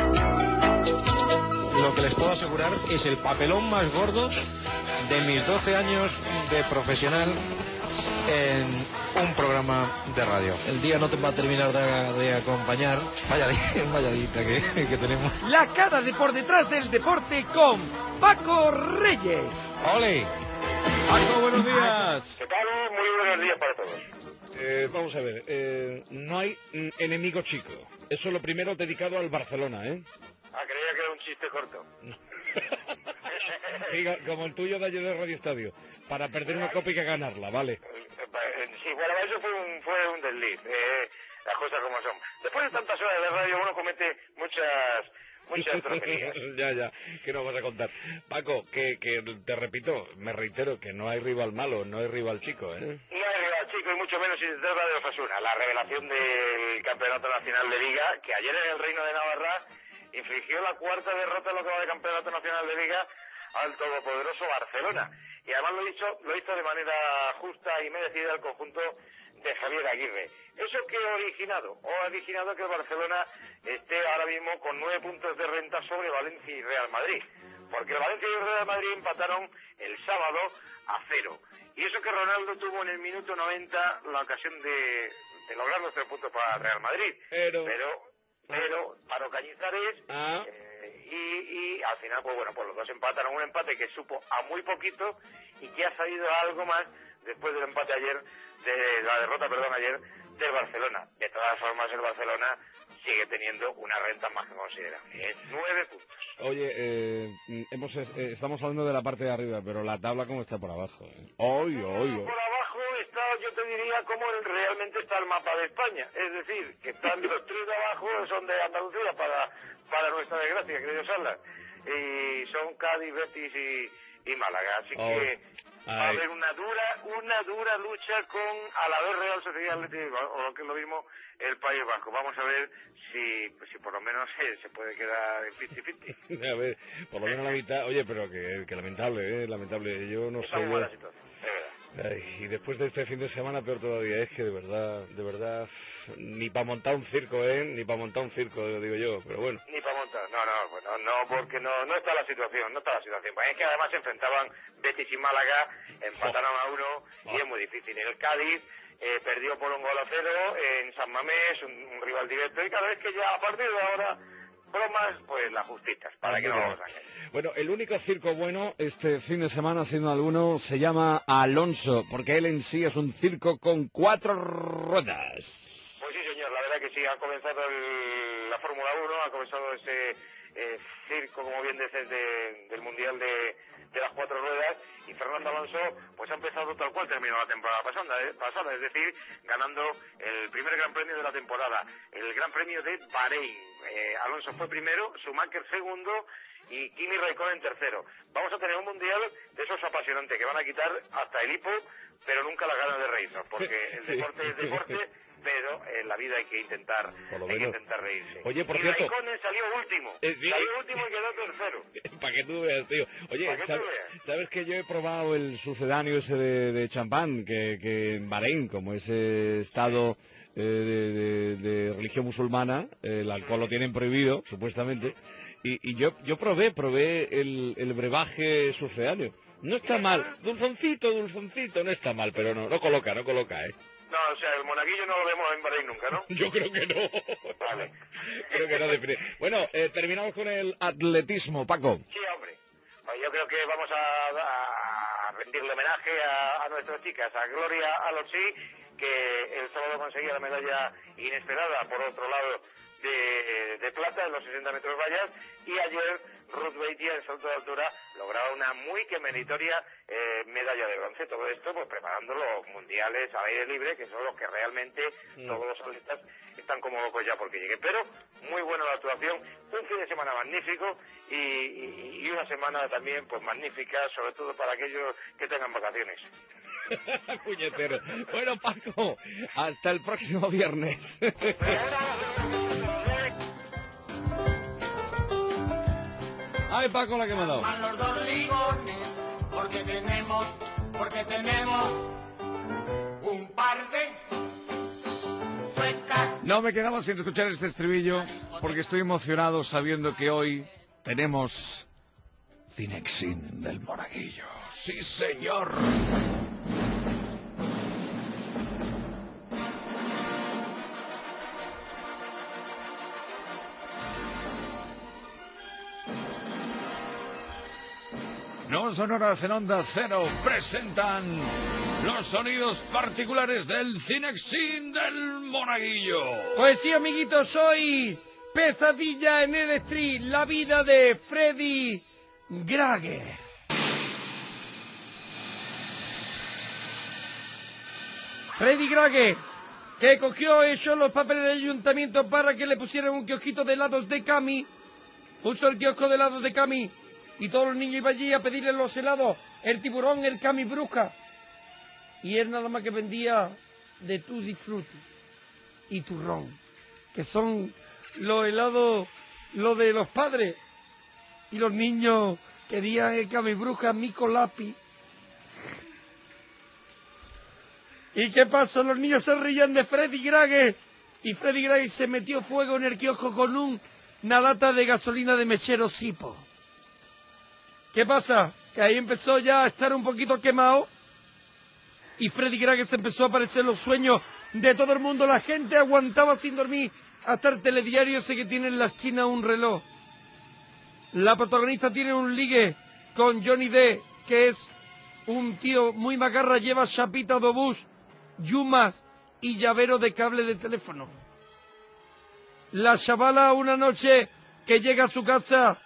Lo que les puedo asegurar es el papelón más gordo de mis doce años de profesional en un programa de radio. El día no te va a terminar de, de acompañar. Vaya, vaya dita que, que tenemos. La cara de por detrás del deporte con Paco Reyes. ¡Ole! Paco, buenos días. ¿Qué tal? Muy buenos días para todos. Eh, vamos a ver, eh, no hay mm, enemigo chico. Eso es lo primero dedicado al Barcelona, ¿eh? Ah, creía que era un chiste corto. Sí, como el tuyo de ayer de Radio Estadio. Para perder una copa y que ganarla, ¿vale? Eh, Sí, bueno, eso fue un, fue un desliz. Eh, las cosas como son. Después de tantas horas de radio uno comete muchas... Muchas tonterías. Ya, ya, ¿qué nos vas a contar? Paco, que, que te repito, me reitero, que no hay rival malo, no hay rival chico, ¿eh? No hay rival chico y mucho menos si se trata de Osasuna, la revelación del Campeonato Nacional de Liga, que ayer en el Reino de Navarra infligió la cuarta derrota en lo que va de Campeonato Nacional de Liga al todopoderoso Barcelona. Y además lo hizo, lo hizo de manera justa y merecida el conjunto de Javier Aguirre. ¿Eso qué ha originado? O ha originado que el Barcelona esté ahora mismo con nueve puntos de renta sobre Valencia y Real Madrid. Porque el Valencia y el Real Madrid empataron el sábado a cero. Y eso que Ronaldo tuvo en el minuto noventa la ocasión de, de lograr los tres puntos para Real Madrid. Pero... Pero, pero para Cañizares... Ah. Eh, y, y al final, pues bueno, pues los dos empataron un empate que supo a muy poquito y que ha salido a algo más después del empate ayer, de la derrota, perdón, ayer del Barcelona. De todas formas, el Barcelona sigue teniendo una renta más que considerable, es nueve puntos. Oye, eh, hemos, eh, estamos hablando de la parte de arriba, pero la tabla cómo está por abajo. ¿Eh? Hoy, hoy, hoy. Por abajo está, yo te diría, como realmente está el mapa de España. Es decir, que están los tres de abajo, son de Andalucía, para, para nuestra desgracia, queridos Alas. Y son Cádiz, Betis y, y Málaga. Así Oh. que va a haber una dura, una dura lucha con Alavés, Real Sociedad Atlético, o lo que es lo mismo, el País Vasco. Vamos a ver si, si por lo menos eh, se puede quedar en cincuenta cincuenta. A ver, por lo menos la mitad. Oye, pero que, que lamentable, ¿eh? Lamentable. Yo no sé. Está muy yo- mala situación, de verdad. Ay, y después de este fin de semana peor todavía, es que de verdad, de verdad, ni para montar un circo, ¿eh? Ni para montar un circo, digo yo, pero bueno. Ni para montar, no, no, pues no, no, porque no, no está la situación, no está la situación. Pues es que además se enfrentaban Betis y Málaga, empataron a uno y es muy difícil. El Cádiz eh, perdió por un gol a cero en San Mamés, un, un rival directo, y cada vez que ya a partir de ahora, bromas, pues las justitas, para que no vamos a engañar. Bueno, el único circo bueno este fin de semana, siendo alguno, se llama Alonso, porque él en sí es un circo con cuatro ruedas. Pues sí, señor, la verdad que sí, ha comenzado el- la Fórmula uno, ha comenzado ese eh, circo, como bien dices, de- del Mundial de, de las cuatro ruedas, y Fernando Alonso pues ha empezado tal cual terminó la temporada pasada, eh, pasada, es decir, ganando el primer Gran Premio de la temporada, el Gran Premio de Bahrein. Eh, Alonso fue primero, Schumacher segundo y Kimi Raikkonen tercero. Vamos a tener un Mundial de esos apasionantes que van a quitar hasta el hipo, pero nunca las ganas de reírnos, porque el deporte es deporte, pero en la vida hay que intentar, Por lo hay que menos. intentar reírse. Oye, por y cierto- Raikkonen salió último, Eh, sí. salió último y quedó tercero. Para que tú veas, tío. Oye, Pa' que tú ¿sabes, veas. sabes que yo he probado el sucedáneo ese de, de champán, que, que en Bahrein, como ese estado eh, de, de- de religión musulmana, eh, el alcohol lo tienen prohibido, supuestamente, y, y yo, yo probé, probé el, el brebaje sucedáneo. No está mal, dulzoncito, dulzoncito, no está mal, pero no, no coloca, no coloca, ¿eh? No, o sea, el monaguillo no lo vemos en Bahrein nunca, ¿no? Yo creo que no. Vale. Creo que no, defini- Bueno, eh, terminamos con el atletismo, Paco. Sí, hombre. Pues yo creo que vamos a, a rendirle homenaje a, a nuestras chicas, a Gloria Alonso, que el sábado conseguía la medalla inesperada, por otro lado, de, de plata en los sesenta metros vallas, y ayer Ruth Beitia, en salto de altura, lograba una muy que meritoria eh, medalla de bronce. Todo esto, pues preparando los mundiales al aire libre, que son los que realmente Mm. todos los atletas están como locos ya porque llegue. Pero muy buena la actuación, un fin de semana magnífico y, y- y una semana también pues magnífica, sobre todo para aquellos que tengan vacaciones. Puñetero. Bueno, Paco, hasta el próximo viernes. Ay, Paco, la que me ha dado. Van los dos ligones, porque tenemos, porque tenemos un par de suecas. No me quedaba sin escuchar este estribillo porque estoy emocionado sabiendo que hoy tenemos Cinexin del Monaguillo. ¡Sí, señor! No Sonoras en Onda Cero presentan los sonidos particulares del Cinexin del Monaguillo. Pues sí, amiguitos, hoy Pesadilla en el Street, la vida de Freddy Grager. Freddy Grager, que cogió echó los papeles del ayuntamiento para que le pusieran un kiosquito de helados de Cami, puso el kiosco de helados de Cami y todos los niños iban allí a pedirle los helados, el tiburón, el Cami Brusca, y él nada más que vendía de Tutti Frutti y turrón, que son los helados, lo de los padres, y los niños querían el Cami Bruja, Mico Lápiz. ¿Y qué pasó? Los niños se reían de Freddy Grager, y Freddy Grager se metió fuego en el kiosco con un, una lata de gasolina de mechero Sipo. ¿Qué pasa? Que ahí empezó ya a estar un poquito quemado, y Freddy Grager se empezó a aparecer en los sueños de todo el mundo. La gente aguantaba sin dormir hasta el telediario ese que tiene en la esquina un reloj. La protagonista tiene un ligue con Johnny D, que es un tío muy macarra, lleva chapita de obús, yumas y llavero de cable de teléfono. La chavala una noche que llega a su casa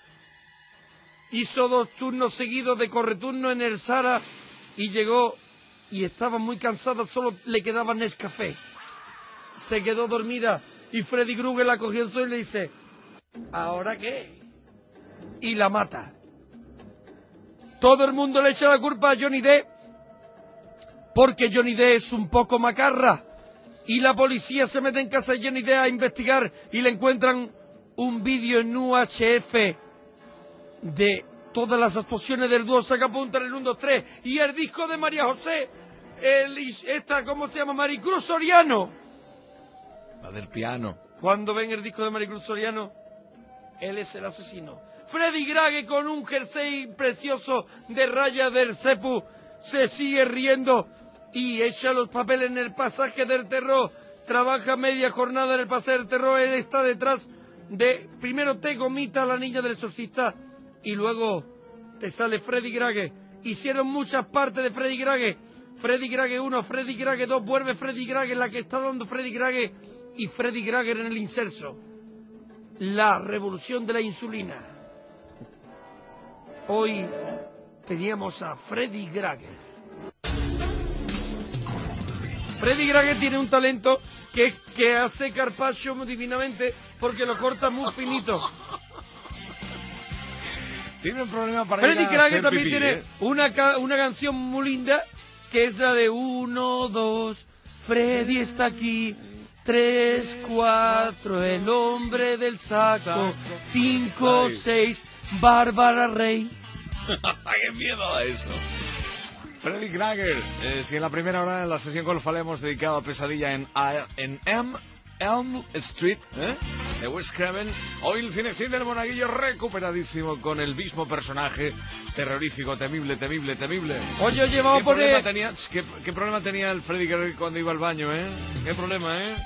hizo dos turnos seguidos de correturno en el Zara y llegó y estaba muy cansada, solo le quedaba Nescafé. Se quedó dormida y Freddy Krueger la cogió en suelo y le dice, ¿ahora qué? Y la mata. Todo el mundo le echa la culpa a Johnny Depp porque Johnny Depp es un poco macarra y la policía se mete en casa de Johnny Depp a investigar y le encuentran un vídeo en U H F de todas las actuaciones del dúo Sacapunta en el uno, dos, tres y el disco de María José, el, esta, ¿cómo se llama? Maricruz Soriano. La del piano. Cuando ven el disco de Maricruz Soriano, él es el asesino. Freddy Krueger con un jersey precioso de rayas del Cepu se sigue riendo y echa los papeles en el pasaje del terror. Trabaja media jornada en el pasaje del terror. Él está detrás de, primero te gomita la niña del exorcista y luego te sale Freddy Krueger. Hicieron muchas partes de Freddy Krueger. Freddy Krueger uno, Freddy Krueger dos, vuelve Freddy Krueger, la que está dando Freddy Krueger y Freddy Krueger en el inserso. La revolución de la insulina. Hoy teníamos a Freddy Krueger. Freddy Krueger tiene un talento que, que hace carpaccio divinamente porque lo corta muy finito. Tiene un problema para Freddy ir a Krueger hacer también pipí, tiene ¿eh? una, ca- una canción muy linda que es la de uno, dos, Freddy está aquí, tres, cuatro, el hombre del saco, cinco, seis, Bárbara Rey. ¡Qué miedo a eso! Freddy Krueger, eh, si en la primera hora de la sesión golfa le hemos dedicado a Pesadilla en, a, en M, Elm Street, ¿eh? de Wes Craven, hoy el cinecine del Monaguillo recuperadísimo con el mismo personaje terrorífico, temible, temible, temible. Oye, oye, vamos ¿Qué a poner... problema tenía, qué, ¿Qué problema tenía el Freddy Krueger cuando iba al baño, eh? ¿Qué problema, eh?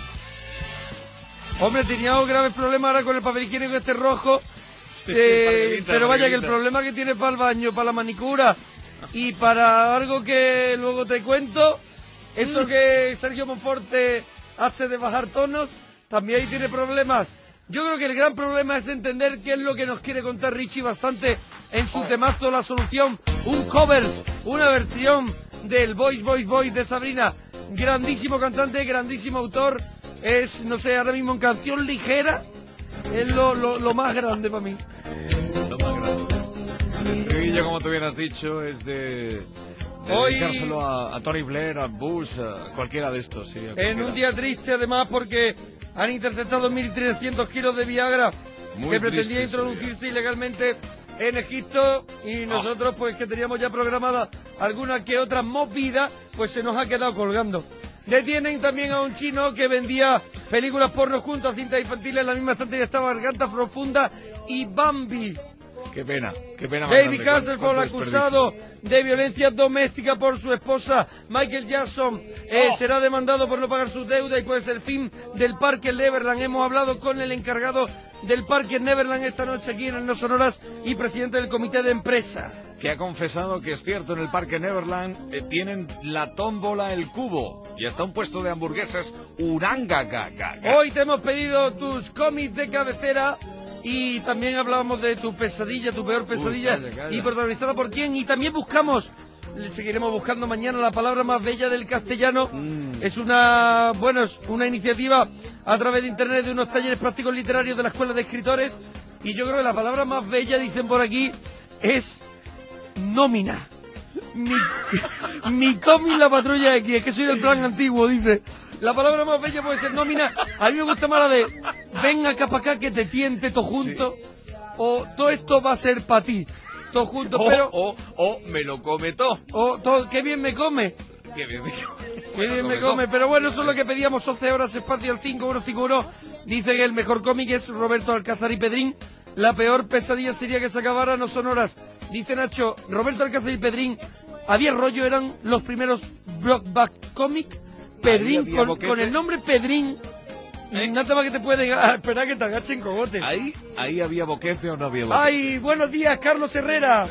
Hombre, tenía un grave problema ahora con el papel higiénico este rojo. Eh, Margarita, pero vaya que el Margarita. problema que tiene para el baño, para la manicura y para algo que luego te cuento, eso que Sergio Monforte hace de bajar tonos, también ahí tiene problemas. Yo creo que el gran problema es entender qué es lo que nos quiere contar Richie bastante en su temazo La Solución, un cover, una versión del Boys Boys Boys de Sabrina. Grandísimo cantante, grandísimo autor, es, no sé, ahora mismo en canción ligera, es lo, lo, lo más grande para mí. Lo más grande. El estribillo, como tú bien has dicho, es de, de Hoy- dedicárselo a, a Tony Blair, a Bush, a cualquiera de estos, sí. a En cualquiera. un día triste además porque han interceptado mil trescientos kilos de Viagra Muy que pretendía triste ese introducirse ilegalmente en Egipto y nosotros pues que teníamos ya programada alguna que otra movida, pues se nos ha quedado colgando. Detienen también a un chino que vendía películas porno junto a cintas infantiles, en la misma estantería estaba Garganta Profunda y Bambi. Qué pena, qué pena. más David grande, Hasselhoff, cuánto acusado de violencia doméstica por su esposa. Michael Jackson eh, Oh. será demandado por no pagar sus deudas y puede ser el fin del Parque Neverland. Hemos hablado con el encargado del Parque Neverland esta noche aquí en No Sonoras y presidente del comité de empresa. Que ha confesado que es cierto, en el Parque Neverland eh, tienen la tómbola El Cubo y hasta un puesto de hamburguesas Uranga. Ga, ga, ga. Hoy te hemos pedido tus cómics de cabecera y también hablábamos de tu pesadilla, tu peor pesadilla, calla, calla. y protagonizada por quién. Y también buscamos, le seguiremos buscando mañana la palabra más bella del castellano. Mm. Es una, bueno, es una iniciativa a través de internet de unos talleres prácticos literarios de la Escuela de Escritores. Y yo creo que la palabra más bella, dicen por aquí, es nómina. Mi, mi cómic La Patrulla X, es que soy del plan antiguo, dice. La palabra más bella puede ser nómina. A mí me gusta más la de ven acá para acá que te tiente todo junto. O todo esto va a ser para ti. Todo junto, O, pero... o, o me lo come todo. O todo, qué bien me come. Qué bien me come. Qué bien me come. Pero bueno, eso es lo que pedíamos. once horas, espacio al cinco uno cinco uno. Dice que el mejor cómic es Roberto Alcázar y Pedrín. La peor pesadilla sería que se acabara No Sonoras. Dice Nacho, Roberto Alcázar y Pedrín, había rollo, eran los primeros blockbuster cómics. Pedrín, había con, boquete. con el nombre Pedrín, Nada más que te pueden ah, esperar que te agachen cogote. Ahí, ahí había boquete o no había boquete. Ay, buenos días, Carlos Herrera.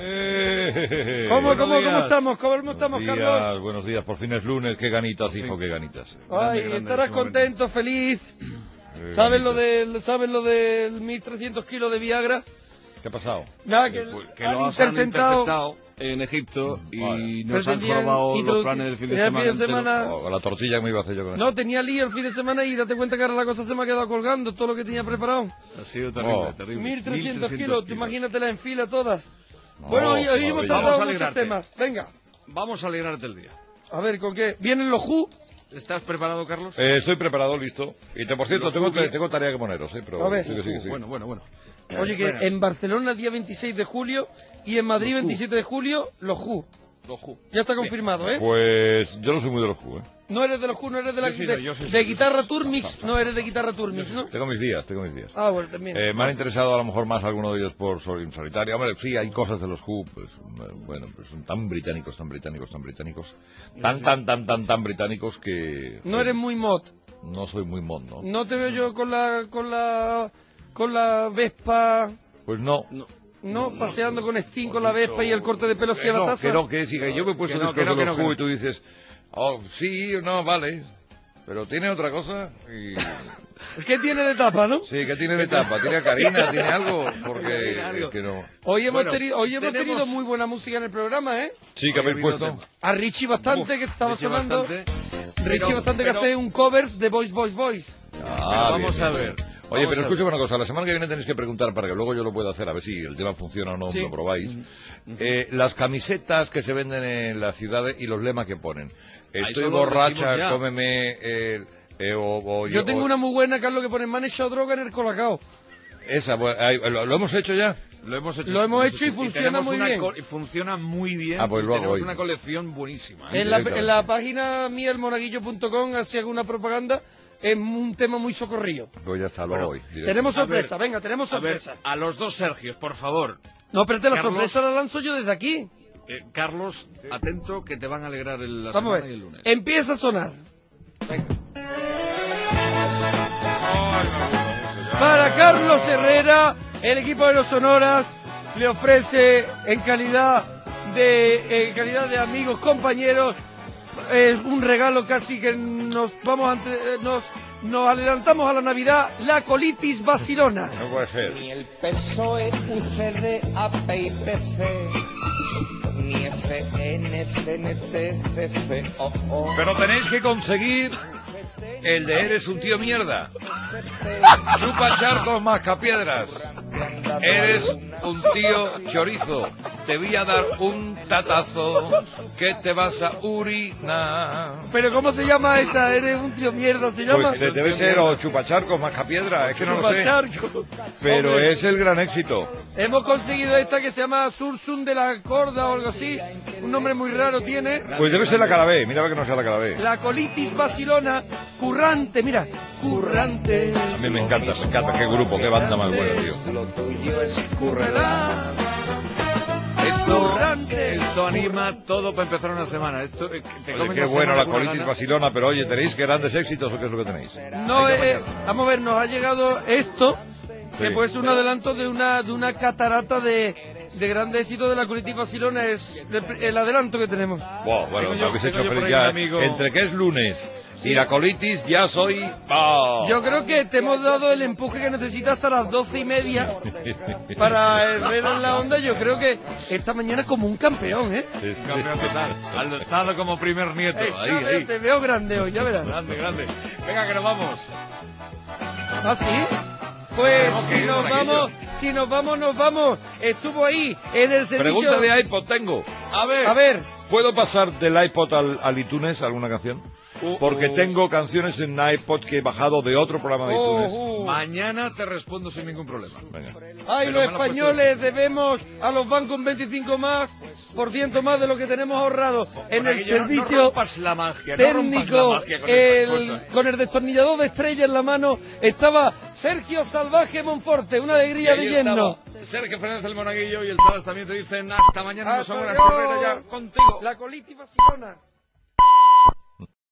Eh, ¿Cómo, cómo, días. cómo estamos? ¿Cómo estamos, Buenos Carlos? días, buenos días, por fin es lunes, qué ganitas, hijo, qué ganitas. Ay, Grande, grande, estarás ese momento. contento, feliz. Eh, ¿Sabes lo ganitas. del, sabes lo del mil trescientos kilos de Viagra? ¿Qué ha pasado? Nada, que, Que han lo han interceptado interceptado. en Egipto y Vale. nos han Pretendían robado los introducir- planes del fin de el semana. fin de entero. semana- Oh, con la tortilla que me iba a hacer yo con eso. No, tenía lío el fin de semana y date cuenta que ahora la cosa se me ha quedado colgando, todo lo que tenía preparado. Ha sido terrible, Oh. terrible. mil trescientos kilos, imagínatela en fila todas. Bueno, Oh, hoy, hoy hemos maravilla. tratado Vamos a muchos alegrarte. temas. Venga, Vamos a alegrarte el día. a ver, ¿con qué? ¿Vienen los Who? ¿Estás preparado, Carlos? Eh, estoy preparado, listo. Y te, por cierto, Los tengo, Jubi- tengo tarea que poneros, ¿eh? Pero A ver. sigue, sigue, sigue. Bueno, bueno, bueno. Oye, que Venga. en Barcelona el día veintiséis de julio y en Madrid Los Who. veintisiete de julio, los Who. Los Who. Ya está confirmado, ¿eh? Pues yo no soy muy de los Q, ¿eh? No eres de los Who, no eres de la Yo sí, de, no, yo sí, de sí. guitarra Turmix, no eres de guitarra Turmix, ¿no? Tengo mis días, tengo mis días. Ah, bueno, también. Eh, me han interesado a lo mejor más algunos de ellos por sol- solitario. Hombre, sí, hay cosas de los Who, pues, eh, bueno, pues son tan británicos, tan británicos, tan británicos, tan, tan, tan, tan, tan británicos que... No eres muy mod. No soy muy mod, ¿no? No te veo yo con la con la con la Vespa, Pues no. no, paseando con Sting con la Vespa y el corte de pelo Que hacia la no, taza. que no, que sí, que yo me he puesto Que no, discos que no, de que los no, que Who no. y tú dices, oh, sí, no, vale, pero tiene otra cosa y... ¿Qué tiene de tapa, no? Sí, que tiene de tapa, tiene a Karina, tiene algo, porque es que no... Hoy hemos Bueno, tenido hoy hemos tenemos- tenido muy buena música en el programa, ¿eh? Sí, que Hoy ha habéis habido puesto... tema. A Richie bastante Uf, que estaba Richie sonando. bastante. Richie Pero- bastante pero- que hace un covers de Voice Voice Voice. Ah, Pero vamos bien, a bien, ver. bien. Oye, Vamos pero a escucha ver. una cosa, la semana que viene tenéis que preguntar para que luego yo lo pueda hacer, a ver si el tema funciona o no, Sí. lo probáis. Eh, las camisetas que se venden en las ciudades y los lemas que ponen. Estoy eso lo borracha, decimos ya. cómeme, eh, eh, o, o Yo tengo o- una muy buena, Carlos, que pone man echado droga en el colacao. Esa, bueno, ahí, ¿lo, lo hemos hecho ya? Lo hemos hecho. Lo hemos hecho y funciona tenemos muy una bien. co- y funciona muy bien. Ah, pues y luego tenemos voy. una colección buenísima. ¿eh? En la, directamente. en la página mía, el monaguillo punto com, si hago una propaganda, es un tema muy socorrido. Pues ya está, lo Bueno, voy. directo. Tenemos A ver, sorpresa, venga, tenemos A ver, sorpresa. a los dos Sergios, por favor. No, pero te la Carlos- sorpresa la lanzo yo desde aquí. Eh, Carlos, atento, que te van a alegrar el, la Vamos a semana ver. y el lunes. Empieza a sonar. Para Carlos Herrera, el equipo de los Sonoras le ofrece en calidad de en calidad de amigos, compañeros, es un regalo casi que nos vamos ante, eh, nos nos adelantamos a la Navidad, la colitis vacilona. No puede ser. Ni el P S O E, U C D, A P y P C, ni F N, C N T, C F O O. Pero tenéis que conseguir el de eres un tío mierda. Chupa charcos mascapiedras. Eres un tío chorizo. Te voy a dar un tatazo que te vas a urinar. Pero ¿cómo se llama esa? Eres un tío mierda, se llama. Pues debe ser o chupacharcos mascapiedra, es que no lo sé. Chupacharco. Pero Hombre, es el gran éxito. hemos conseguido esta que se llama Sursum de la Corda o algo así. Un nombre muy raro tiene. Pues debe ser la Calabé, mira que no sea la Calabé. La colitis vacilona, currante, mira, currante. A mí me encanta, me encanta, qué grupo, qué banda más buena, tío. Lo tuyo es currela. Esto, Currante. esto anima todo para empezar una semana. Esto, eh, te Oye, comes qué la bueno semana la con una colitis gana. vacilona, pero oye, ¿tenéis grandes éxitos o qué es lo que tenéis? No, Hay que eh, vamos a ver, nos ha llegado esto, que Sí. puede ser un adelanto de una de una catarata de, de grandes éxitos de la colitis vacilona, es de- el adelanto que tenemos. Wow, bueno, Tengo me yo- habéis tengo hecho yo por feliz ahí ya. un amigo- Entre que es lunes y la colitis ya soy... ¡Ah! Yo creo que te hemos dado el empuje que necesitas hasta las doce y media para Herrera en la onda. Yo creo que esta mañana como un campeón, ¿eh? Sí, sí. Campeón total. Alzado como primer nieto. Ey, Ahí, ya veo, ahí. te veo grande hoy, ya verás. Grande, grande. Venga, que nos vamos. ¿Ah, sí? Pues Tenemos que si ir, nos monaguillo. vamos, si nos vamos, nos vamos. Estuvo ahí en el servicio. Pregunta de iPod tengo. A ver. A ver, ¿Puedo pasar del iPod al, al iTunes alguna canción? Uh, Porque uh. tengo canciones en iPod que he bajado de otro programa de Oh, iTunes. uh. Mañana te respondo sin ningún problema. Venga. ay, Pero los me lo has españoles debemos a los bancos un veinticinco más por ciento más de lo que tenemos ahorrado en el Monaguillo, no- servicio no rompas la magia, no rompas la técnico. magia con estas El, cosas. con el destornillador de estrella en la mano estaba Sergio Salvaje Monforte, una alegría de Y ahí lleno. estaba Sergio Fernández el Monaguillo y el Salas también te dicen hasta mañana, no son Hasta buenas luego. Herrera ya contigo. La colitis vacilona.